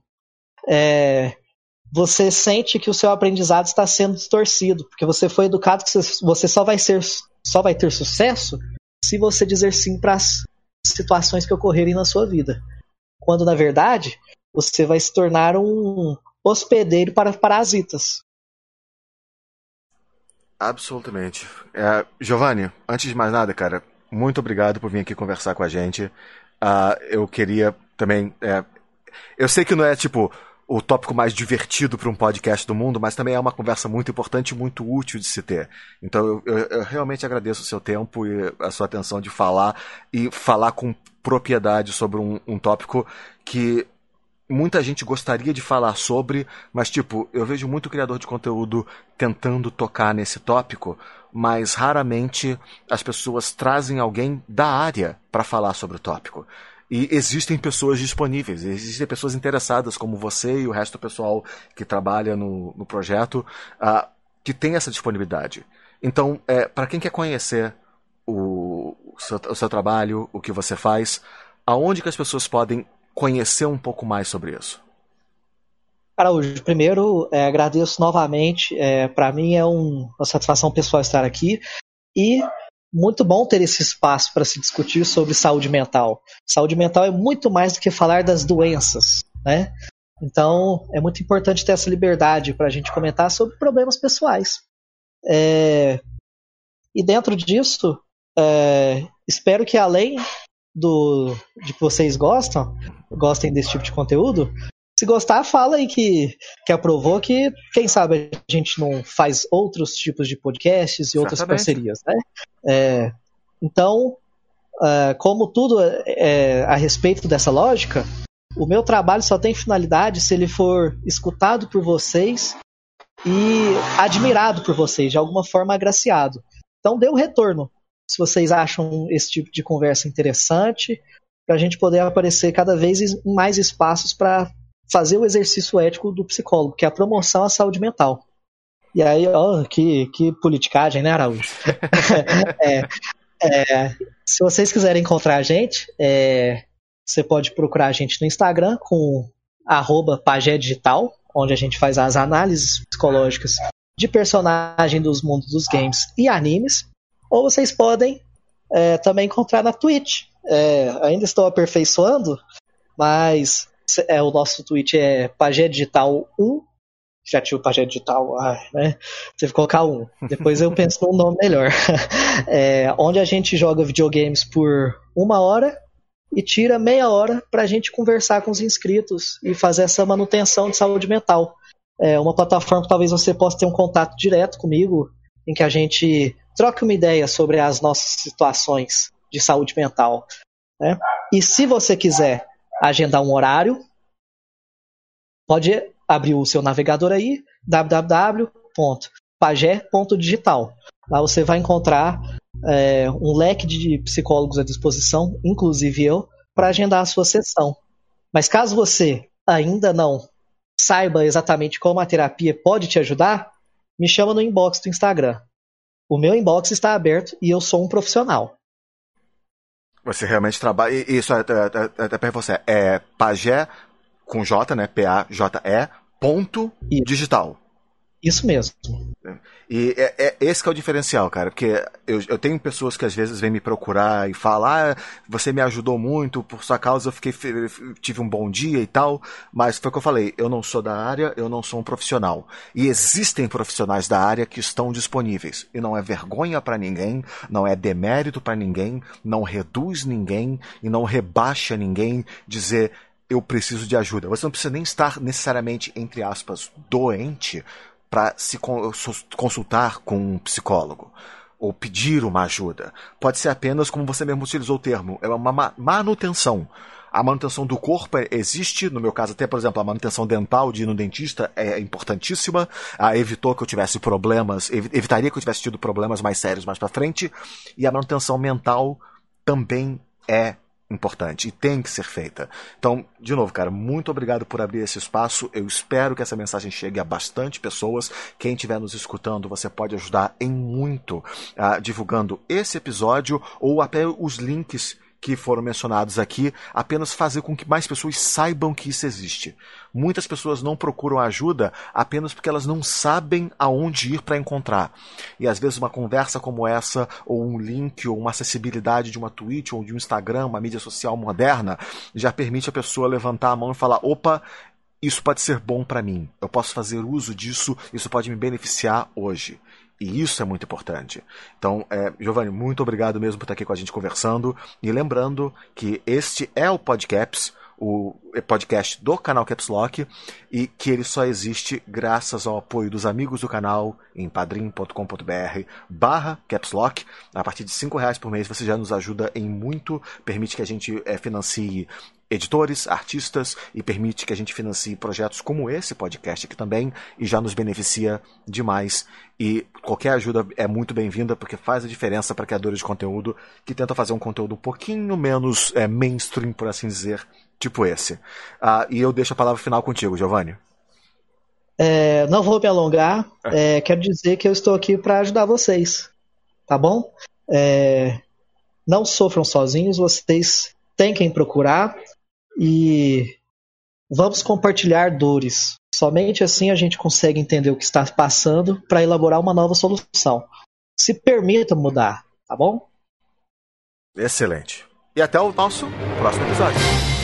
você sente que o seu aprendizado está sendo distorcido, porque você foi educado que você só vai ter sucesso se você dizer sim para as situações que ocorrerem na sua vida. Quando, na verdade, você vai se tornar um hospedeiro para parasitas. Absolutamente. Giovanni, antes de mais nada, cara, muito obrigado por vir aqui conversar com a gente. Eu queria também... eu sei que não é, tipo, o tópico mais divertido para um podcast do mundo, mas também é uma conversa muito importante e muito útil de se ter. Então eu realmente agradeço o seu tempo e a sua atenção de falar e falar com propriedade sobre um tópico que muita gente gostaria de falar sobre, mas tipo, eu vejo muito criador de conteúdo tentando tocar nesse tópico, mas raramente as pessoas trazem alguém da área para falar sobre o tópico. E existem pessoas disponíveis, existem pessoas interessadas como você e o resto do pessoal que trabalha no projeto, que tem essa disponibilidade. Então, para quem quer conhecer o seu trabalho, o que você faz, aonde que as pessoas podem conhecer um pouco mais sobre isso? Araújo, primeiro agradeço novamente. Para mim é uma satisfação pessoal estar aqui e muito bom ter esse espaço para se discutir sobre saúde mental. Saúde mental é muito mais do que falar das doenças, né? Então é muito importante ter essa liberdade para a gente comentar sobre problemas pessoais. E dentro disso, espero que além de que vocês gostem desse tipo de conteúdo, se gostar, fala aí que aprovou, que quem sabe a gente não faz outros tipos de podcasts e outras parcerias, né? Então, como tudo a respeito dessa lógica, o meu trabalho só tem finalidade se ele for escutado por vocês e admirado por vocês, de alguma forma agraciado. Então dê um retorno, se vocês acham esse tipo de conversa interessante, para a gente poder aparecer cada vez em mais espaços para fazer o exercício ético do psicólogo, que é a promoção à saúde mental. E aí, que politicagem, né, Araújo? Se vocês quiserem encontrar a gente, você pode procurar a gente no Instagram com @pagedigital, onde a gente faz as análises psicológicas de personagem dos mundos dos games e animes. Ou vocês podem também encontrar na Twitch. Ainda estou aperfeiçoando, mas o nosso Twitch é Pagé Digital 1. Já tinha o Pagé Digital, né? Teve que colocar 1. Depois eu penso num nome melhor. Onde a gente joga videogames por 1 hora e tira meia hora para a gente conversar com os inscritos e fazer essa manutenção de saúde mental. Uma plataforma que talvez você possa ter um contato direto comigo, em que a gente troque uma ideia sobre as nossas situações de saúde mental, né? E se você quiser agendar um horário, pode abrir o seu navegador aí, www.pagé.digital. Lá você vai encontrar um leque de psicólogos à disposição, inclusive eu, para agendar a sua sessão. Mas caso você ainda não saiba exatamente como a terapia pode te ajudar, me chama no inbox do Instagram. O meu inbox está aberto e eu sou um profissional. Você realmente trabalha... Isso, até para você, Pagé com J, né? P-A-J-E, Ponto Isso. digital. Isso mesmo. E esse que é o diferencial, cara, porque eu tenho pessoas que às vezes vêm me procurar e falam, você me ajudou muito, por sua causa eu tive um bom dia e tal, mas foi o que eu falei, eu não sou da área, eu não sou um profissional. E existem profissionais da área que estão disponíveis. E não é vergonha pra ninguém, não é demérito pra ninguém, não reduz ninguém e não rebaixa ninguém dizer eu preciso de ajuda. Você não precisa nem estar necessariamente, entre aspas, doente para se consultar com um psicólogo ou pedir uma ajuda. Pode ser apenas, como você mesmo utilizou o termo, é uma manutenção. A manutenção do corpo existe, no meu caso até, por exemplo, a manutenção dental de ir no dentista é importantíssima, evitou que eu tivesse problemas, evitaria que eu tivesse tido problemas mais sérios mais para frente, e a manutenção mental também é importante e tem que ser feita. Então, de novo, cara, muito obrigado por abrir esse espaço. Eu espero que essa mensagem chegue a bastante pessoas. Quem estiver nos escutando, você pode ajudar em muito divulgando esse episódio ou até os links que foram mencionados aqui, apenas fazer com que mais pessoas saibam que isso existe. Muitas pessoas não procuram ajuda apenas porque elas não sabem aonde ir para encontrar. E às vezes uma conversa como essa, ou um link, ou uma acessibilidade de uma Twitch, ou de um Instagram, uma mídia social moderna, já permite a pessoa levantar a mão e falar, opa, isso pode ser bom para mim, eu posso fazer uso disso, isso pode me beneficiar hoje. E isso é muito importante. Então, Giovanni, muito obrigado mesmo por estar aqui com a gente conversando. E lembrando que este é o Podcaps, o podcast do canal Caps Lock, e que ele só existe graças ao apoio dos amigos do canal em padrim.com.br/Caps Lock. A partir de R$5 por mês você já nos ajuda em muito, permite que a gente financie editores, artistas e permite que a gente financie projetos como esse podcast aqui também e já nos beneficia demais. E qualquer ajuda é muito bem-vinda porque faz a diferença para criadores de conteúdo que tentam fazer um conteúdo um pouquinho menos mainstream, por assim dizer, tipo esse. E eu deixo a palavra final contigo, Giovanni. Não vou me alongar, quero dizer que eu estou aqui para ajudar vocês, tá bom? Não sofram sozinhos, vocês têm quem procurar e vamos compartilhar dores. Somente assim a gente consegue entender o que está passando para elaborar uma nova solução. Se permita mudar, tá bom? Excelente. E até o nosso próximo episódio.